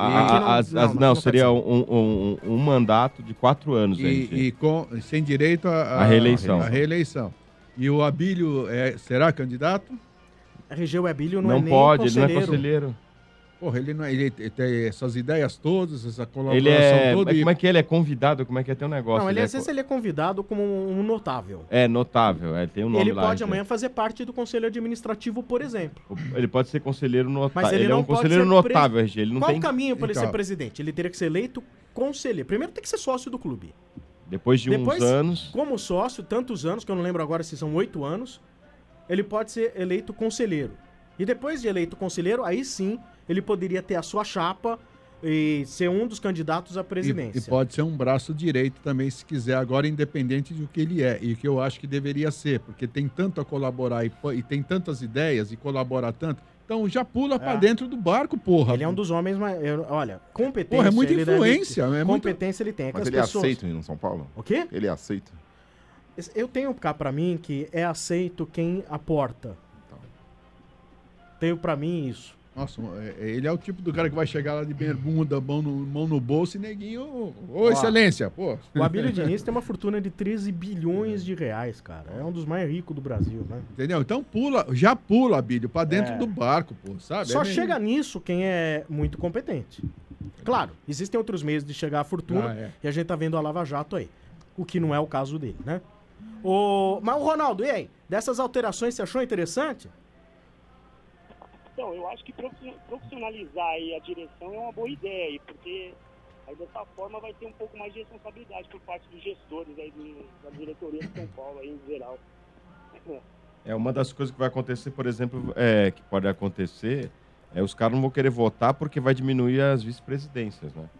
seria um mandato de 4 anos. E sem direito à reeleição. A reeleição. E o Abílio será candidato? RG, o Abílio não é nem conselheiro. Ele não é conselheiro. Porra, ele tem essas ideias todas, essa colaboração toda. Como é que ele é convidado? Como é que é? Tem um negócio. Não, às vezes ele é convidado como um notável. É, notável. Tem um nome ele lá. Ele pode amanhã fazer parte do conselho administrativo, por exemplo. Ele pode ser conselheiro notável. Mas ele não é um conselheiro notável, RG. Ele não Qual tem... o caminho para ele ser presidente? Ele teria que ser eleito conselheiro. Primeiro tem que ser sócio do clube. Depois de uns anos... Como sócio, tantos anos, que eu não lembro agora se são 8 anos, ele pode ser eleito conselheiro. E depois de eleito conselheiro, aí sim... ele poderia ter a sua chapa e ser um dos candidatos à presidência. E pode ser um braço direito também, se quiser, agora independente do que ele é. E que eu acho que deveria ser, porque tem tanto a colaborar e tem tantas ideias e colabora tanto. Então já pula pra dentro do barco, porra. Ele é um dos homens, olha, competência... Porra, é muita influência. Competência ele tem. Mas ele é aceito no São Paulo? O quê? Ele é aceito. Eu tenho cá pra mim que é aceito quem aporta. Tenho pra mim isso. Nossa, ele é o tipo do cara que vai chegar lá de bermuda, mão no bolso e neguinho... Ô, excelência, pô. O Abílio Diniz tem uma fortuna de 13 bilhões de reais, cara. É um dos mais ricos do Brasil, né? Entendeu? Então já pula, Abílio, pra dentro do barco, pô, sabe? Só chega nisso quem é muito competente. Claro, existem outros meios de chegar à fortuna e a gente tá vendo a Lava Jato aí. O que não é o caso dele, né? Mas o Ronaldo, e aí? Dessas alterações você achou interessante? Então, eu acho que profissionalizar aí a direção é uma boa ideia, porque aí dessa forma vai ter um pouco mais de responsabilidade por parte dos gestores aí da diretoria de São Paulo aí em geral. Uma das coisas que vai acontecer, por exemplo, que pode acontecer, os caras não vão querer votar porque vai diminuir as vice-presidências, né?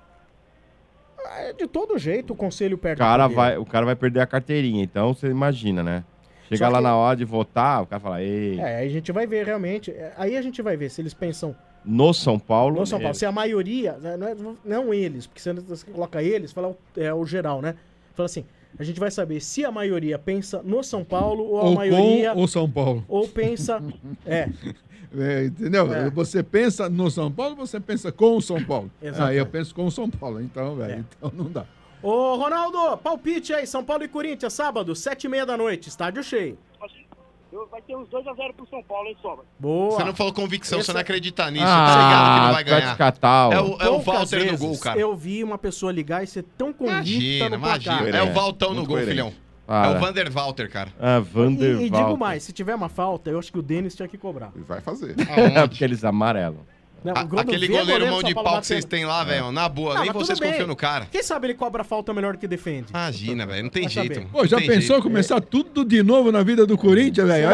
De todo jeito o conselho perde o cara vai perder a carteirinha, então você imagina, né? Chegar lá na hora de votar, o cara fala, ei... aí a gente vai ver realmente, aí a gente vai ver se eles pensam... No São Paulo? No São Paulo, se a maioria, não eles, porque você coloca eles, fala o geral, né? Fala assim, a gente vai saber se a maioria pensa no São Paulo ou a maioria... ou São Paulo. Ou pensa... entendeu? Você pensa no São Paulo, você pensa com o São Paulo. Exatamente. Aí eu penso com o São Paulo, então, então não dá. Ô, Ronaldo, palpite aí, São Paulo e Corinthians, sábado, 7h30 da noite, estádio cheio. Vai ter uns 2-0 pro São Paulo, hein, Sobra? Boa. Você não falou convicção, você não acredita nisso, tá ligado que não vai ganhar. Catal. É o Walter no gol, cara. Eu vi uma pessoa ligar e ser tão convicta no placar. Imagina, é o Valtão no gol, filhão. É o Vander Walter, cara. Vander E digo mais, se tiver uma falta, eu acho que o Denis tinha que cobrar. Ele vai fazer. Porque eles amarelam. Não, aquele goleiro mão de pau que vocês têm lá, velho, na boa, nem vocês confiam no cara. Quem sabe ele cobra falta melhor que defende? Imagina, velho, não tem jeito. Pô, já pensou começar tudo de novo na vida do Corinthians, velho?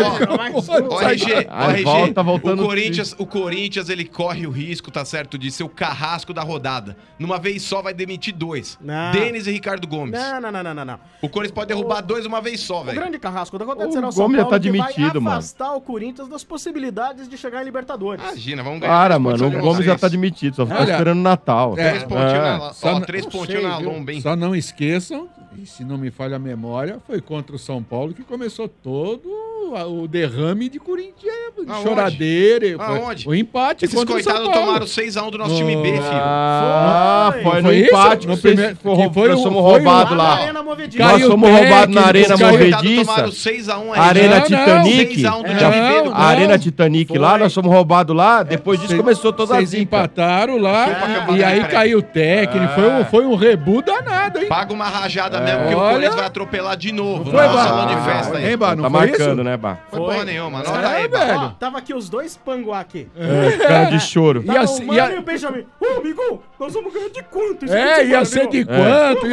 O Corinthians, ele corre o risco, tá certo, de ser o carrasco da rodada. Numa vez só vai demitir 2. Denis e Ricardo Gomes. Não. O Corinthians pode derrubar 2 uma vez só, velho. O grande carrasco da rodada o será o São Gomes Paulo já tá que demitido, vai afastar o Corinthians das possibilidades de chegar em Libertadores. Imagina, vamos ganhar. Para, mano, o Gomes já tá demitido, só tá esperando o Natal. 3 pontinhos 3 pontinhos na lomba, hein? Só não esqueçam, e se não me falha a memória, foi contra o São Paulo que começou todo o derrame de Corinthians, Aonde? choradeira. Aonde? O empate Esses contra o São coitados Paulo. tomaram 6x1 do nosso time B, filho. Foi no isso? empate. No No primeiro, nós somos roubados lá. Nós somos roubados na Arena Movediça. Tomaram 6x1 aí. Arena Titanic. 6x1 do time B do A Arena Titanic lá, nós somos roubados lá. Depois disso começou toda a Vocês zica. empataram lá e aí caiu o técnico. Foi um rebu danado, hein? Paga uma rajada mesmo, porque o Olha. Corinthians vai atropelar de novo. Foi, no Bah? salão de festa aí. Hein, Bah? Não Tá foi marcando, isso? né, Bah? Foi porra nenhuma. Anota Caralho, aí, Bah. velho. velho. Tava aqui os dois panguá aqui. Cara de choro. Tava Ia o ser- Mano ia- e o Benjamin. Ô, amigo, nós vamos ganhar de quanto? Ia ser de quanto?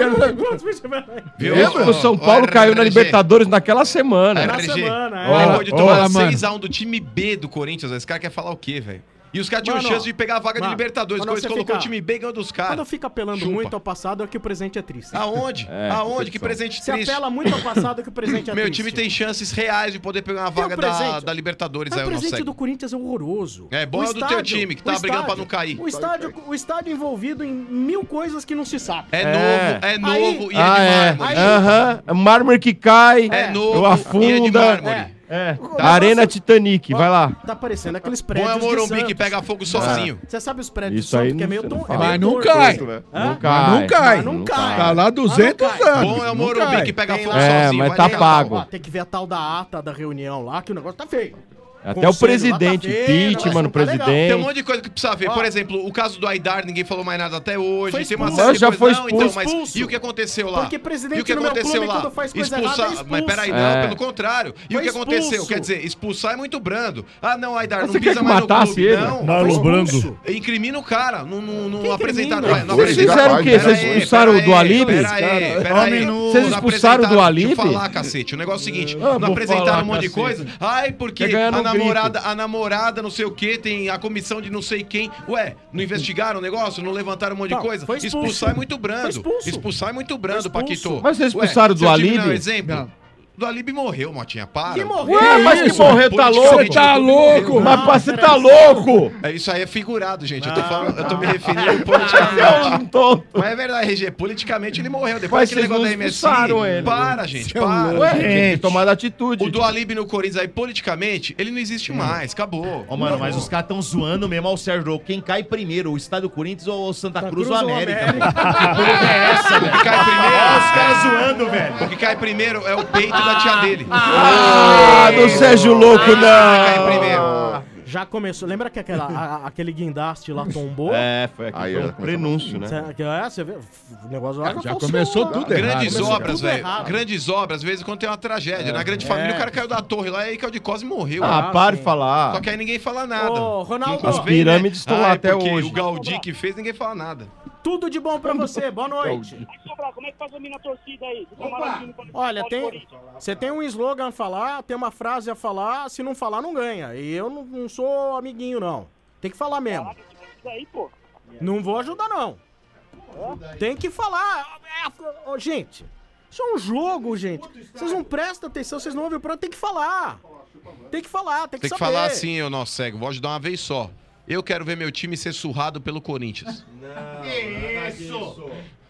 Viu? O São Paulo caiu na Libertadores naquela semana. RG, é. depois de tomar Olha, mano. 6x1 do time B do Corinthians, esse cara quer falar o quê, velho? E os caras tinham Mano, chance de pegar a vaga de mano, Libertadores, quando quando eles você colocou o fica- time B e ganhou dos caras. Quando fica apelando Chupa. muito ao passado, é que o presente é triste. Aonde? Aonde? Que presente Se triste. apela muito ao passado, é que o presente é Meu triste. time tem chances reais de poder pegar uma Tem um vaga presente. da Libertadores Mas aí, o eu não presente sei. do Corinthians é horroroso. É bom é o do teu time, que tá brigando pra não cair. O estádio envolvido em mil coisas que não se sabe. É novo Aí- e é de É. mármore. Aham. Mármore que cai. É novo Eu e é de afunda. mármore. Arena Titanic, vai lá. Tá parecendo aqueles Bom prédios é o Morumbi de Santos. que pega fogo sozinho. Você sabe os prédios Isso de aí Santos, que é não- meio você não tom, fala. Mas não torto. cai. Hã? Não cai. Não cai. Mas não cai. Tá lá 200 Mas não cai. anos. Bom é o Não Morumbi cai. que pega Tem fogo lá. sozinho. mas vai tá legal. pago. Ó, tem que ver a tal da ata da reunião lá, que o negócio tá feio. Até o Conselho lá presidente, tá feio, impeachment, não tá legal. Tem um presidente. monte de coisa que precisa ver. Por exemplo, o caso do Aidar, ninguém falou mais nada até hoje. Foi Tem uma expulso. série de Já coisas. foi Não, então, expulso. mas e o que aconteceu lá? Porque presidente E o que no meu aconteceu clube, lá? quando faz coisa errada, é expulso. Mas peraí, É. não, pelo contrário. E Foi o que aconteceu? expulso. Quer dizer, expulsar é muito brando. Ah, não, Aidar, não Você quer pisa que mais no matasse clube. ele? Não, Marlon foi Brando. expulso. Incrimina o cara. Não apresentaram. incrimina? Não Vocês apresentaram. fizeram o quê? Vocês expulsaram do Alibe? Peraí. Vocês expulsaram do Alibe? Deixa eu falar, cacete. O negócio é o seguinte: Ah, não vou apresentaram falar, um monte de cacete. coisa. Ai, porque Quer ganhar a no namorada, não sei o que, tem a comissão de não sei quem. Ué, não investigaram o negócio? Não levantaram um monte de Não, coisa? foi expulso. Expulsar é muito brando. Foi expulso. Expulsar é muito brando, Foi expulso. Paquito. Mas vocês expulsaram do seu time Alibe? não é exemplo? Não. Do Alibe morreu, Motinha, para. Que morreu? Ué, mas que isso? morreu, tá louco? Politicamente, Tá ele louco? morreu. Mas você tá louco? É, isso aí é figurado, gente. Eu tô falando, eu tô me referindo politicamente. É um tonto. Mas é verdade, RG, politicamente ele morreu. Depois Mas daquele vocês negócio não da MSI. expulsaram ele. Para, gente, é para. louco. Ué, tem que tomar atitude. O do Alibe no Corinthians aí, politicamente, ele não existe mais. Acabou. Ó, mano, mas os caras tão zoando mesmo ao Sérgio. Quem cai primeiro, o Estado do Corinthians ou o Santa Cruz ou Cruz ou América? América? Que porra é essa, O velho? que cai primeiro. Ó, os caras zoando, velho. O que cai primeiro é o peito da tia dele. Ah, do Sérgio Louco, Cai não. primeiro. Já começou. Lembra que aquele guindaste lá tombou? É, foi aqui. Aí Foi já um começou prenúncio, né? Você vê? O negócio lá Já começou tudo errado. Grandes Começou obras, tudo velho. errado. Grandes obras, às vezes quando tem uma tragédia. Na grande família, o cara caiu da torre lá e caiu de costas e morreu. Ah, para de Só falar. que aí ninguém fala nada. Ô, Ronaldo. Não As vem, pirâmides estão lá Ah, até porque hoje. o Gaudí que fez, ninguém fala nada. Tudo de bom pra você. Boa noite. Aí, Sobral, como é que faz a mina torcida aí? Do Camaradinho quando Olha, fala de tem, Corinthians? você tem um slogan a falar, tem uma frase a falar, se não falar, não ganha. E eu não sou amiguinho, não. Tem que falar mesmo. Caraca, isso daí, pô. Não vou ajudar, não. Tem que falar. Ô, gente, isso é um jogo, gente. Vocês não prestam atenção, vocês não ouvem o programa. Tem que falar. Tem que falar, tem que Tem que saber. falar assim, eu não cego. Vou ajudar uma vez só. Eu quero ver meu time ser surrado pelo Corinthians. Isso!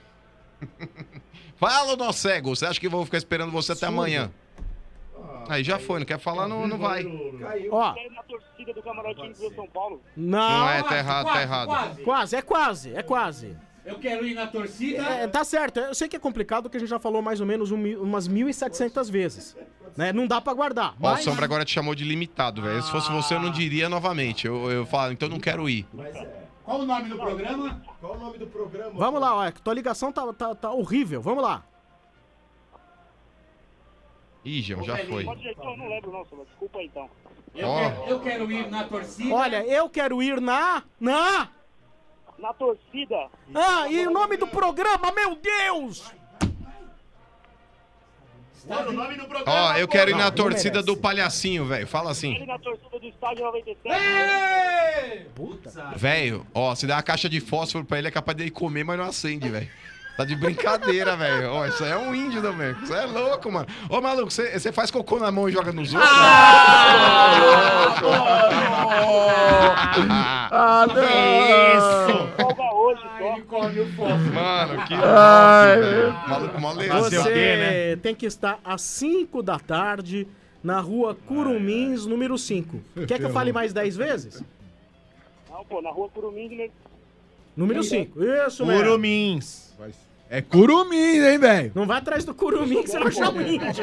Fala, não cego. Você acha que eu vou ficar esperando você até amanhã? Aí já foi, não quer falar, não vai. Ó, Quero ir na torcida do Camaradinho do São Paulo. não. Não é, tá errado, tá errado. Quase, é quase, é quase. Eu quero ir na torcida. É, tá certo, eu sei que é complicado, que a gente já falou mais ou menos umas 1.700 vezes. Né? Não dá pra guardar. Ó, o Mas... Sombra agora te chamou de limitado, velho. Se fosse você, eu não diria novamente. Eu falo, então eu não quero ir. Qual o nome do programa? Qual o nome do programa? Vamos lá, ó, tua ligação tá horrível, vamos lá. Ih, Gil, já foi. Pode ir, então, eu não lembro não, Sobral. Desculpa aí, então. Eu quero ir na torcida. Olha, eu quero ir na... Na torcida. Ah, e o nome do programa, meu Deus! Mano, o nome do programa. Ó, eu quero ir na Não, torcida merece. do palhacinho, velho. Fala Quero ir assim. na torcida do Estádio 97. Velho, ó, se der uma caixa de fósforo pra ele, é capaz dele comer, mas não acende, velho. Tá de brincadeira, velho. Ó, isso aí é um índio também. Isso aí é louco, mano. Ô, maluco, você faz cocô na mão e joga nos outros? Ah, não! Folga hoje só. Ele come o fósforo. Mano, que Ai, louco, velho. Maluco, mó legal. Fazer o quê, né? Você tem que estar às 5 da tarde na rua Curumins, número 5. Quer que eu fale mais 10 vezes? Não, pô, na rua Curumins, Número 5. Isso mesmo. Curumins. É Curumins, hein, velho? Não vai atrás do Curumins, que você vai achar um índio.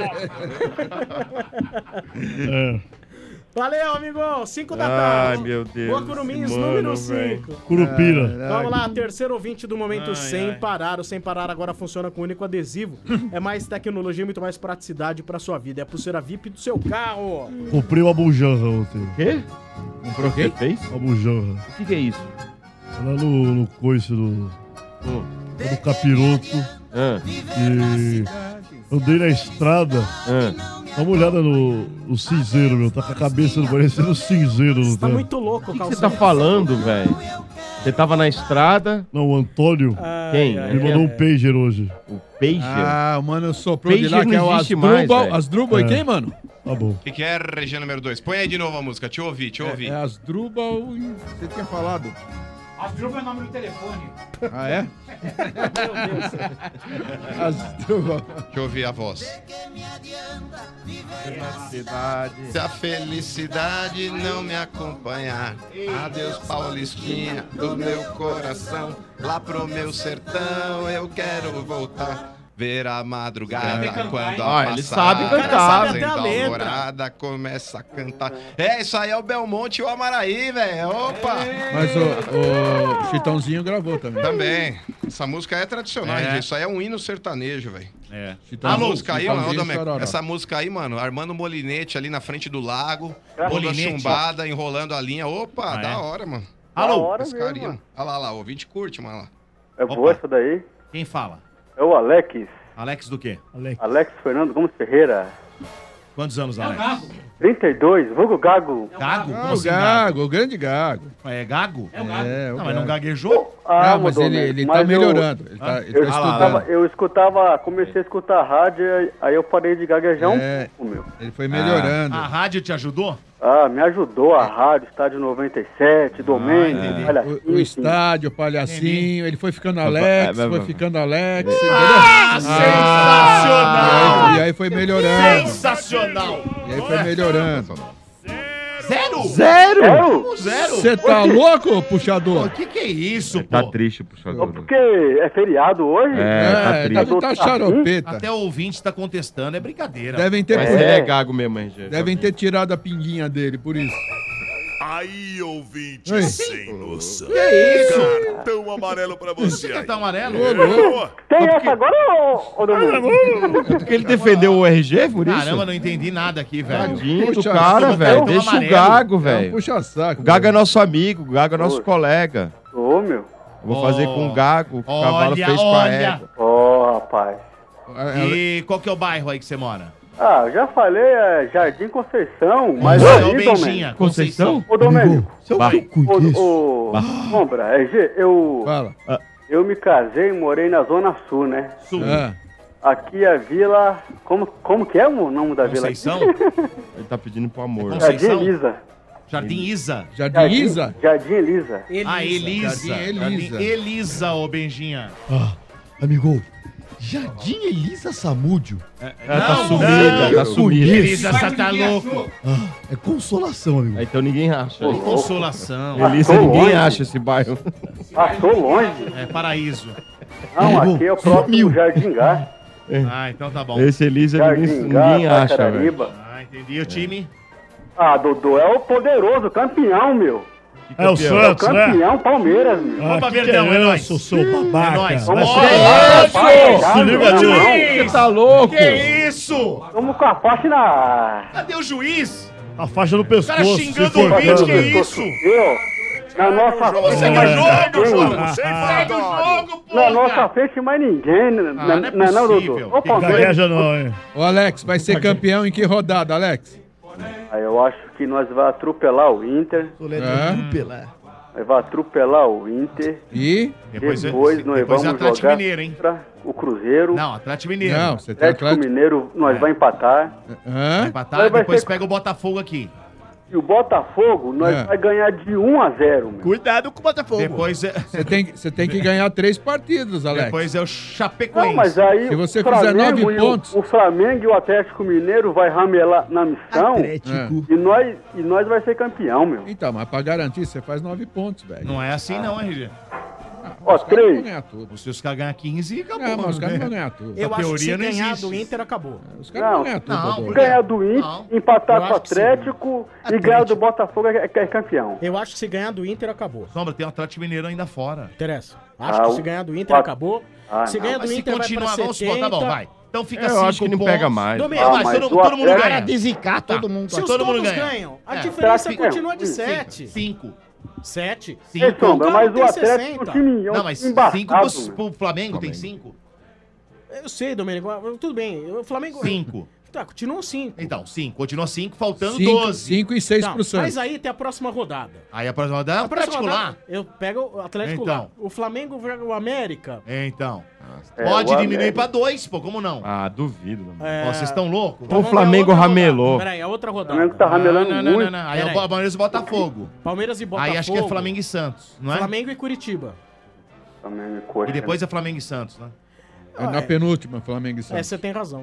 Valeu, amigo. 5 da tarde. Ai, meu Deus. Rua Curumins, mano, número velho. 5. Curupira. Vamos lá, terceiro ouvinte do momento Sem Parar. O Sem Parar agora funciona com único adesivo. É mais tecnologia e muito mais praticidade pra sua vida. É a pulseira VIP do seu carro. Comprei uma bujanra ontem. Quê? Comprou o quê? Fez? Uma bujanra. O que é isso? Lá no coice do capiroto. E andei na estrada. Dá uma olhada no cinzeiro, meu. Tá com a cabeça parecendo cinzeiro. Você tá muito louco, O que você tá falando, velho? Você tava na estrada? Não, o Antônio. Quem? Me mandou um pager hoje. O pager? Ah, o mano soprou de lá, Pager que é não o existe mais, Asdrubal. velho. Asdrubal e quem, mano? Tá bom. O que é RG número 2? Põe aí de novo a música, te ouvi. É Asdrubal e... Você tinha falado. Asdrubal é o nome do telefone. Ah, é? Meu Deus. Asdrubal. Deixa eu ouvir a voz. Se a felicidade não me acompanhar, adeus Paulistinha do meu coração, lá pro meu sertão eu quero voltar. Ver a madrugada quando a ele sabe cantar, velho. A alvorada começa a cantar. É, isso aí é o Belmonte e o Amaraí, velho. Opa! Mas o Chitãozinho gravou também. Também. Essa música é tradicional, É. gente. Isso aí é um hino sertanejo, velho. É. A música aí, mano, Chitãozinho, Domeco, Chororó. essa música aí, mano, Armando Molinete ali na frente do lago, toda Molinete. chumbada, enrolando a linha. Opa, Ah, da é? hora, mano. Alô? Da hora Esse mesmo, carinha. mano. Olha lá, o ouvinte curte, mano. Lá. É boa essa daí? Quem fala? É o Alex. Alex do quê? Alex Fernando Gomes Ferreira. Quantos anos, Alex? 32, vulgo Gago. Gago? Como Ah, o assim, Gago, o grande Gago. É Gago? É, o Não, mas Gago. não gaguejou? Não, mas ele tá melhorando. Ele tá estudando. Eu escutava, comecei a escutar rádio, aí eu parei de gaguejar um pouco, meu. Ele foi melhorando. A rádio te ajudou? Ah, me ajudou a rádio, Estádio 97, Domênico, Palhacinho. O estádio, o palhacinho, ele foi ficando Alex, foi ficando Alex. Sensacional! E aí foi melhorando. Sensacional! E aí foi melhorando. Zero? Zero? Zero? Você tá louco, puxador? O que é isso, pô? Tá triste, puxador. Porque é feriado hoje? Tá triste. Tá xaropeta. Até o ouvinte tá contestando, é brincadeira. Devem ter, Mas ele é gago mesmo, RG. devem ter tirado a pinguinha dele, por isso. Aí, ouvinte Ei. sem noção. Que isso? Cartão amarelo pra você. Você tá amarelo? Tem essa agora, ô Domênico? É porque ele defendeu o RG, por isso? Caramba, não entendi nada aqui, velho. Tadinho do Puxa, cara, cartão velho. Deixa amarelo. o Gago, velho. Puxa saco. O Gago é nosso amigo, o Gago é nosso colega. Ô, meu. Vou fazer com o Gago, o que o cavalo Olha, fez com a olha. égua. Ó, rapaz. E qual que é o bairro aí que você mora? Ah, eu já falei, é Jardim Conceição, mas Ô, aí, Benjinha, Domênico. Conceição? Ô, Domênico. Seu Vai. conheço. Ô, Sombra, RG, Fala. eu me casei e morei na Zona Sul, né? Sul. Ah, Aqui a vila... Como que é o nome da vila aqui? Conceição? Ele tá pedindo pro amor. Conceição? Jardim Elisa. Jardim Isa. Jardim Isa? Jardim Elisa. Ah, Elisa. Jardim Elisa. Elisa, ô Benjinha. Ah, amigo. Jardim Elisa Samúdio. Ela tá sumida, tá sumida. Elisa, você tá louco. Ah, é consolação, amigo. Então ninguém acha. Que consolação. Elisa, Passou ninguém longe. acha esse bairro. Passou longe. É paraíso. Não, aqui é o próximo Jardim Gá. Ah, então tá bom. Esse Elisa Jardim Gá, ninguém acha, velho. Cacaraíba. Ah, entendi. O time? Ah, Dodô é o poderoso, campeão, meu. É o Santos, né? Campeão, Palmeiras, meu. Vamos pra que Verdão, é nóis. isso, seu babaca. É nóis. Vai Vamos ser- Se liga não, disso. Você tá louco? Que isso? Vamos com a faixa na... Cadê o juiz? A faixa no O cara pescoço. xingando o ouvinte, que isso? Eu, na nossa Você frente, que mais joga, ninguém. jogo. Segue o jogo, pô. Na nossa frente, mais ninguém. não é Não, possível. Dodô. Ô, Palmeiras. Gagueja não, hein? Ô, Alex, vai ser campeão em que rodada, Alex? Aí eu acho que nós vamos atropelar o Inter. Nós vamos atropelar o Inter. E? Depois nós depois é vamos Atlético jogar Mineiro, hein? contra o Cruzeiro. Não, Atlético Mineiro. Não, você tem Atlético Atlético. Mineiro, nós vamos empatar. Vai Hã? empatar, Vai depois ser- pega o Botafogo aqui. E o Botafogo, nós vai ganhar de 1-0, meu. Cuidado com o Botafogo. Depois Você tem que ganhar 3 partidas, Alex. Depois é o Chapecoense. Não, mas aí Se você o fizer Flamengo 9 e pontos... O Flamengo e o Atlético Mineiro vai ramelar na missão e nós vai ser campeão, meu. Então, mas pra garantir, você faz 9 pontos, velho. Não é assim não, RG. Ó, 3. Se os caras ganhar 15, acabou. Não, mas os caras não vão ganhar tudo. Eu A acho que se teoria não ganhar existe. do Inter, acabou. Os caras não ganham tudo. Se ganhar do Inter, empatar com o Eu acho que sim. Atlético e ganhar do Botafogo é campeão. Eu acho que se ganhar do Inter, acabou. Sombra, tem o Atlético Mineiro ainda fora. Interessa. Acho que se ganhar do Inter, acabou. Se ganhar do Inter, vai pra 70. Vamos supor, tá bom, vai. Então fica Eu 5 acho que não pega mais. Domingos, mas todo mundo ganha. De zicar todo mundo. Se Todo mundo todos ganha. ganham, a É. diferença Tá, continua de 7. 5. 7? Ei, Sombra, mas o Atlético é um time Não, mas embaçado, 5 pro Flamengo tem 5? Eu sei, Domênico. Tudo bem. O Flamengo... 5. Tá, continua 5. Então, 5. Continua 5, faltando 5 12. e 6 Não, pro Santos. mas aí tem a próxima rodada. Aí a próxima rodada é o A próxima Atlético lá. rodada, eu pego o Atlético Então. lá. O Flamengo joga o América. Então. É, Pode o diminuir América. pra 2, pô, como não? Ah, duvido. É. Ó, vocês estão loucos? Então O vamos ver a Flamengo outra ramelou. rodada. Peraí, a outra O rodada. Flamengo tá ramelando muito. Não. Aí é o Peraí. Palmeiras e Botafogo. Palmeiras e Botafogo. Aí acho que é Flamengo e Santos, não é? Flamengo e Curitiba. Flamengo e Coxa. E depois é Flamengo e Santos, né? É na penúltima, Flamengo e É, Santos. você tem razão.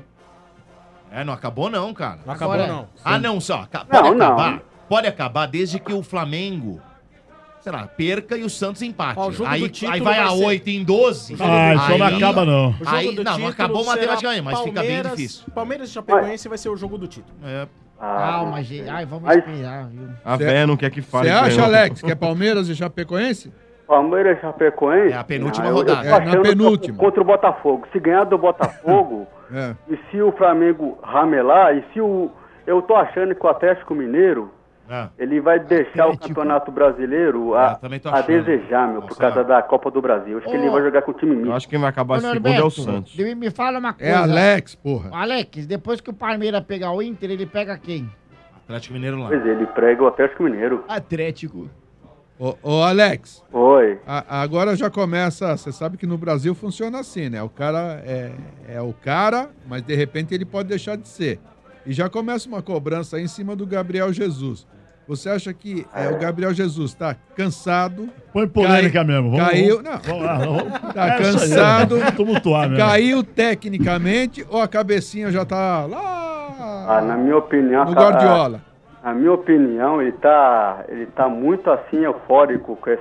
É, não acabou não, cara. Não acabou, não. Ah, não, só. Pode Não, não. acabar. Pode acabar desde que o Flamengo, sei lá, perca e o Santos empate. Ó, o jogo do Aí título vai a vai ser- 8 em 12. Ah, isso não acaba, não. O jogo Aí, do não, título acabou será matematicamente, mas fica bem Palmeiras- difícil. Palmeiras e Chapecoense vai ser o jogo do título. É. Calma, gente. Ai, vamos Aí- esperar, viu? A véia não quer que fale. Você acha, ganhou. Alex, que é Palmeiras e Chapecoense? Palmeiras e Chapecoense. É a penúltima eu rodada. tô É, na achando penúltima. Contra o Botafogo. Se ganhar do Botafogo É. e se o Flamengo ramelar e se o... Eu tô achando que o Atlético Mineiro É. ele vai deixar o Campeonato Brasileiro a também tô a achando. desejar, meu, por causa da Copa do Brasil. Acho que ele vai jogar com o time Eu misto. acho que quem vai acabar Ô, segundo é o Norberto, Santos. me fala uma coisa. É Alex, porra. Alex, depois que o Palmeiras pegar o Inter, ele pega quem? Atlético Mineiro lá. Pois é, ele prega o Atlético Mineiro. Atlético. Ô, Alex, Oi. agora já começa. Você sabe que no Brasil funciona assim, né? O cara é o cara, mas de repente ele pode deixar de ser. E já começa uma cobrança aí em cima do Gabriel Jesus. Você acha que o Gabriel Jesus está cansado? Põe polêmica mesmo. Vamos, Caiu. vamos- Não. vamos lá, vamos- Tá É isso aí, cansado. vamos tumultuar mesmo. Caiu tecnicamente ou a cabecinha já tá lá Na minha opinião... no Guardiola? Na minha opinião, ele tá muito assim eufórico com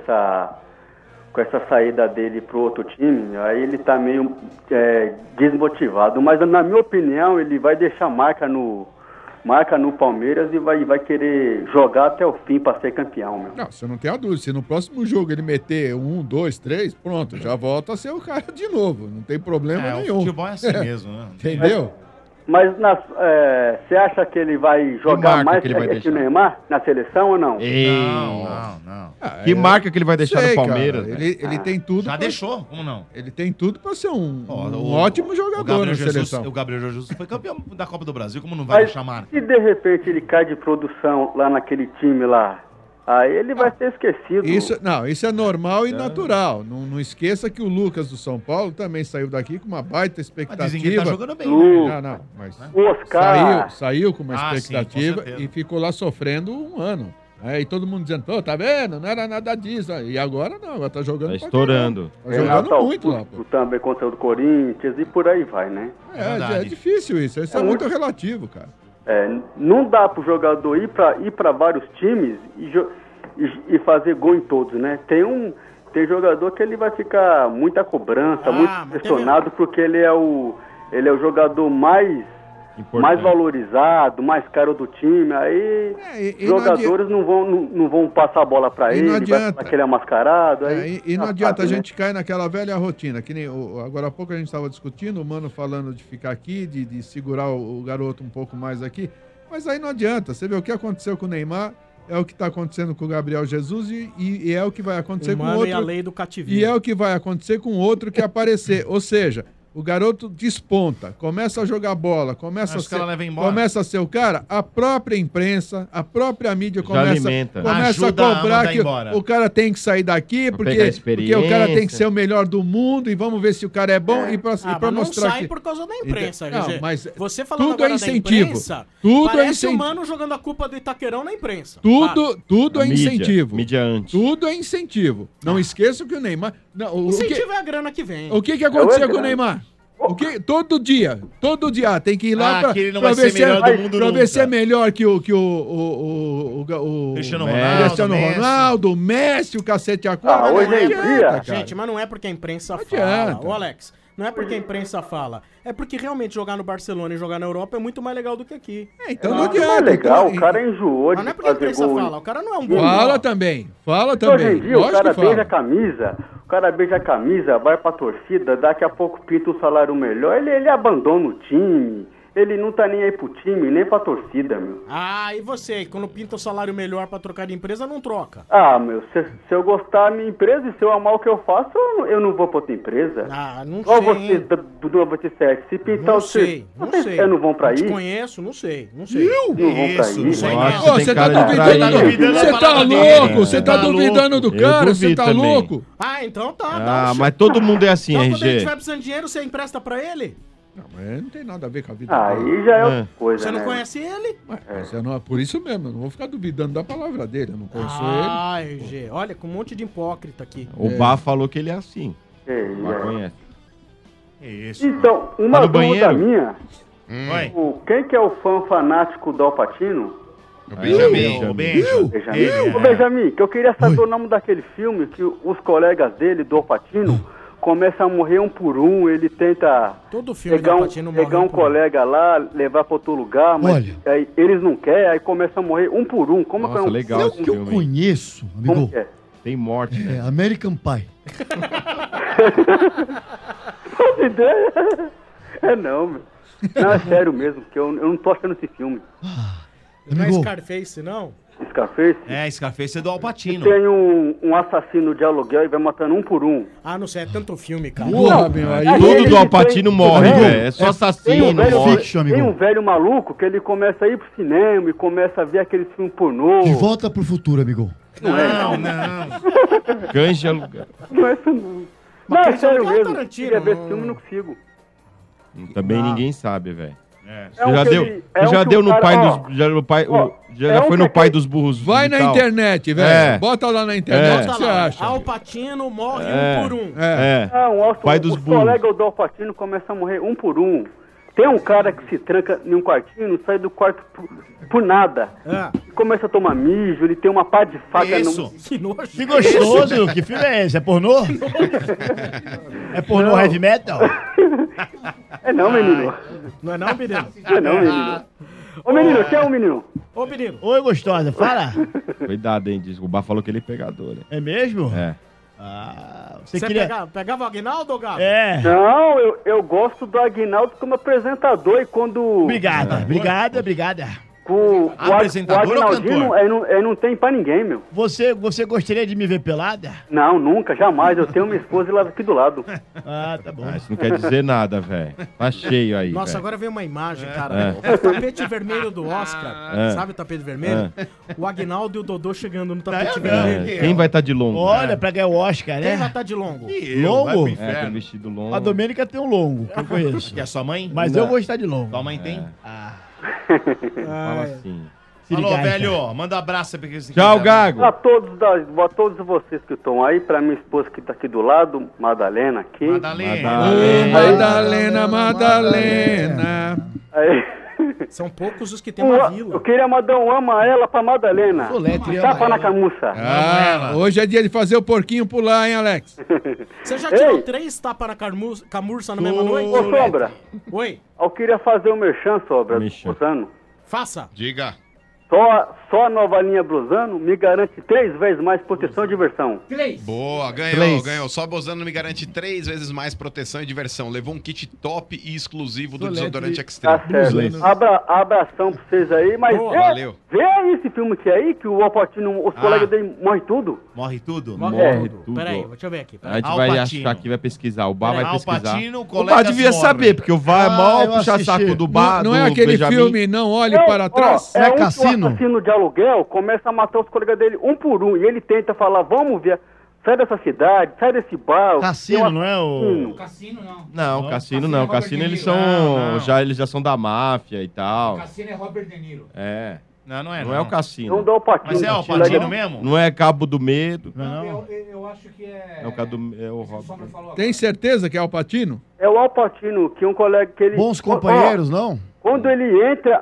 essa saída dele pro outro time. Aí ele tá meio desmotivado. Mas na minha opinião, ele vai deixar marca no Palmeiras e vai querer jogar até o fim para ser campeão, meu. Não, você não tem a dúvida. Se no próximo jogo ele meter 1, 2, 3, pronto, já volta a ser o cara de novo. Não tem problema nenhum. O futebol é assim mesmo, né? Entendeu? Mas você acha que ele vai jogar marca mais que ele vai que deixar? o Neymar na seleção ou não? Não. Que marca que ele vai deixar no Palmeiras? Cara, ele tem tudo. Já deixou, como não? Ele tem tudo pra ser um O- ótimo jogador o Gabriel na Jesus, seleção. O Gabriel Jesus foi campeão da Copa do Brasil, como não vai Mas deixar marca? se de repente ele cai de produção lá naquele time lá, aí ele vai ser esquecido. Isso é normal e natural. Não esqueça que o Lucas do São Paulo também saiu daqui com uma baita expectativa. dizem que ele tá jogando bem, né? Não, mas O Oscar. saiu com uma Ah, expectativa sim, com certeza. e ficou lá sofrendo um ano. E todo mundo dizendo, pô, tá vendo? Não era nada disso. E agora não, agora tá jogando. Tá pra estourando. caramba. Tá jogando Renato muito lá, Augusto também contra o do Corinthians e por aí vai, né? É difícil isso. Isso é muito relativo, cara. Não dá pro jogador ir pra vários times e fazer gol em todos, né? Tem jogador que ele vai ficar muita cobrança, muito pressionado, porque ele é o jogador mais valorizado, mais caro do time. Aí e jogadores não vão passar a bola pra E ele, não vai adianta. falar que ele é mascarado. Aí, E não adianta, a né? gente cair naquela velha rotina, que nem agora há pouco a gente estava discutindo, o Mano falando de ficar aqui, de segurar o garoto um pouco mais aqui, mas aí não adianta, você vê o que aconteceu com o Neymar, é o que está acontecendo com o Gabriel Jesus e é o que vai acontecer com Humano outro. e a lei do cativeiro. E é o que vai acontecer com outro que aparecer, ou seja, o garoto desponta, começa a jogar bola, começa a ser o cara, a própria imprensa, a própria mídia começa a cobrar que o cara tem que sair daqui, porque o cara tem que ser o melhor do mundo e vamos ver se o cara é bom e pra mostrar não sai que... por causa da imprensa, Não, GG. mas Você falando tudo é agora da incentivo. imprensa, Tudo é parece incentivo. o Mano jogando a culpa do Itaquerão na imprensa. Tudo é incentivo. Mídia antes. Tudo é incentivo. Não esqueça que o Neymar... Não, Incentivo é a grana que vem. O que aconteceu com o Neymar? Todo dia tem que ir lá pra ver se é melhor que o Cristiano Ronaldo, o Messi, o cacete A4. Hoje é dia. Gente, mas não é porque a imprensa fala. Ô, Alex, não é porque a imprensa fala. É porque realmente jogar no Barcelona e jogar na Europa é muito mais legal do que aqui. Então não adianta. É legal, o cara enjoou Mas não é de porque a fazer imprensa gol. fala. O cara não é um bom. Fala também. Hoje em dia, o cara beija a camisa, vai pra torcida, daqui a pouco pinta o salário melhor, ele abandona o time, ele não tá nem aí pro time, nem pra torcida, meu. Ah, e você? Quando pinta o salário melhor pra trocar de empresa, não troca. Ah, meu, se eu gostar da minha empresa e se eu amar o que eu faço, eu não vou pra outra empresa. Ah, não Igual sei. vocês do 97, se pintar Não o sei, não sei. Vocês não vão pra Não te aí? conheço, não sei. Não vão pra aí? Você tá duvidando? Você tá louco? Você tá duvidando do cara? Você tá louco? Ah, então tá. Ah, mas todo mundo é assim, Então quando ele RG. estiver precisando de dinheiro, você empresta pra ele? Não, mas não tem nada a ver com a vida Aí já é outra coisa, Você não né? conhece ele? Mas por isso mesmo, eu não vou ficar duvidando da palavra dele, eu não conheço Ah, RG, olha, com um monte de hipócrita aqui. O Bá falou que ele é assim. Mas é. conhece. Isso. Então, uma Tá no dúvida banheiro? minha. Quem que é o fã fanático do Al Pacino? O Benjamin. O Benjamin. Ô, Benjamin, que eu queria saber o nome daquele filme que os colegas dele, do Al Pacino, começam a morrer um por um, ele tenta Todo filme pegar do Al um, Pacino morre pegar um um por um. colega lá, levar pra outro lugar, mas Olha. aí eles não querem, aí começam a morrer um por um. Como que é um legal É o esse que eu filme. conheço, amigo. Como que é? Tem morte, É né? American Pie. Faz ideia? É não, meu. Não, é sério mesmo, que eu não tô achando esse filme. Não é Amigo. Scarface, não? Scarface? É, Scarface é do Al Pacino. Tem um assassino de aluguel e vai matando um por um. Ah, não sei, é tanto filme, cara. Porra, meu, aí... Tudo do Al Pacino morre, velho. É só assassino. Tem um velho maluco que ele começa a ir pro cinema e começa a ver aqueles filmes pornô. De volta pro futuro, amigo. Não, Cães de aluguel. Não é isso não. Mas Não, é quem sério sabe é o mesmo. Tarantino, Queria ver esse não- filme e não consigo. Também ninguém sabe, velho. É um Já que deu, ele- é um já que deu o no cara- pai ó, dos. Já, no pai, ó, já é um foi que no pai aquele- dos burros. Vai na digital. internet, velho. É. Bota lá na internet, o que Bota você lá, acha? Al Pacino morre É. um por um. É. Não, Pai dos os burros. colegas do Al Pacino começam a morrer um por um. Tem um cara que se tranca em um quartinho, não sai do quarto por nada. Começa a tomar mijo, ele tem uma pá de faca Isso. Que nojo. Que gostoso! Que filme é esse? É pornô? É pornô Não. heavy metal? É não, menino. Não é não, menino? É não, menino. Ô, menino, quem é o menino? Ô, menino. Oi, gostosa, fala. Cuidado, hein? Diz, o Bar falou que ele é pegador. Hein? É mesmo? É. Ah, Você pegava o Aguinaldo ou Gabi? É. Não, eu gosto do Aguinaldo como apresentador e quando... Obrigada, obrigada. O Apresentador ou Aguinaldinho cantor? não tem pra ninguém, meu. Você gostaria de me ver pelada? Não, nunca, jamais. Eu tenho minha esposa lá aqui do lado. Ah, tá bom. Isso não quer dizer nada, velho. Tá cheio aí. Nossa, velho. agora veio uma imagem, cara. O tapete vermelho do Oscar. É. Sabe o tapete vermelho? O Aguinaldo e o Dodô chegando no tapete vermelho. É. Quem vai estar de longo? Olha, pra ganhar o Oscar, Quem vai né? estar de longo? Longo? É, tem vestido longo. A Domênica tem um longo, que eu conheço. Que é sua mãe? Mas Não. eu vou estar de longo. Tua mãe tem? Fala assim. Falou, Sirigaita. velho. Manda um abraço pra esse Tchau, Gago. A todos vocês que estão aí, pra minha esposa que tá aqui do lado, Madalena aqui. Ô, Madalena. Aí. São poucos os que tem uma vila. Eu queria mandar um ama ela pra Madalena. Tapa na camuça. Ah, hoje é dia de fazer o porquinho pular, hein, Alex? Você já tirou 3 tapas na camurça na mesma noite? Ô, Sombra. Oi. Eu queria fazer o merchan, Sobra, do Bozano. Faça. Diga. Só a nova linha Bozano me garante 3 vezes mais proteção e diversão. Boa, ganhou. Só Bozano me garante 3 vezes mais proteção e diversão. Levou um kit top e exclusivo do desodorante Extreme. Tá certo. Abração pra vocês aí, mas valeu. Vê aí esse filme que é aí, que o Alpatino, os colegas dele morrem tudo. Morre tudo? Morre tudo. Peraí, deixa eu ver aqui. A gente vai achar aqui, vai pesquisar. O Bar vai pesquisar. Alpatino, O Bar devia saber, porque o Var é mó puxa-saco do Bar. Não é aquele filme Não Olhe Para Trás? É Cassino. Cassino de aluguel começa a matar os colegas dele um por um. E ele tenta falar, vamos ver, sai dessa cidade, sai desse bar. Cassino, não é o... Cassino não. Não, Cassino não. Cassino eles são... Eles já são da máfia e tal. Cassino é Robert De Niro. É. Não é Não é o Cassino. Não dá o Patino. Mas é o Patino mesmo? Não é Cabo do Medo. Eu acho que é... É o Robert. Tem certeza que é Alpatino? É o Alpatino, que um colega que ele... Bons companheiros, não? Quando ele entra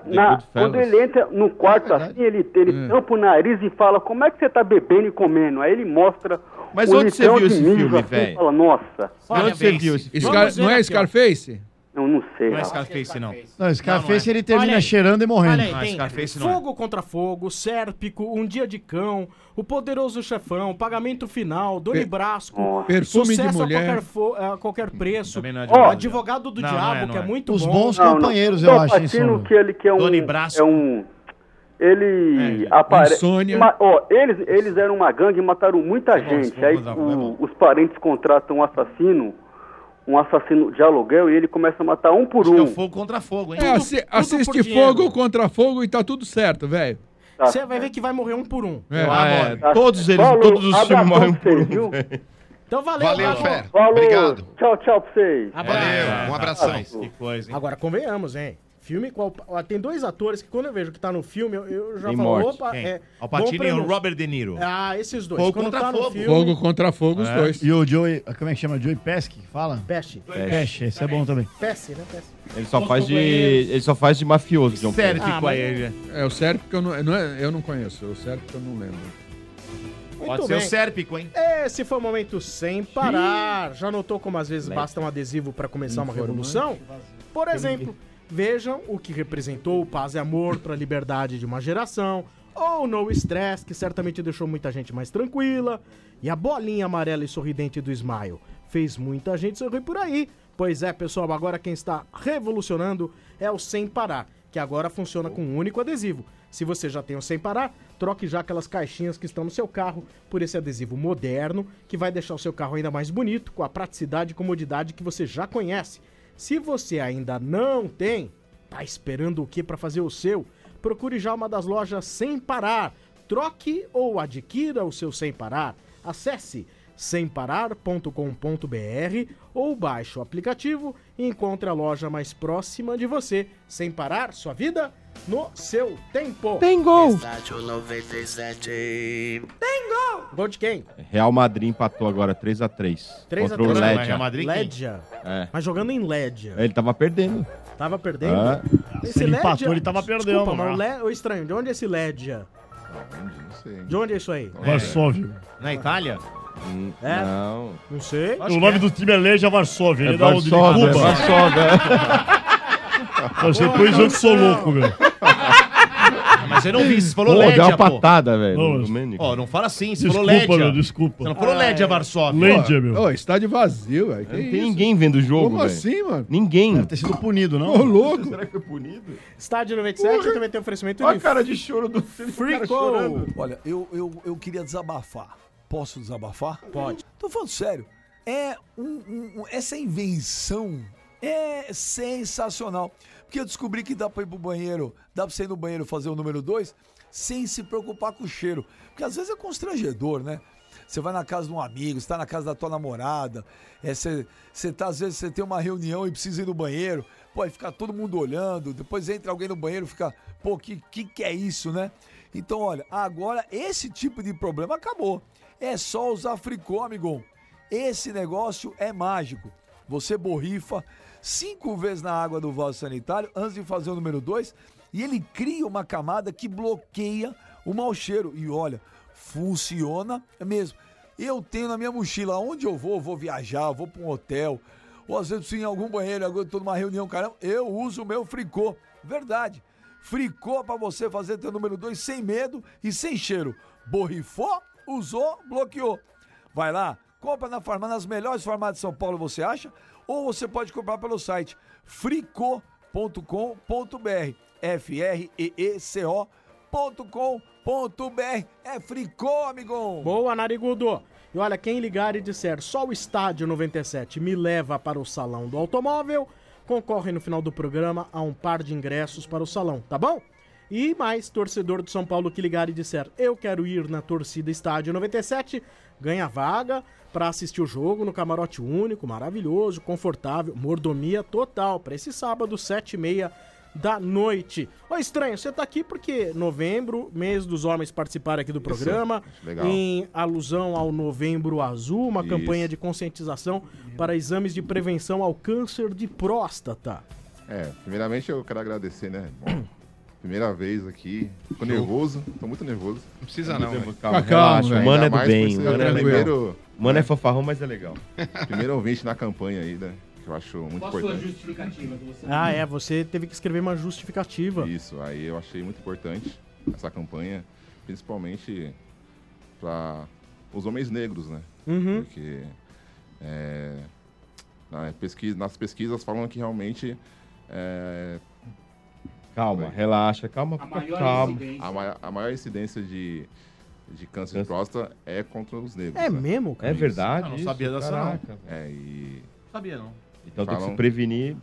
no quarto assim, ele tampa o nariz e fala, como é que você tá bebendo e comendo? Aí ele mostra. Mas onde você viu esse filme, velho? Fala, nossa. Onde você viu esse filme? Não é Scarface? Eu não sei. Não é Scarface, não. Não, Scarface ele termina cheirando e morrendo. Olha aí, tem Fogo contra Fogo, Sérpico, Um Dia de Cão, O Poderoso Chefão, Pagamento Final, Doni Brasco, Perfume de Sucesso Mulher. a qualquer preço, Não é de mulher. Advogado do Não, Diabo, não é. que é muito Os bom. bons companheiros, eu acho. Patino, que ele que é um... Doni Brasco. Ele aparece... Insônia. Eles eram uma gangue e mataram muita gente. Aí os parentes contratam um assassino de aluguel e ele começa a matar um por um. É Fogo contra Fogo, hein? Assiste Fogo contra Fogo e tá tudo certo, velho. Você vai ver que vai morrer um por um. Todos os filmes morrem um por um. Então valeu, Fer. Falou. Obrigado. Tchau pra vocês. Valeu, um abração. Que coisa, hein? Agora, convenhamos, hein? Filme qual... Tem 2 atores que quando eu vejo que tá no filme, eu já Tem falo, morte. opa, Alpatino e o Robert De Niro. Esses dois. Fogo Quando contra tá no Fogo. filme... Fogo contra Fogo, os dois. E o Joey, como é que chama? Joey Pesci, fala? Pesci. Pesci, esse é bom também. Pesci, né? Pesci. Ele só faz de mafioso, John Pesci. Sérpico aí, ele. É o Sérpico eu não conheço. O Sérpico eu não lembro. Pode ser o Sérpico, hein? Esse foi o momento sem parar. Já notou como às vezes basta um adesivo para começar uma revolução? Por exemplo, vejam o que representou o Paz e Amor para a liberdade de uma geração, ou No Stress, que certamente deixou muita gente mais tranquila, e a bolinha amarela e sorridente do Smile fez muita gente sorrir por aí. Pois é, pessoal, agora quem está revolucionando é o Sem Parar, que agora funciona com um único adesivo. Se você já tem o Sem Parar, troque já aquelas caixinhas que estão no seu carro por esse adesivo moderno, que vai deixar o seu carro ainda mais bonito, com a praticidade e comodidade que você já conhece. Se você ainda não tem, tá esperando o que para fazer o seu? Procure já uma das lojas Sem Parar. Troque ou adquira o seu Sem Parar. Acesse semparar.com.br ou baixe o aplicativo e encontre a loja mais próxima de você. Sem Parar, sua vida no seu tempo. Tem gol! Estádio 97. Tem gol! Gol de quem? Real Madrid empatou agora 3x3. 3x3. Contra o Lédia. Real Madrid quem? Lédia. É. Mas jogando em Lédia. Ele tava perdendo. Tava perdendo? Se ele empatou, ele tava perdendo. Desculpa, mas o estranho, de onde é esse Lédia? Não sei. De onde é isso aí? Varsóvia. Na Itália? É? Não. Não sei. O nome do time é Legia Varsóvia. Ele É dá onde? De Varsóvia, Cuba. Varsóvia. Você depois eu que sou louco, meu. Mas eu não vi, você falou Pô, Lédia, deu uma pô. patada, velho. Não, no Domênico. Ó, não fala assim, você Desculpa, falou Lédia. meu, desculpa. Você não falou Lédia Varsóvia. Lédia, meu. Ô, estádio vazio, velho. Não tem ninguém vendo o jogo, Como velho. assim, mano? Ninguém. Deve ter sido punido, não? Ô, louco. Será que foi punido? Estádio 97 também tem oferecimento Olha de a cara de choro do Free chorando. Olha, eu queria desabafar. Posso desabafar? Pode. Tô falando sério. Essa invenção é sensacional. Porque eu descobri que dá pra ir pro banheiro, dá pra você ir no banheiro fazer o número 2 sem se preocupar com o cheiro. Porque às vezes é constrangedor, né? Você vai na casa de um amigo, você tá na casa da tua namorada, às vezes você tem uma reunião e precisa ir no banheiro, pô, aí fica todo mundo olhando, depois entra alguém no banheiro e fica, pô, que é isso, né? Então, olha, agora esse tipo de problema acabou. É só usar Fricô, amigão. Esse negócio é mágico. Você borrifa 5 vezes na água do vaso sanitário antes de fazer o número 2 e ele cria uma camada que bloqueia o mau cheiro. E olha, funciona mesmo. Eu tenho na minha mochila, onde eu vou viajar, vou para um hotel, ou às vezes em algum banheiro, eu estou numa reunião, caramba, eu uso o meu Fricô. Verdade. Fricô pra você fazer teu número 2 sem medo e sem cheiro. Borrifou, usou, bloqueou. Vai lá, compra na farmácia, nas melhores farmácias de São Paulo, você acha? Ou você pode comprar pelo site fricô.com.br. freeco.com.br. É Fricô, amigão. Boa, narigudo. E olha, quem ligar e disser só o Estádio 97 me leva para o Salão do Automóvel, concorre no final do programa a um par de ingressos para o salão, tá bom? E mais, torcedor do São Paulo que ligar e disser eu quero ir na torcida Estádio 97, ganha vaga para assistir o jogo no camarote único, maravilhoso, confortável, mordomia total, para esse sábado, 7h30 da noite. Ô, Estranho, você tá aqui porque novembro, mês dos homens participarem aqui do programa, legal. Em alusão ao Novembro Azul, uma campanha de conscientização para exames de prevenção ao câncer de próstata. Primeiramente eu quero agradecer, né? Bom, primeira vez aqui, tô nervoso, tô muito nervoso. Não precisa não, velho. Calma, relaxa, o mano é do bem, o mano é legal. Mano é fofarrão, mas é legal. Primeiro ouvinte na campanha aí, né? Que eu acho muito importante. Qual a sua justificativa que você... você teve que escrever uma justificativa. Isso, aí eu achei muito importante essa campanha, principalmente para os homens negros, né? Uhum. Porque nas pesquisas falam que realmente... Calma, relaxa, calma. A maior incidência de câncer de próstata é contra os negros. É né? mesmo, cara? É verdade? Não sabia dessa não. Sabia não. Então tem que se prevenir.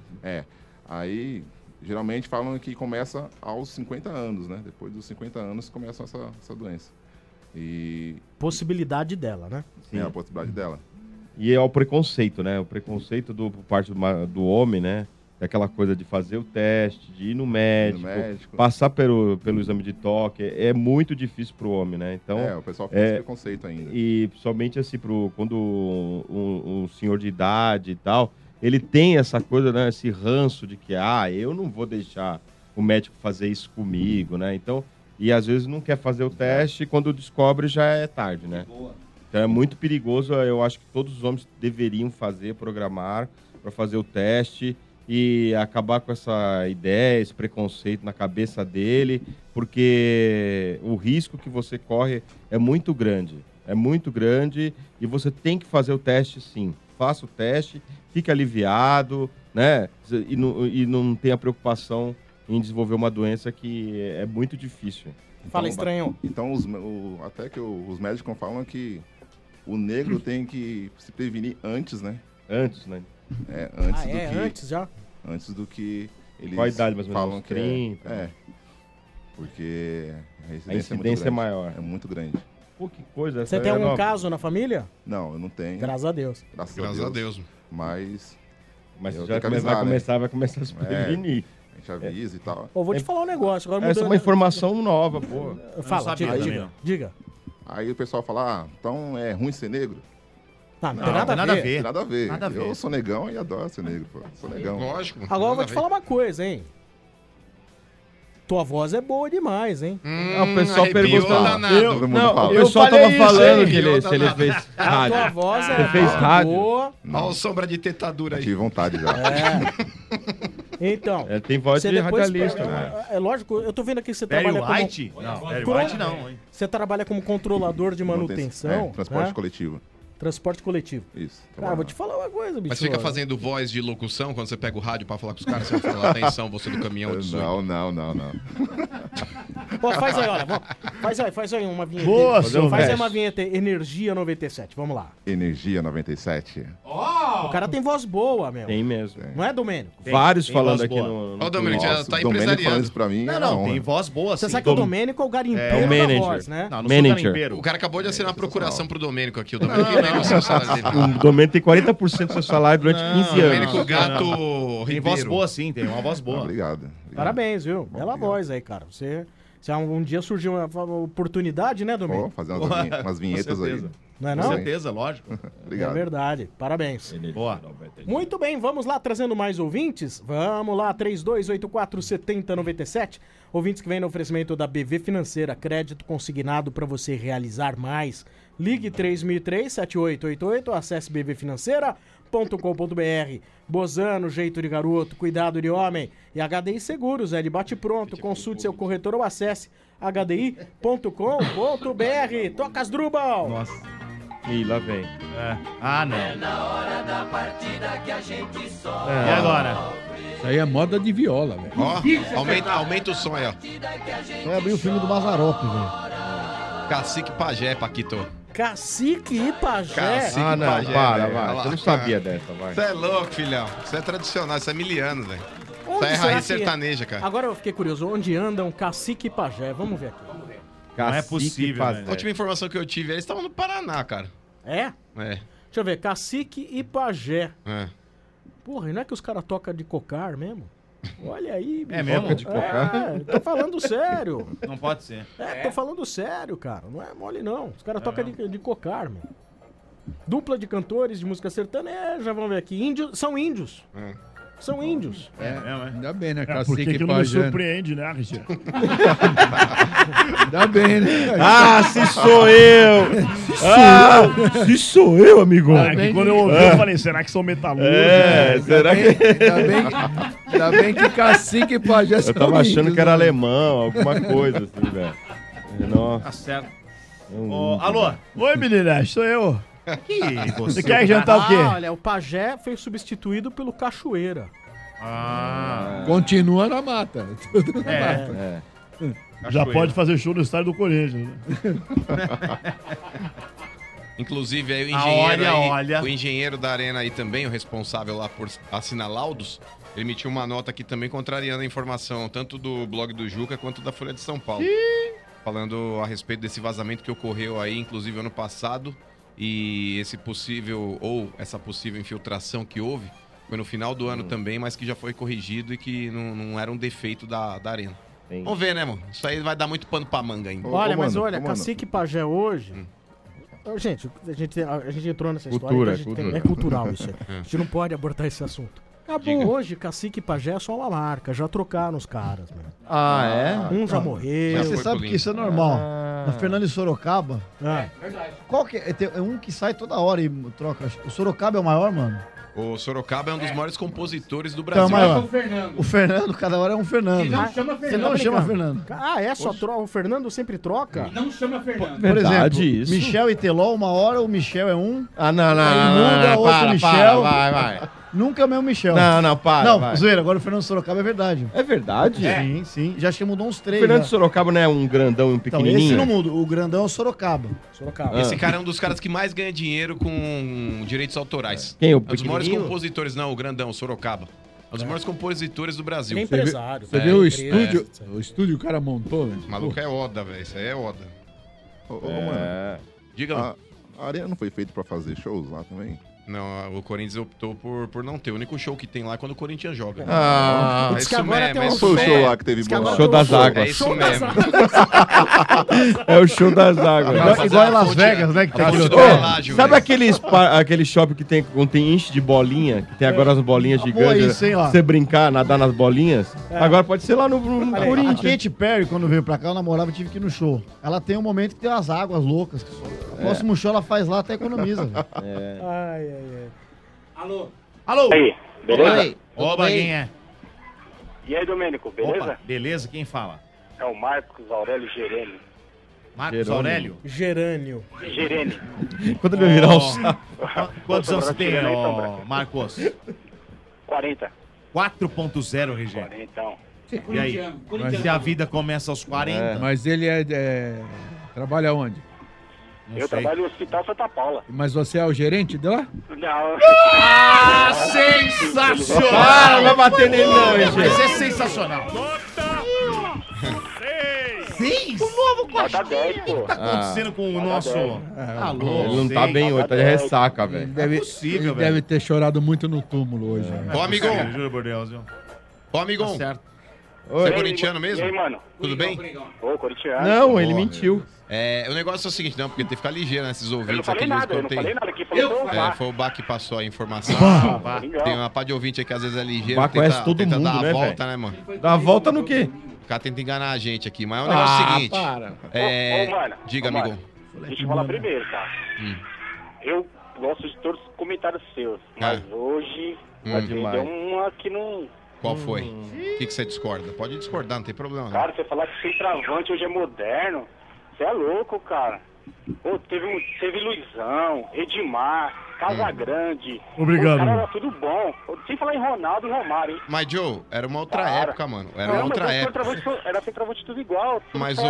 Aí geralmente falam que começa aos 50 anos, né? Depois dos 50 anos começa essa doença. E... possibilidade dela, né? Sim, a possibilidade dela. E é o preconceito, né? O preconceito por parte do homem, né? É aquela coisa de fazer o teste, de ir no médico, passar pelo exame de toque. É muito difícil pro homem, né? Então, o pessoal faz esse preconceito ainda. E somente assim, quando um senhor de idade e tal, ele tem essa coisa, né? Esse ranço de que, eu não vou deixar o médico fazer isso comigo, né? Então, e às vezes não quer fazer o teste e quando descobre já é tarde, né? Então é muito perigoso. Eu acho que todos os homens deveriam programar para fazer o teste e acabar com essa ideia, esse preconceito na cabeça dele, porque o risco que você corre é muito grande e você tem que fazer o teste sim. Faça o teste, fique aliviado, né? E não tenha preocupação em desenvolver uma doença que é muito difícil. Fala, Estranho. Então, até que os médicos falam que o negro tem que se prevenir antes, né? Antes, né? Antes já? Antes do que eles qual a idade, mais ou menos? falam que 30. Porque a incidência é maior. É muito grande. Pô, que coisa. Você tem algum caso na família? Não, eu não tenho. Graças a Deus. Graças a Deus. Mas já vai começar a se prevenir. A gente avisa e tal. Vou te falar um negócio. Agora essa é uma informação nova, pô. Fala, diga. Aí o pessoal fala, então é ruim ser negro? Não tem nada a ver. Nada a ver. Eu sou negão e adoro ser negro, pô. Sou negão. Lógico. Agora eu vou te falar uma coisa, hein? Tua voz é boa demais, hein? O pessoal perguntou. O pessoal tava falando que se ele fez rádio. Tua voz Você fez rádio? boa. Olha o sombra de tetadura aí. Tive vontade já. Então. Tem voz de radialista, né? É lógico, eu tô vendo aqui que você Barry trabalha White? como... Não, Barry White não, hein? Você trabalha como controlador de manutenção. Transporte coletivo. Transporte coletivo. Isso. Cara, vou te falar uma coisa, bicho. Mas fica fazendo voz de locução quando você pega o rádio pra falar com os caras, você vai falar, atenção, você do caminhão de Não. Pô, faz aí, olha. Faz aí uma vinheta. Boa, faz aí uma vinheta Energia 97, vamos lá. Energia 97. O cara tem voz boa, meu. Tem mesmo. Não é, Domênico? Vários falando aqui no... Ó, o Domênico já tá Domênico falando empresariando. isso pra mim. Não, tem voz boa, Você sim. sabe que o Domênico é o garimpeiro da voz, né? Não sou garimpeiro. O cara acabou de assinar uma procuração pro Domênico aqui. O Domênico que negocia o salário dele. O Domênico tem 40% do seu salário durante 15 anos. Domênico Gato Tem Ribeiro. voz boa sim, tem uma voz boa. Obrigado. Parabéns, viu? Bela voz aí, cara. Se um dia surgiu uma oportunidade, né, Domênico? Fazer umas vinhetas aí. Não é não? Com certeza, lógico. Obrigado. É verdade. Parabéns. Boa. Muito bem, vamos lá, trazendo mais ouvintes. Vamos lá, 3284-7097. Ouvintes que vêm no oferecimento da BV Financeira. Crédito consignado para você realizar mais. Ligue 3003-7888, acesse bvfinanceira.com.br Bozano, jeito de garoto, cuidado de homem. E HDI Seguros, de bate pronto. Consulte seu corretor ou acesse hdi.com.br. Toca as Drubal. Nossa. Ih, lá vem. Ah, não. É na hora da partida que a gente sofre. E agora? Isso aí é moda de viola, velho. Ó, aumenta o som aí, ó. Vai abrir o filme do Mazzaropi, velho. Cacique Pajé, Paquito. Cacique e Pajé. Cacique Ah, não, Pajé, para, velho. vai. Olha lá. Eu não sabia dessa, vai. Você é louco, filhão. Isso é tradicional, isso é miliano, velho. Isso Onde é será raiz que- sertaneja, cara. Agora eu fiquei curioso, onde andam Cacique e Pajé? Vamos ver aqui. Não é possível, A velho. última informação que eu tive, eles estavam no Paraná, cara. É? É. Deixa eu ver, Cacique e Pajé. É. Porra, e não é que os caras tocam de cocar mesmo? Olha aí, bicho. É mesmo? Toca de cocar? Tô falando sério. Não pode ser. Tô falando sério, cara. Não é mole, não. Os caras tocam de cocar, meu. Dupla de cantores de música sertaneja, vamos ver aqui. Índios, são índios. São índios. Ainda bem, né? Por que Cacique que não me Pajé. surpreende, né, Richard? Ainda bem, né? Ah, se sou eu! Se sou eu, amigo! Ah, que quando eu ouvi, eu falei, será que são metalúrgicos? Será que... Ainda bem que Cacique e Pajé Eu são tava achando índios, que era né? alemão, alguma coisa assim, velho. Nossa. Tá certo. Ô, Alô? Oi, menina, sou eu. Que Você quer jantar o quê? Olha, o Pajé foi substituído pelo Cachoeira. Continua na mata. Tudo na É. mata. Já pode fazer show no estádio do Corinthians. Né? Inclusive, aí, o engenheiro, olha. o engenheiro da Arena aí também, o responsável lá por assinar laudos, ele emitiu uma nota aqui também contrariando a informação, tanto do blog do Juca quanto da Folha de São Paulo. Falando a respeito desse vazamento que ocorreu aí, inclusive ano passado, e esse possível, ou essa possível infiltração que houve, foi no final do ano também, mas que já foi corrigido e que não era um defeito da Arena. Sim. Vamos ver, né, mano? Isso aí vai dar muito pano pra manga ainda. Olha, mas olha, Cacique e Pajé hoje... Gente, a gente entrou nessa história. Cultura, então a gente cultura. é cultural isso aí. A gente não pode abordar esse assunto. Acabou. Hoje, Cacique e Pajé é só uma marca. Já trocaram os caras, mano. Ah, é? Um já morreu. Mas você sabe que isso é normal. Na Fernando e Sorocaba. Verdade. Qual que é? É um que sai toda hora e troca. O Sorocaba é o maior, mano? O Sorocaba é um dos maiores compositores do Então, Brasil. maior. O Fernando. O Fernando, cada hora é um Fernando. Que não chama Você Fernando. não Tá chama brincando? Fernando. Ah, é? Só troca. O Fernando sempre troca? E não chama Fernando. Por exemplo, isso. Michel e Teló, uma hora o Michel é um. Ah, não, não, Aí não, muda não, outro para, Michel. vai. Nunca é o mesmo Michel. Não, para, Não, vai. zoeira, agora o Fernando Sorocaba é verdade. É verdade? Sim, sim. Já acho que mudou uns O três. Fernando já. Sorocaba não é um grandão e um Então, pequenininho? esse não muda. O grandão é o Sorocaba. Sorocaba. Esse cara é um dos caras que mais ganha dinheiro com direitos autorais. Quem, o É um dos maiores pequenininho? compositores, não, o grandão, o Sorocaba. É um dos maiores compositores do Brasil. Ele é empresário. Você viu o empresa. estúdio? O estúdio que o cara montou, velho? O maluco é Oda, velho. Isso aí é Oda. Mano, Diga lá. a Arena não foi feita pra fazer shows lá também? Não, o Corinthians optou por não ter. O único show que tem lá é quando o Corinthians joga. Ah, é Diz que isso agora mesmo, tem é um isso Foi o show mesmo. lá que teve Diz que bola. agora Show tem um das águas. É isso Show das mesmo. É o show das águas. Nossa, Igual em Las fonte- Vegas, né? Que tem a fonte aquele do hotel. relágio, Sabe velho. aquele shopping que tem enche de bolinha? Que tem agora as bolinhas Boa gigantes? isso, hein, ó. Você brincar, nadar nas bolinhas? Agora pode ser lá no A Corinthians. Katy Perry, quando veio pra cá, eu namorava e tive que ir no show. Ela tem um momento que tem umas águas loucas. O próximo show ela faz lá, até economiza. velho. Ai. Alô? Alô? Aí, beleza? Oba, quem é? E aí, Domênico, beleza? Opa, beleza, quem fala? É o Marcos Aurélio Gerene. Marcos Jerônimo. Aurélio? Gerânio. Gerene. Quando ele vai virar o Ó, saco. Quantos anos você tem, Tirando aí, ó, Sombra. Marcos? 40. 4.0, Regé. 40, então. E aí? Se a vida começa aos 40? Mas ele trabalha onde? Não Eu sei. trabalho no Hospital Santa Paula. Mas você é o gerente de lá? Não. Ah, sensacional! Para, não vai bater nele não, hein, Mas gente. é sensacional. Seis? Nota 10, pô. O que tá acontecendo com o nosso... Alô, Ele não tá seis. bem hoje, tá de ressaca, Ele velho. deve, possível, ele velho. deve ter chorado muito no túmulo hoje. né? Ô, amigão. Juro por Deus, viu? Ô, amigão. Tá certo. Você é E corintiano mesmo? E aí, mano? Tudo bem? Ô, corintiano. Não, ele mentiu. O negócio é o seguinte, não, porque tem que ficar ligeiro, né? Esses Eu não ouvintes falei aqui. nada, eu não falei nada. Quem falou foi o Vá. Foi o Bá que passou a informação. Bah. Tem uma pá de ouvinte aí que às vezes é ligeiro. Bá conhece todo tenta mundo, dar a né, volta, velho? né, mano? Dá a volta no quê? O cara tenta enganar a gente aqui, mas é o negócio seguinte. para. Ô, mano. Diga, Ô, mano. amigão. Deixa eu falar primeiro, tá? Eu gosto de todos os comentários seus, mas hoje você deu uma que não... Qual foi? O que você discorda? Pode discordar, não tem problema. Não. Cara, você falar que centroavante hoje é moderno, você é louco, cara. Pô, teve Luizão, Edmar, Casagrande. Obrigado. Cara, era tudo bom. Sem falar em Ronaldo e Romário, hein? Mas, Joe, era uma outra época, mano. Era uma outra época. Era centroavante tudo igual. Tudo mas,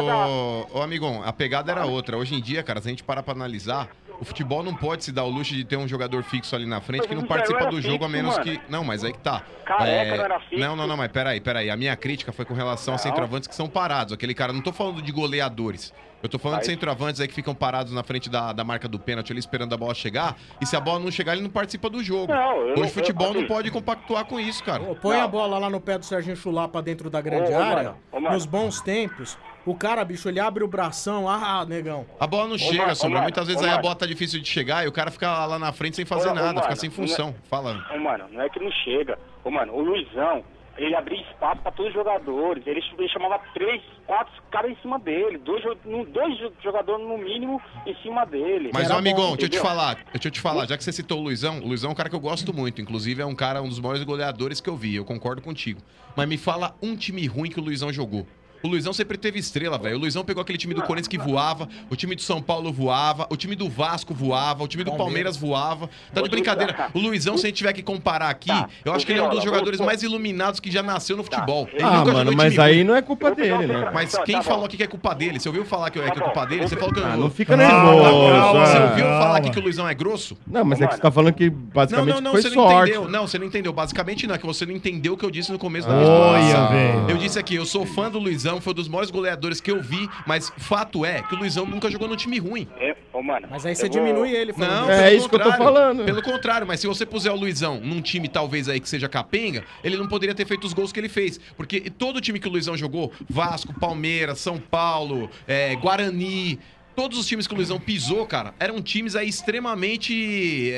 ô amigão, a pegada era outra. Hoje em dia, cara, se a gente parar pra analisar, o futebol não pode se dar o luxo de ter um jogador fixo ali na frente que não participa do jogo, a menos que... Não, mas aí que tá. Careca não era fixo. Não, mas peraí. A minha crítica foi com relação a centroavantes que são parados. Aquele cara, não tô falando de goleadores. Eu tô falando de centroavantes aí que ficam parados na frente da marca do pênalti ali, esperando a bola chegar. E se a bola não chegar, ele não participa do jogo. Hoje o futebol não pode compactuar com isso, cara. Põe a bola lá no pé do Serginho Chulapa dentro da grande área. Nos bons tempos. O cara, bicho, ele abre o bração. Negão. A bola não chega, Sombra. Muitas vezes aí a bola tá difícil de chegar e o cara fica lá na frente sem fazer nada, fica sem função. Fala. Mano, não é que não chega. Mano, o Luizão, ele abria espaço pra todos os jogadores. Ele chamava 3, 4 caras em cima dele. Dois jogadores no mínimo em cima dele. Mas, amigão, deixa eu te falar. Já que você citou o Luizão é um cara que eu gosto muito. Inclusive, é um dos maiores goleadores que eu vi. Eu concordo contigo. Mas me fala um time ruim que o Luizão jogou. O Luizão sempre teve estrela, velho. O Luizão pegou aquele time do Corinthians que voava, o time do São Paulo voava, o time do Vasco voava, o time do Palmeiras voava. Tá de brincadeira. O Luizão, se a gente tiver que comparar aqui, eu acho que ele é um dos jogadores mais iluminados que já nasceu no futebol. Mano, mas aí não é culpa dele, né? Mas quem falou aqui que é culpa dele? Você ouviu falar que é culpa dele? Você falou que não fica nervoso. Você ouviu falar aqui que o Luizão é grosso? Não, mas é que você tá falando que basicamente foi sorte. Não, você não entendeu. Basicamente não, é que você não entendeu o que eu disse no começo da exposição. Eu disse aqui, eu sou fã do Luizão, foi um dos maiores goleadores que eu vi, mas fato é que o Luizão nunca jogou no time ruim. Mas aí você diminui ele. Não, é isso que eu tô falando. Pelo contrário, mas se você puser o Luizão num time talvez aí que seja capenga, ele não poderia ter feito os gols que ele fez. Porque todo time que o Luizão jogou, Vasco, Palmeiras, São Paulo, Guarani, todos os times que o Luizão pisou, cara, eram times aí extremamente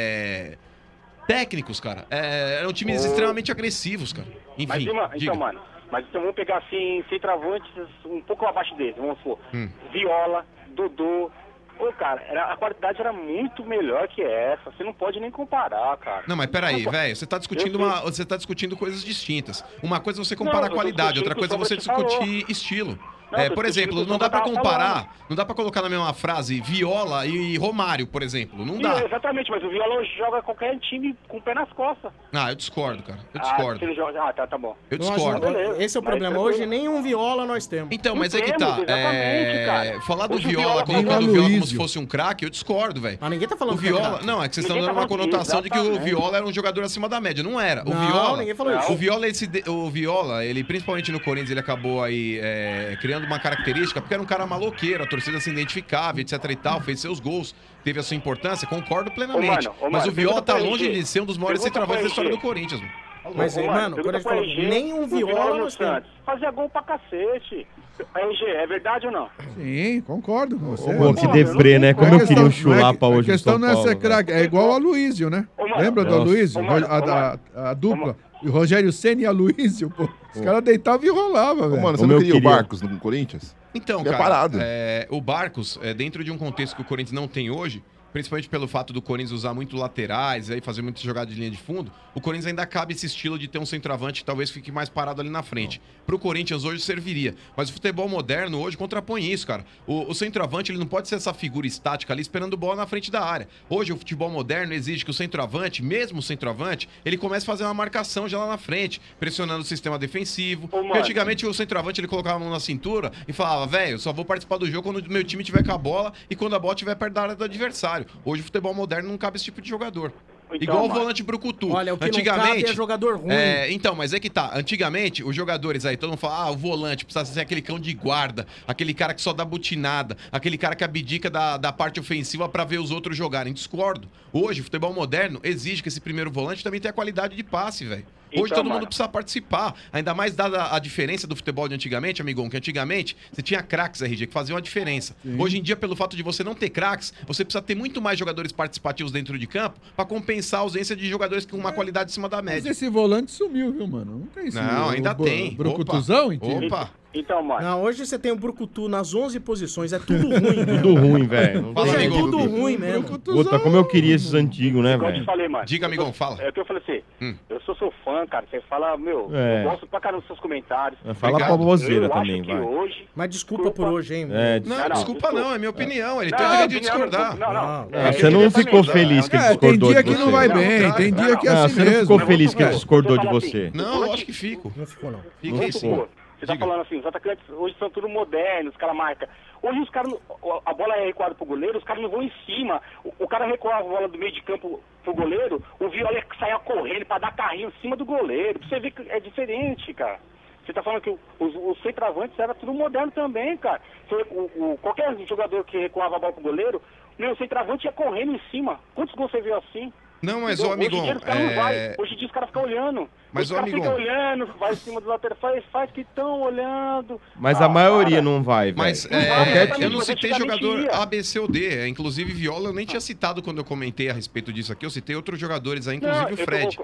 técnicos, cara. Eram times extremamente agressivos, cara. Enfim, mas então vamos pegar assim, centroavantes um pouco abaixo deles, vamos supor. Viola, Dodô. Cara, a qualidade era muito melhor que essa. Você não pode nem comparar, cara. Não, mas peraí, velho. Você tá discutindo coisas distintas. Uma coisa é você comparar a qualidade, outra coisa é você discutir estilo. Por exemplo, não dá pra comparar, não dá pra colocar na mesma frase Viola e Romário, por exemplo. Não dá. Exatamente, mas o Viola joga qualquer time com o pé nas costas. Eu discordo, cara. Eu discordo. Tá bom. Eu discordo. Esse é o problema. Hoje nenhum Viola nós temos. Então, mas é que tá. Falar do Viola, colocando o Viola como se fosse um craque, eu discordo, velho. Mas ninguém tá falando o Viola. Não, é que vocês estão dando uma conotação de que o Viola era um jogador acima da média. Não era. Ninguém falou isso. O Viola, ele principalmente no Corinthians, ele acabou aí criando uma característica, porque era um cara maloqueiro, a torcida se identificava, etc e tal, fez seus gols, teve a sua importância, concordo plenamente. Mas o Viola tá longe de ser um dos maiores centroavantes da história do Corinthians, mano. Mas, mano, quando a gente falou, nenhum Viola no Santos. Fazia gol pra cacete. RG, é verdade ou não? Sim, concordo com você. Pô, que deprê, né? Como eu queria um Chulapa hoje. A questão não é ser craque, é igual ao Aloysio, né? Lembra do Aloysio? A dupla? E o Rogério Ceni e Aloysio, pô. Os caras deitavam e rolavam, velho. Mano, você não queria o Barcos no Corinthians? Então, cara, o Barcos, dentro de um contexto que o Corinthians não tem hoje, principalmente pelo fato do Corinthians usar muito laterais, aí fazer muitas jogadas de linha de fundo, o Corinthians ainda cabe esse estilo de ter um centroavante que talvez fique mais parado ali na frente. Pro Corinthians hoje serviria. Mas o futebol moderno hoje contrapõe isso, cara. O centroavante, ele não pode ser essa figura estática ali esperando bola na frente da área. Hoje o futebol moderno exige que o centroavante, mesmo o centroavante, ele comece a fazer uma marcação já lá na frente, pressionando o sistema defensivo. Porque antigamente o centroavante, ele colocava a mão na cintura e falava, velho, só vou participar do jogo quando o meu time tiver com a bola e quando a bola estiver perto da área do adversário. Hoje o futebol moderno não cabe esse tipo de jogador. Então, igual o volante brucutu. Olha, o que antigamente, não cabe é jogador ruim. Então, mas é que tá. Antigamente, os jogadores aí, todo mundo fala, o volante precisa ser aquele cão de guarda, aquele cara que só dá butinada, aquele cara que abdica da parte ofensiva pra ver os outros jogarem. Discordo. Hoje, o futebol moderno exige que esse primeiro volante também tenha qualidade de passe, velho. Hoje todo mundo precisa participar. Ainda mais dada a diferença do futebol de antigamente, amigão, que antigamente você tinha craques, RG, que faziam a diferença. Sim. Hoje em dia, pelo fato de você não ter craques, você precisa ter muito mais jogadores participativos dentro de campo pra compensar a ausência de jogadores com uma qualidade acima da média. Mas esse volante sumiu, viu, mano? Não tem isso. Não, ainda tem. Brucutuzão, então? Opa! Então, mano. Não, hoje você tem o Brucutu nas 11 posições, é tudo ruim. Tudo ruim, velho. Hoje é tudo ruim mesmo. Puta, como eu queria esses antigos, né, Igual eu te velho? falei, mano. Diga, amigão, fala. É o que eu falei assim, eu sou seu fã, cara. Você fala, meu, É. eu gosto pra caramba dos seus comentários. Fala pra bozeira Eu também, acho que vai. hoje... Mas desculpa por hoje, hein? É, Não, desculpa não, é minha opinião. Ele tem o Não, direito de opinião, discordar. não. Ah, você não ficou feliz que ele discordou de você. Tem dia que não vai bem, tem dia que é assim Você não mesmo. ficou feliz que ele discordou de você. Não, eu acho que fico. Não ficou, não. Fica Vamos sim. supor, você tá falando assim, os atacantes hoje são tudo modernos, os caras marcam. Hoje os caras, a bola é recuada pro goleiro, os caras não vão em cima. O cara recuava a bola do meio de campo pro goleiro, o Viola saia correndo pra dar carrinho em cima do goleiro. Pra você ver que é diferente, cara. Você tá falando que os centroavantes era tudo moderno também, cara. Qualquer jogador que recuava a bola pro goleiro, o centroavante ia correndo em cima. Quantos gols você viu assim? Não, mas, Entendeu? ô, amigão, Hoje em dia os caras não vai. Hoje em dia os caras ficam olhando. Mas, os ô, caras ficam amigão. olhando, vai em cima do lateral, faz que estão olhando. Mas a maioria não vai, velho. Mas Qualquer time. eu não citei jogador A, B, C ou D. Inclusive, Viola eu nem tinha citado quando eu comentei a respeito disso aqui. Eu citei outros jogadores aí, inclusive o Fred.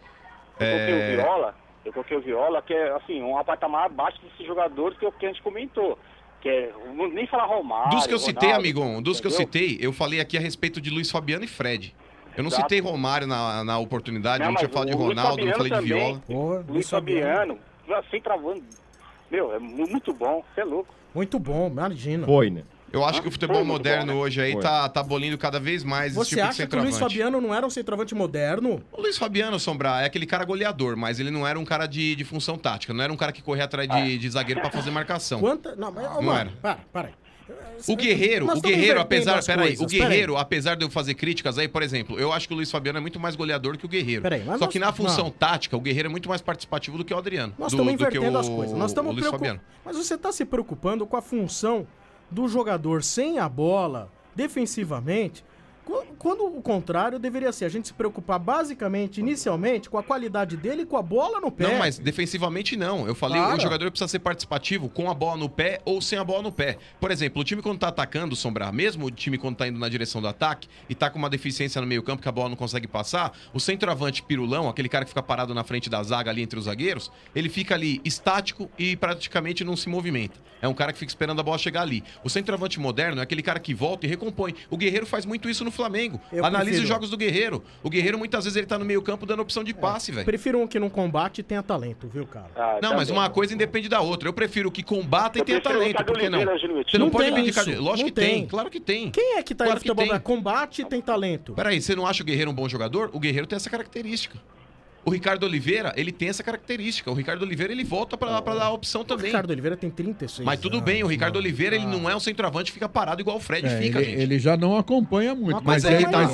Eu coloquei o Viola, que é assim, um patamar abaixo desses jogadores que a gente comentou. Que é, não vou nem falar Romário. Dos que eu citei, Ronaldo, amigão, dos que eu entendeu? citei, eu falei aqui a respeito de Luiz Fabiano e Fred. Eu não Exato. citei Romário na oportunidade, não mas tinha falado de o Luiz Ronaldo, não Fabiano falei de também, Viola. Luiz Fabiano, assim travando. Meu, é muito bom, você é louco. Muito bom, imagina. Foi, né? Eu acho que o futebol Foi muito moderno bom, né? hoje aí Foi. tá abolindo cada vez mais esse Você tipo de acha que o centroavante. Luiz Fabiano não era um centroavante moderno? O Luiz Fabiano, Sombra, é aquele cara goleador, mas ele não era um cara de função tática, não era um cara que corria atrás de zagueiro pra fazer marcação. Não, mas, Não mano, era. para aí. O Guerreiro, Nós estamos apesar, invertendo as peraí, coisas, o Guerreiro, apesar de eu fazer críticas aí, por exemplo, eu acho que o Luiz Fabiano é muito mais goleador que o Guerreiro. Peraí, mas Só nós- que na função não. tática, o Guerreiro é muito mais participativo do que o Adriano. Nós do estamos que invertendo o- as coisas. Nós estamos o Luiz Fabiano. Mas você está se preocupando com a função do jogador sem a bola, defensivamente, quando o contrário deveria ser a gente se preocupar basicamente, inicialmente, com a qualidade dele e com a bola no pé. Não, mas defensivamente não. Eu falei, Claro. o jogador precisa ser participativo com a bola no pé ou sem a bola no pé. Por exemplo, o time quando tá atacando, Sombrar, mesmo o time quando tá indo na direção do ataque e tá com uma deficiência no meio campo que a bola não consegue passar, o centroavante pirulão, aquele cara que fica parado na frente da zaga ali entre os zagueiros, ele fica ali estático e praticamente não se movimenta. É um cara que fica esperando a bola chegar ali. O centroavante moderno é aquele cara que volta e recompõe. O Guerreiro faz muito isso no Flamengo. Eu Analise prefiro. os jogos do Guerreiro. O Guerreiro muitas vezes ele tá no meio campo dando opção de passe, velho. Prefiro um que não combate e tenha talento, viu, cara? Não, mas uma coisa independe da outra. Eu prefiro que combata e Eu tenha prefiro talento, Ricardo por que não? Oliveira, Gilberto. Você não, Não pode tem criticar. isso, Lógico não que tem. tem. Claro que tem. Quem é que tá Claro aí no futebol? que tem. Combate e tem talento. Peraí, você não acha o Guerreiro um bom jogador? O Guerreiro tem essa característica. O Ricardo Oliveira, ele tem essa característica. O Ricardo Oliveira, ele volta pra dar a opção O também. Ricardo Oliveira tem 36 Mas tudo bem, o Ricardo Oliveira, ele não é um centroavante que fica parado igual o Fred fica, ele, gente. ele já não acompanha muito, Não mas, acompanha, ele, mas não.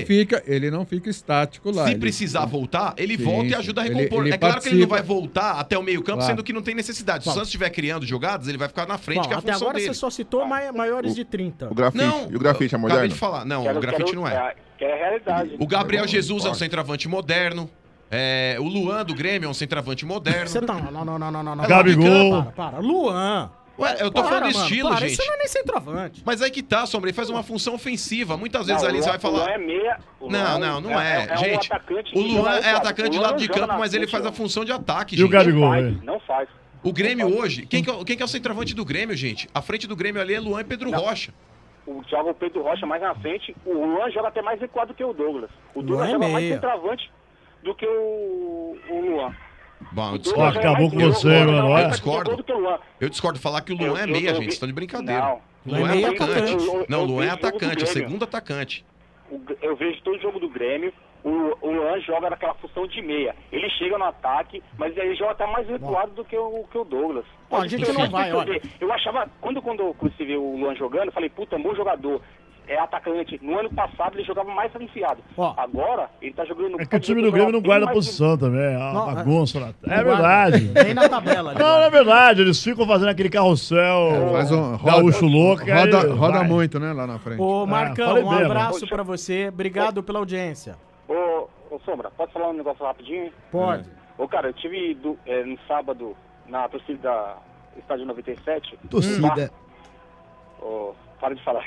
ele não fica estático lá. Se ele- precisar voltar, ele Sim, volta e sim. ajuda a Ele- recompor. ele É claro que ele não vai participa. voltar até o meio-campo, Claro. sendo que não tem necessidade. Se o Bom. Santos estiver criando jogadas, ele vai ficar na frente, Bom, que é a até função agora dele. você só citou maiores de 30. O grafite. Não, E o grafite é acabei moderno? de falar. Não, o grafite não é. Que é a realidade. O Gabriel Jesus é um centroavante moderno. O Luan do Grêmio é um centroavante moderno. Você tá. Não. Gabigol. Para. Luan. Ué, eu tô Para, falando do mano, estilo, para, gente. Isso não é nem centroavante. Mas aí que tá, Sombra, ele faz uma função ofensiva. Muitas vezes Não, ali o você Luan- vai falar. o Luan é meia, o Não, Luan não é. é um Gente, atacante o que Luan joga é no atacante de campo. O lado Luan de joga campo, na mas ele frente, faz a ó. função de ataque, E o gente. Gabigol, Não velho? faz, não faz. O Grêmio hoje, quem que é o centroavante do Grêmio, gente? A frente do Grêmio ali é Luan e Pedro Rocha. Joga o Pedro Rocha mais na frente. O Luan joga até mais recuado do que o Douglas. O Luan Douglas é joga mais meia. centroavante do que o Luan. Bom, eu O discordo. Douglas joga acabou mais com gol, você, joga mano, mais é? gol do que o Luan. Eu discordo. Falar que o Luan é Eu- meia, eu gente. vi- Vocês estão de brincadeira. Não. Luan é é meia atacante. atacante. Não, Eu Luan é vi o jogo do atacante, é Grêmio. segundo atacante. Eu vejo todo jogo do Grêmio, o Luan joga naquela função de meia. Ele chega no ataque, mas ele joga até mais recuado do que o Douglas. Ó, a gente Eu não vai, perceber. olha. Eu achava, quando eu comecei a ver o Luan jogando, eu falei, puta, bom jogador. É atacante. No ano passado ele jogava mais enfiado. Ó. Agora ele tá jogando... É que o time do Grêmio não guarda a mais- posição também, é uma Não, bagunça lá. É Não verdade. guarda, Nem na tabela. ali, Não, é verdade, eles ficam fazendo aquele carrossel Faz um, gaúcho louco. aí roda vai. muito, né, lá na frente. Ô, Marcão, falei um bem, abraço pra você. Obrigado pela audiência. Ô, Sombra, pode falar um negócio rapidinho? Pode. Ô, cara, eu tive no sábado na torcida da Estádio 97. Torcida. Ô, para de falar.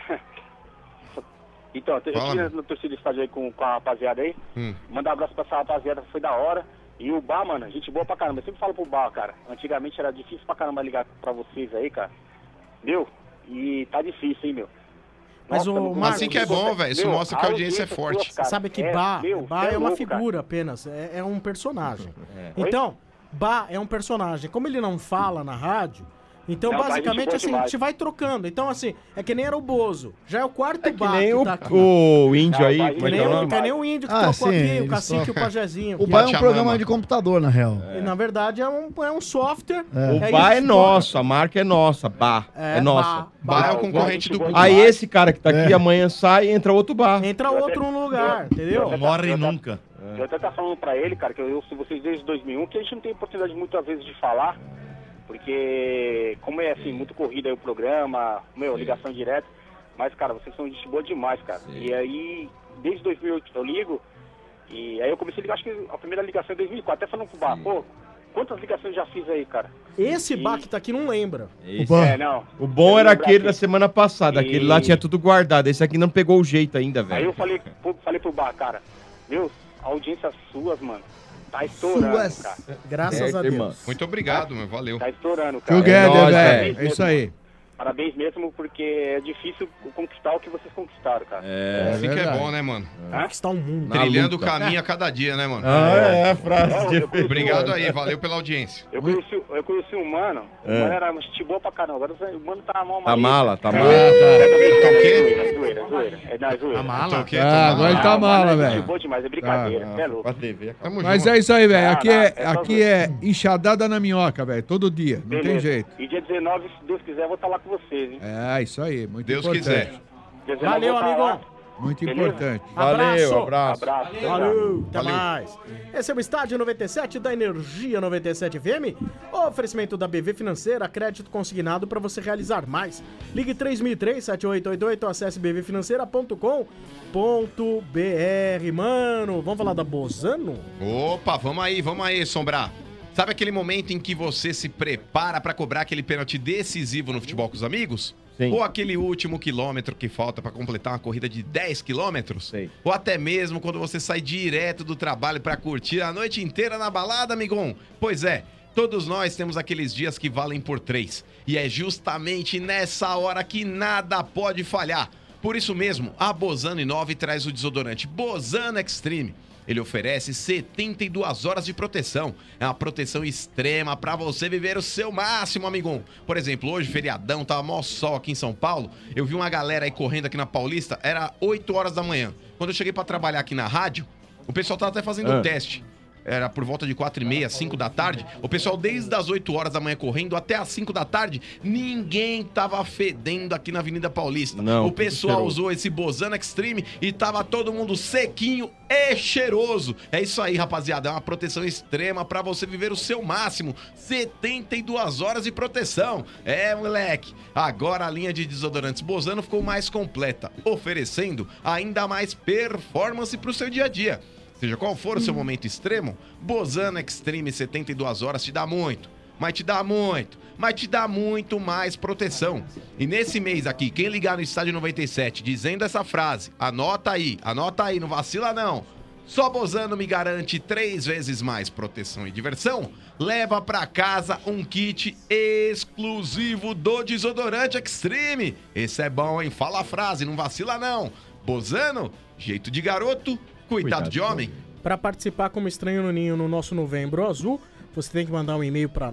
Então, eu Fala, tive na torcida do estádio aí com a rapaziada aí. Mandar um abraço pra essa rapaziada, foi da hora. E o Bar, mano, gente boa pra caramba. Eu sempre falo pro Bar, cara. Antigamente era difícil pra caramba ligar pra vocês aí, cara. Meu, e tá difícil, hein, meu. Mas Nossa, o Marcos, Assim que é bom, velho. Isso Meu, mostra que a audiência é forte. sabe que Bá é uma louco, figura apenas, é um personagem. É. Então, Bá é um personagem. Como ele não fala na rádio, então Não, basicamente tá, assim, a demais. gente vai trocando. Então, assim, é que nem era o Bozo. Já é o quarto Bá nem que o, tá aqui. o índio aí, Que como é que nem, é o o, nome? que nem o índio que Ah, trocou sim, aqui, o eles cacique e o trocam. pajezinho. O Bá é um programa de computador, na real. E, na verdade, é um software. O Bá é nosso, a marca é nossa, Bá. É nossa. Bá é o concorrente do Google. Aí esse cara que tá aqui, amanhã sai e entra outro Bá. Entra outro no lugar, entendeu? Não morre nunca. Eu até tava falando pra ele, cara, que eu ouço vocês desde 2001, que a gente não tem oportunidade muitas vezes de falar, porque como é assim, muito corrida aí o programa, ligação direta, mas, cara, vocês são gente boa demais, cara. E aí, desde 2008 eu ligo, e aí eu comecei a ligar, acho que a primeira ligação é 2004, até falando pro Bar, pô, quantas ligações eu já fiz aí, cara? Esse Bá que tá aqui não lembra. O bom era aquele da semana passada, aquele lá tinha tudo guardado, esse aqui não pegou o jeito ainda, Aí velho. eu falei pro Bar, cara, meu, audiências suas, mano, tá estourando, cara. Graças a Deus. irmão. Muito obrigado, meu. Valeu. Tá estourando, cara. Together, nóis, velho. É isso aí. Parabéns mesmo, porque é difícil conquistar o que vocês conquistaram, cara. Assim que é bom, né, mano? Conquistar o mundo. Trilhando o caminho a cada dia, né, mano? frase de efeito. Obrigado aí, valeu pela audiência. Eu conheci um mano, o mano era gente boa pra caramba, agora o mano tá mal Tá mala, tá mala. Tá o quê? Zoeira. É na zoeira. Tá mala? Tá o quê? Ah, agora ele tá mala, Gente velho. boa demais, é brincadeira, é louco. Pra TV. Tamo Mas junto. é isso aí, velho. Não, Aqui, não, é, é só aqui ver. é enxadada na minhoca, velho. Todo dia. Não tem Beleza. jeito. E dia 19, se Deus quiser, eu vou estar lá com vocês, hein? É, isso aí. Muito Deus importante. quiser. Dia 19 Valeu, eu vou estar lá. amigo. Muito Beleza? importante. Valeu, Abraço. abraço. Valeu, até Valeu. mais. Esse é o Estádio 97 da Energia 97 FM. Oferecimento da BV Financeira, crédito consignado para você realizar mais. Ligue 3003-7888, acesse bvfinanceira.com.br. Mano, vamos falar da Bozano? Opa, vamos aí, Sombrar. Sabe aquele momento em que você se prepara pra cobrar aquele pênalti decisivo no futebol com os amigos? Sim. Ou aquele último quilômetro que falta pra completar uma corrida de 10 quilômetros? Sei. Ou até mesmo quando você sai direto do trabalho pra curtir a noite inteira na balada, amigão? Pois é, todos nós temos aqueles dias que valem por 3. E é justamente nessa hora que nada pode falhar. Por isso mesmo, a Bozano Inove traz o desodorante Bozano Extreme. Ele oferece 72 horas de proteção. É uma proteção extrema para você viver o seu máximo, amigão. Por exemplo, hoje, feriadão, tava mó sol aqui em São Paulo. Eu vi uma galera aí correndo aqui na Paulista, era 8 horas da manhã. Quando eu cheguei para trabalhar aqui na rádio, o pessoal tava até fazendo um teste. Era por volta de 4h30, 5 da tarde. O pessoal, desde as 8 horas da manhã correndo até as 5 da tarde, ninguém tava fedendo aqui na Avenida Paulista. Não, o pessoal cheiroso. usou esse Bozano Extreme e tava todo mundo sequinho e cheiroso. É isso aí, rapaziada. É uma proteção extrema pra você viver o seu máximo. 72 horas de proteção. É, moleque. Agora a linha de desodorantes Bozano ficou mais completa, oferecendo ainda mais performance pro seu dia a dia. Seja qual for o seu momento extremo, Bozano Extreme 72 horas te dá muito, mas te dá muito mais proteção. E nesse mês aqui, quem ligar no Estádio 97 dizendo essa frase, anota aí, não vacila não. Só Bozano me garante 3 vezes mais proteção e diversão. Leva pra casa um kit exclusivo do desodorante Extreme. Esse é bom, hein? Fala a frase, não vacila não. Bozano, jeito de garoto, cuidado de homem. Para participar como Estranho no Ninho no nosso Novembro Azul, você tem que mandar um e-mail para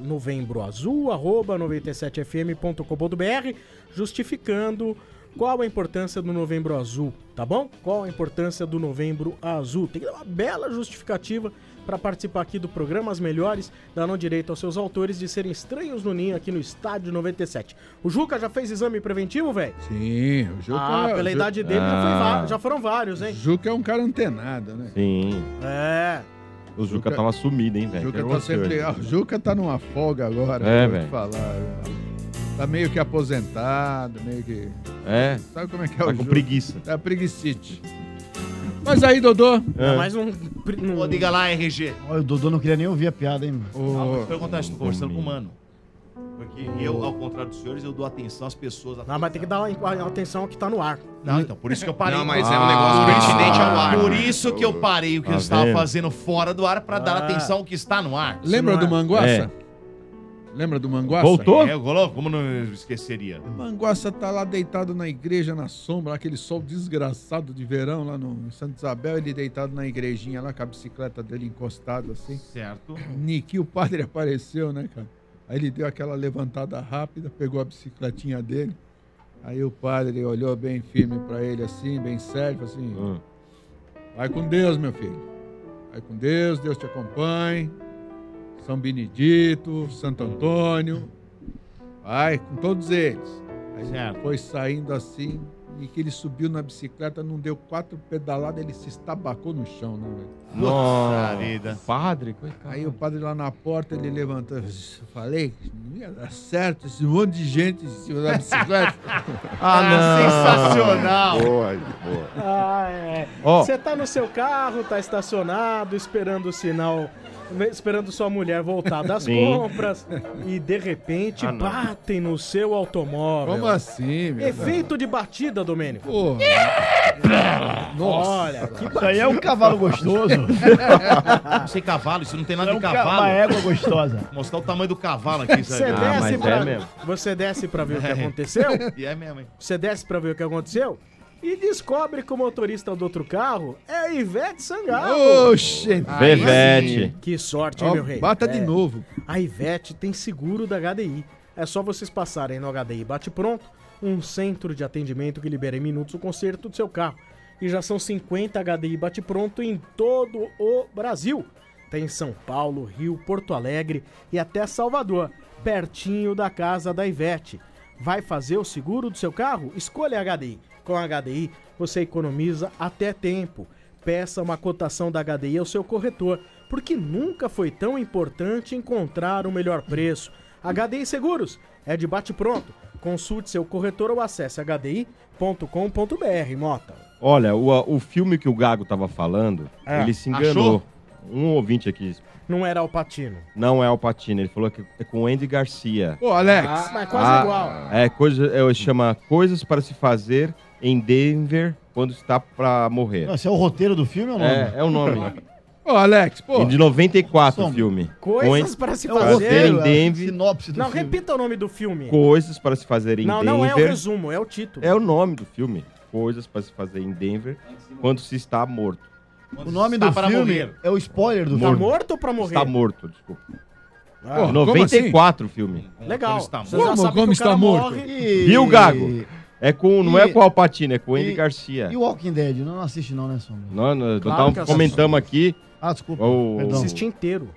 novembroazul@97fm.com.br justificando qual a importância do Novembro Azul, tá bom? Qual a importância do Novembro Azul. Tem que dar uma bela justificativa para participar aqui do programa. As melhores darão direito aos seus autores de serem estranhos no ninho aqui no Estádio 97. O Juca já fez exame preventivo, velho? Sim, o Juca... pela idade dele já foram vários, hein? O Juca é um cara antenado, né? Sim. É. O Juca tava sumido, hein, velho? O Juca tá numa folga agora. É, vou te velho. falar. Tá meio que aposentado, meio que... É. Sabe como é que é Tá o com Juca? preguiça. Tá preguicite. Mas aí, Dodô... Mais um... Ô, diga lá, RG. Olha, o Dodô não queria nem ouvir a piada, hein, mano. Vou perguntar se tô conversando com o mano. Porque eu, ao contrário dos senhores, eu dou atenção às pessoas. Não, mas tem que dar atenção ao que tá no ar. Não, então, por isso que eu parei. Não, mas é um negócio pertinente ao ar. Por isso que eu parei o que eu estava vendo? fazendo fora do ar pra dar atenção ao que está no ar. Lembra do Manguaça? É. Lembra do Manguaça? Voltou? Como não esqueceria? O Manguaça tá lá deitado na igreja, na sombra, aquele sol desgraçado de verão lá no em Santa Isabel, ele deitado na igrejinha lá com a bicicleta dele encostada assim. Certo. Niki, o padre apareceu, né, cara? Aí ele deu aquela levantada rápida, pegou a bicicletinha dele. Aí o padre olhou bem firme pra ele assim, bem sério, assim: vai com Deus, meu filho. Vai com Deus, Deus te acompanhe. São Benedito, Santo Antônio, vai com todos eles. Aí foi saindo assim, e que ele subiu na bicicleta, não deu 4 pedaladas, ele se estabacou no chão, né, velho? Nossa vida. Padre, coitado. Aí o padre lá na porta, ele levantou, eu falei, não ia dar certo, esse monte de gente em cima da bicicleta. Sensacional. Boa. Você tá no seu carro, tá estacionado, esperando o sinal, esperando sua mulher voltar das Sim. compras e de repente batem no seu automóvel. Como assim, meu? Efeito de batida, Domênico. Porra. Nossa. Olha, que Isso aí é um cavalo gostoso. Não sei cavalo, isso não tem nada É de um cavalo. uma égua gostosa. Vou mostrar o tamanho do cavalo aqui. Você desce você desce pra ver o que aconteceu? E é mesmo, hein? Você desce pra ver o que aconteceu? E descobre que o motorista do outro carro é a Ivete Sangalo. Oxe, Vevete. Que sorte, hein, meu rei? Bata de novo. A Ivete tem seguro da HDI. É só vocês passarem no HDI Bate Pronto, um centro de atendimento que libera em minutos o conserto do seu carro. E já são 50 HDI Bate Pronto em todo o Brasil. Tem em São Paulo, Rio, Porto Alegre e até Salvador, pertinho da casa da Ivete. Vai fazer o seguro do seu carro? Escolha a HDI. Com a HDI, você economiza até tempo. Peça uma cotação da HDI ao seu corretor, porque nunca foi tão importante encontrar o melhor preço. HDI Seguros é de bate-pronto. Consulte seu corretor ou acesse hdi.com.br, Mota. Olha, o filme que o Gago tava falando, ele se enganou. Achou? Um ouvinte aqui. Não era Al Pacino. Não é Al Pacino, ele falou que é com o Andy Garcia. Ô, Alex. Mas quase igual. Chama Coisas para se fazer em Denver quando está pra morrer. Esse é o roteiro do filme ou não? É o nome. Ô, Alex, pô. De 94 o filme. Coisas para se fazer fazer em Denver. Sinopse do Não, filme. repita o nome do filme. Coisas para se fazer em Denver. Não é o resumo, é o título. É o nome do filme. Coisas para se fazer em Denver quando se está morto. O nome do filme é o spoiler do Tá filme. morto ou pra morrer? Está morto, desculpa. Ah, 94 o filme. Legal. Está Você já sabe como que o está cara morto? morre. Viu, Gago? Não é com o Al Pacino, é com o Andy Garcia. E o Walking Dead? Não assiste não, né, Sombra? Nós Claro que comentamos aqui. Ah, desculpa. Perdão. Assisti inteiro.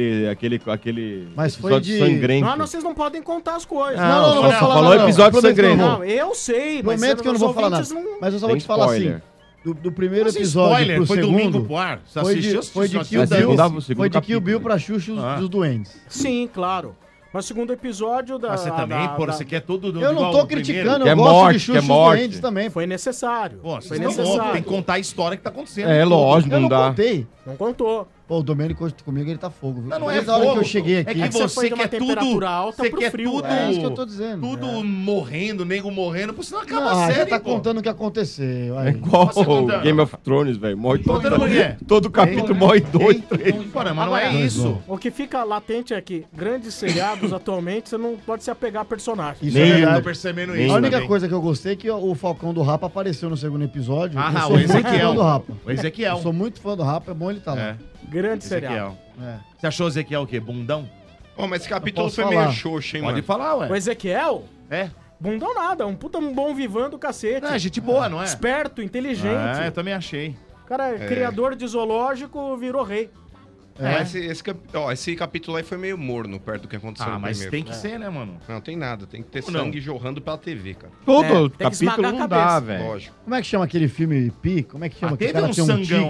Aquele Mas foi episódio de- sangrento. Não, vocês não podem contar as coisas. Não, vou falar falou não. episódio Prometo que eu sangrento. não vou. Não, eu sei, mas Prometo que eu não vou falar nada. ouvintes não- Mas eu só vou Tem te falar spoiler. assim. Do primeiro Mas episódio spoiler, pro foi segundo... domingo pro ar. Você assistiu? Foi de Você Kill assistiu? Bill, Dava o segundo foi de Kill capítulo. Bill pra Xuxa dos Duendes. Sim, claro. Mas o segundo episódio da... Mas você também, da- porra, da- você quer tudo Eu não igual tô ao primeiro? criticando, Que eu é gosto morte, de Xuxa que é dos morte. Duendes também. Foi necessário. Pô, Foi vocês não vão, necessário. tem que contar a história que tá acontecendo. É lógico, Eu não não dá. contei. Não contou. Pô, o Domênico hoje comigo, ele tá fogo. Viu? Não é Desde a hora fogo. que eu cheguei É aqui. que você foi você de uma quer tudo... temperatura alta Você pro quer frio. tudo... É isso que eu tô dizendo. Tudo morrendo, nego morrendo, porque senão acaba Não, a você série, tá pô. contando o que aconteceu. É Aí. igual Você contando. Game of Thrones, velho. Morre todo, Contando por quê? todo capítulo morre 2, 3. Porra, mas não é Agora, isso. O que fica latente é que grandes seriados atualmente você não pode se apegar a personagem. Isso Nem é Eu tô verdade. percebendo Nem isso A única também. coisa que eu gostei é que o Falcão do Rapa apareceu no segundo episódio. Eu Ah, sou o muito Ezequiel. fã do Rapa. O Ezequiel. Eu sou muito fã do Rapa, é bom ele estar lá. É, Grande seriado. Ezequiel. É. Você achou o Ezequiel o quê? Bundão? Ó, mas esse capítulo posso foi falar. meio xoxo, hein, Pode mano? falar, ué. O Ezequiel, É. bundão nada, um puta bom vivan do cacete. Não, é gente boa, não é? Esperto, inteligente. É, eu também achei. O cara é criador de zoológico, virou rei. Mas esse capítulo aí foi meio morno perto do que aconteceu Ah, no mas primeiro. tem que ser, né, mano? Não, tem nada. Tem que ter Não. sangue jorrando pela TV, cara. Todo tem que esmagar capítulo a não cabeça. dá, velho. Lógico. Como é que chama aquele filme Pi? Como é que chama? Que o Teve cara um tem sangão tigre. lá.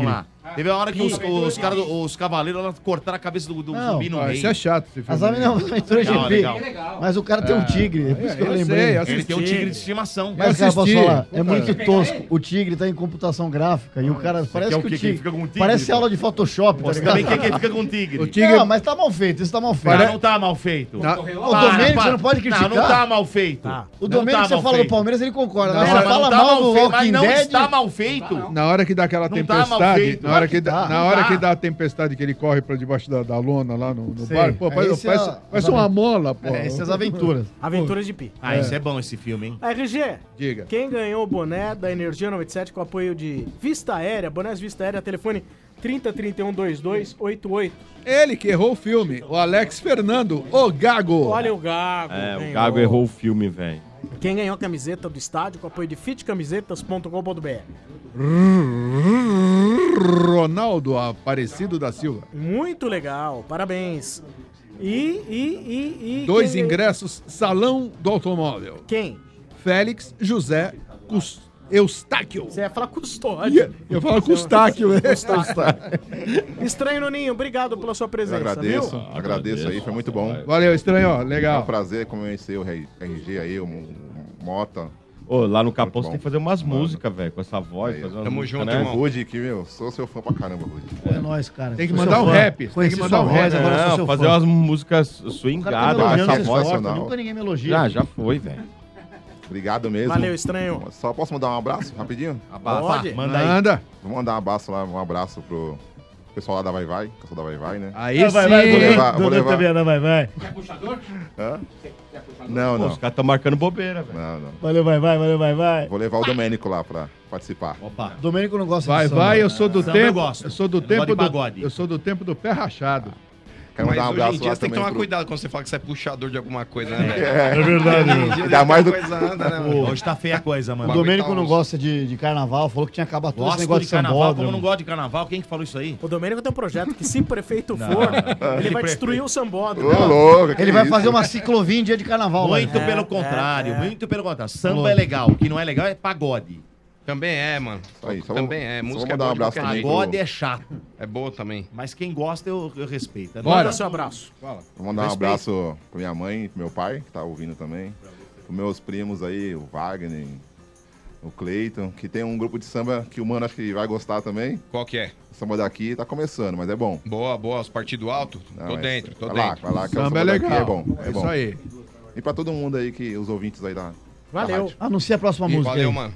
Teve uma hora que os cavaleiros lá cortaram a cabeça do zumbi no meio. Isso é chato. As aventuras de Pi. Mas o cara tem um tigre. É por isso que eu lembrei. Ele tem um tigre de estimação. Mas, cara, posso falar? É muito tosco. O tigre tá em computação gráfica e o cara parece que o tigre fica com um tigre. Parece aula de Photoshop, tá ligado? Também quem que fica com um tigre? O tigre... Não, mas tá mal feito. Isso tá mal feito. Não tá mal feito. O Domênico, você não pode criticar. Não tá mal feito. O Domênico, você fala do Palmeiras, ele concorda. Mas você fala mal do Walking Dead. Não está mal feito. Na hora que dá aquela tempestade, na hora que dá a tempestade que ele corre pra debaixo da lona lá no bar, pô, parece uma mola, pô. Essas aventuras. Aventuras de Pi. Isso é bom esse filme, hein? RG, diga. Quem ganhou o boné da Energia 97 com apoio de Vista Aérea, bonés Vista Aérea, telefone 30312288. Ele que errou o filme, o Alex Fernando, o Gago. Olha o Gago. O Gago errou o filme, velho. Quem ganhou a camiseta do estádio com apoio de fitcamisetas.com.br. Ronaldo Aparecido da Silva. Muito legal, parabéns. E 2 ingressos, Salão do Automóvel. Quem? Félix José Eustáquio. Você ia falar Custódio. Eu falo Custáquio. Estranho no Ninho, obrigado pela sua presença. Agradeço aí, foi muito bom. Valeu, Estranho, ó, legal. É um prazer conhecer o RG aí, o Mota. Lá no Capão você tem que fazer umas músicas, velho, com essa voz. Aí, tamo junto, né? Rude, que, sou seu fã pra caramba, Rude. É nóis, cara. Tem que mandar um rap. Tem que mandar um rap. Não, fazer umas músicas swingadas. Essa voz, nunca ninguém me elogia. Já foi, velho. Obrigado mesmo. Valeu, Estranho. Só posso mandar um abraço, rapidinho? Pode. Manda. Vou mandar um abraço pro pessoal lá da Vai Vai, pessoal da Vai Vai, né? Aí sim. Vou levar. Vai Vai. Você é puxador? Hã? Não. Os caras estão marcando bobeira, velho. Não. Valeu, Vai. Vou levar o Domênico lá pra participar. Opa. Domênico não gosta de samba. Eu sou do tempo. Eu sou do tempo do pé rachado. Mas hoje em dia você tem que tomar cuidado quando você fala que você é puxador de alguma coisa, né, velho? É verdade. Ainda mais do... Hoje tá feia a coisa, mano. O Domênico não gosta de carnaval, falou que tinha acabado todo esse negócio de carnaval. Como não gosta de carnaval, quem que falou isso aí? O Domênico tem um projeto que, se prefeito for, ele vai destruir o sambódromo. Ele vai fazer uma ciclovia em dia de carnaval. Muito pelo contrário. Samba é legal. O que não é legal é pagode. Também é, mano. Também é. Música é boa. Pagode é chato. É boa também. Mas quem gosta, eu respeito. Manda seu abraço. Vou mandar um abraço pra minha mãe e pro meu pai, que tá ouvindo também. Pros meus primos aí, o Wagner, o Cleiton, que tem um grupo de samba que o mano acho que vai gostar também. Qual que é? O samba daqui tá começando, mas é bom. Boa. Os partidos alto? Tô dentro. Vai lá, que o samba é legal. É bom. Isso aí. E pra todo mundo aí, os ouvintes aí da... Valeu. Anuncia a próxima música. Valeu, mano.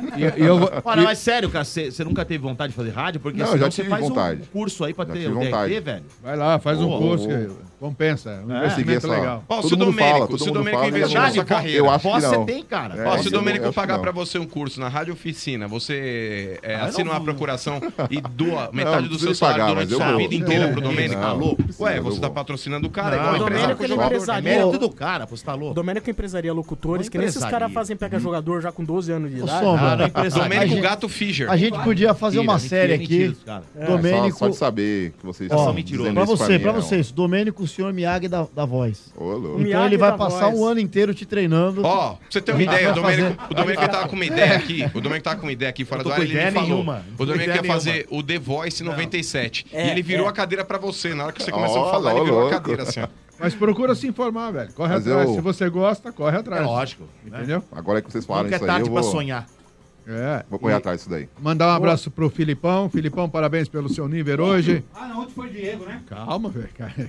Mas sério, cara, você nunca teve vontade de fazer rádio? Porque não, senão já tive você faz vontade. um curso aí pra ter o vontade. DRT, velho. Vai lá, faz um curso que compensa. Um investimento legal. Se o Domênico investir na sua carreira, eu acho que não. Você tem, cara. Se o Domênico pagar pra você um curso na Rádio Oficina, você assina uma procuração e doa metade do seu salário durante sua vida inteira pro Domênico? Tá louco? Ué, você tá patrocinando o cara, igual o Domênico ele empresaria. Mérito do cara, você tá louco. O Domênico empresaria locutores, que nem esses caras fazem pega jogador já com 12 anos de idade. Domênico Gato Fischer. A gente podia fazer uma série aqui. Domênico. Só de saber que vocês são mentirosos. Pra vocês, Domênico, o senhor Miyagi da voz. Então ele vai passar um ano inteiro te treinando. Pra você ter uma ideia, o Domênico tava com uma ideia aqui. O Domênico tava com uma ideia aqui fora do ar, ele me falou. O Domênico ia fazer o The Voice 97. E ele virou a cadeira pra você. Na hora que você começou a falar, ele virou a cadeira assim, ó. Mas procura se informar, velho. Corre atrás. Se você gosta, corre atrás. É lógico. Entendeu? Agora que vocês falaram isso aí, eu vou... pra sonhar. Vou correr atrás disso daí. Mandar um abraço pro Filipão. Filipão, parabéns pelo seu nível hoje. Não, ontem foi o Diego, né? Calma, velho.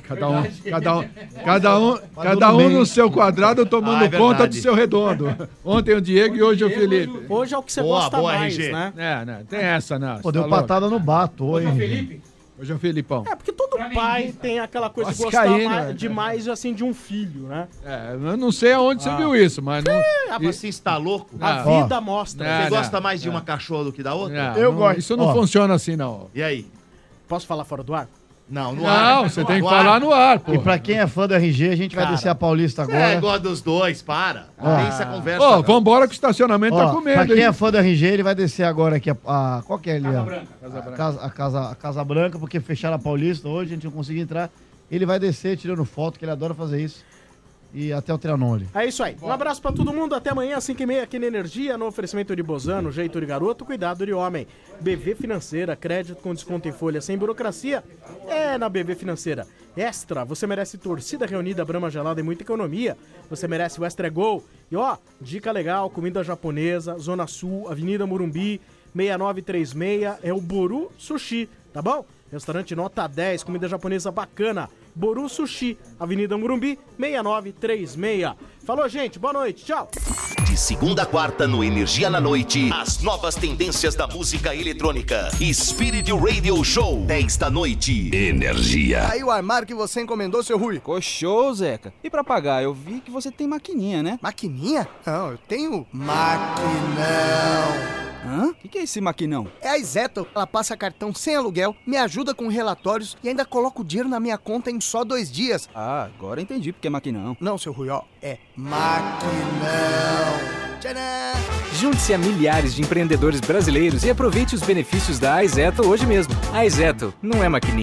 Cada um no seu quadrado tomando conta do seu redondo. Ontem o Diego e hoje o Felipe. Hoje é o que você gosta mais, né? Não tem essa, não. Pô, deu patada no bato, hein? Felipe? Hoje é o Filipão. Porque todo pai tem aquela coisa de gostar demais assim de um filho, né? Eu não sei aonde você viu isso, mas não. Você está louco? A vida mostra. Você gosta mais de uma cachorra do que da outra? Eu gosto. Isso não funciona assim, não. E aí? Posso falar fora do ar? Não, no ar. Não, você tem que falar no ar, pô. E pra quem é fã do RG, a gente vai descer a Paulista agora. Gosta dos dois, para. Tem essa conversa. Vambora que o estacionamento tá comendo. Pra quem é fã do RG, ele vai descer agora aqui qual que é ali? Casa Casa Branca, porque fecharam a Paulista hoje, a gente não conseguiu entrar. Ele vai descer tirando foto, que ele adora fazer isso. e até o Trianone. É isso aí. Um abraço pra todo mundo. Até amanhã, 5h30 aqui na Energia, no oferecimento de Bozano, jeito de garoto, cuidado de homem. BV Financeira, crédito com desconto em folha sem burocracia. É na BV Financeira. Extra, você merece torcida reunida, Brahma gelada e muita economia. Você merece o Extra Gol. E ó, dica legal, comida japonesa, Zona Sul, Avenida Morumbi, 6936, é o Boru Sushi, tá bom? Restaurante nota 10, comida japonesa bacana. Boru Sushi, Avenida Morumbi, 6936. Falou, gente, boa noite, tchau. De segunda a quarta no Energia na Noite, as novas tendências da música eletrônica. Spirit Radio Show, 10 da noite. Energia. Aí o armário que você encomendou, seu Rui. Ficou show, Zeca. E pra pagar, eu vi que você tem maquininha, né? Maquininha? Não, eu tenho maquinão. Hã? O que é esse maquinão? É a Izettle. Ela passa cartão sem aluguel, me ajuda com relatórios e ainda coloca o dinheiro na minha conta em só 2 dias. Ah, agora entendi porque é maquinão. Não, seu Rui, ó, é maquinão. Tcharam! Junte-se a milhares de empreendedores brasileiros e aproveite os benefícios da Izettle hoje mesmo. A Izettle não é maquininha.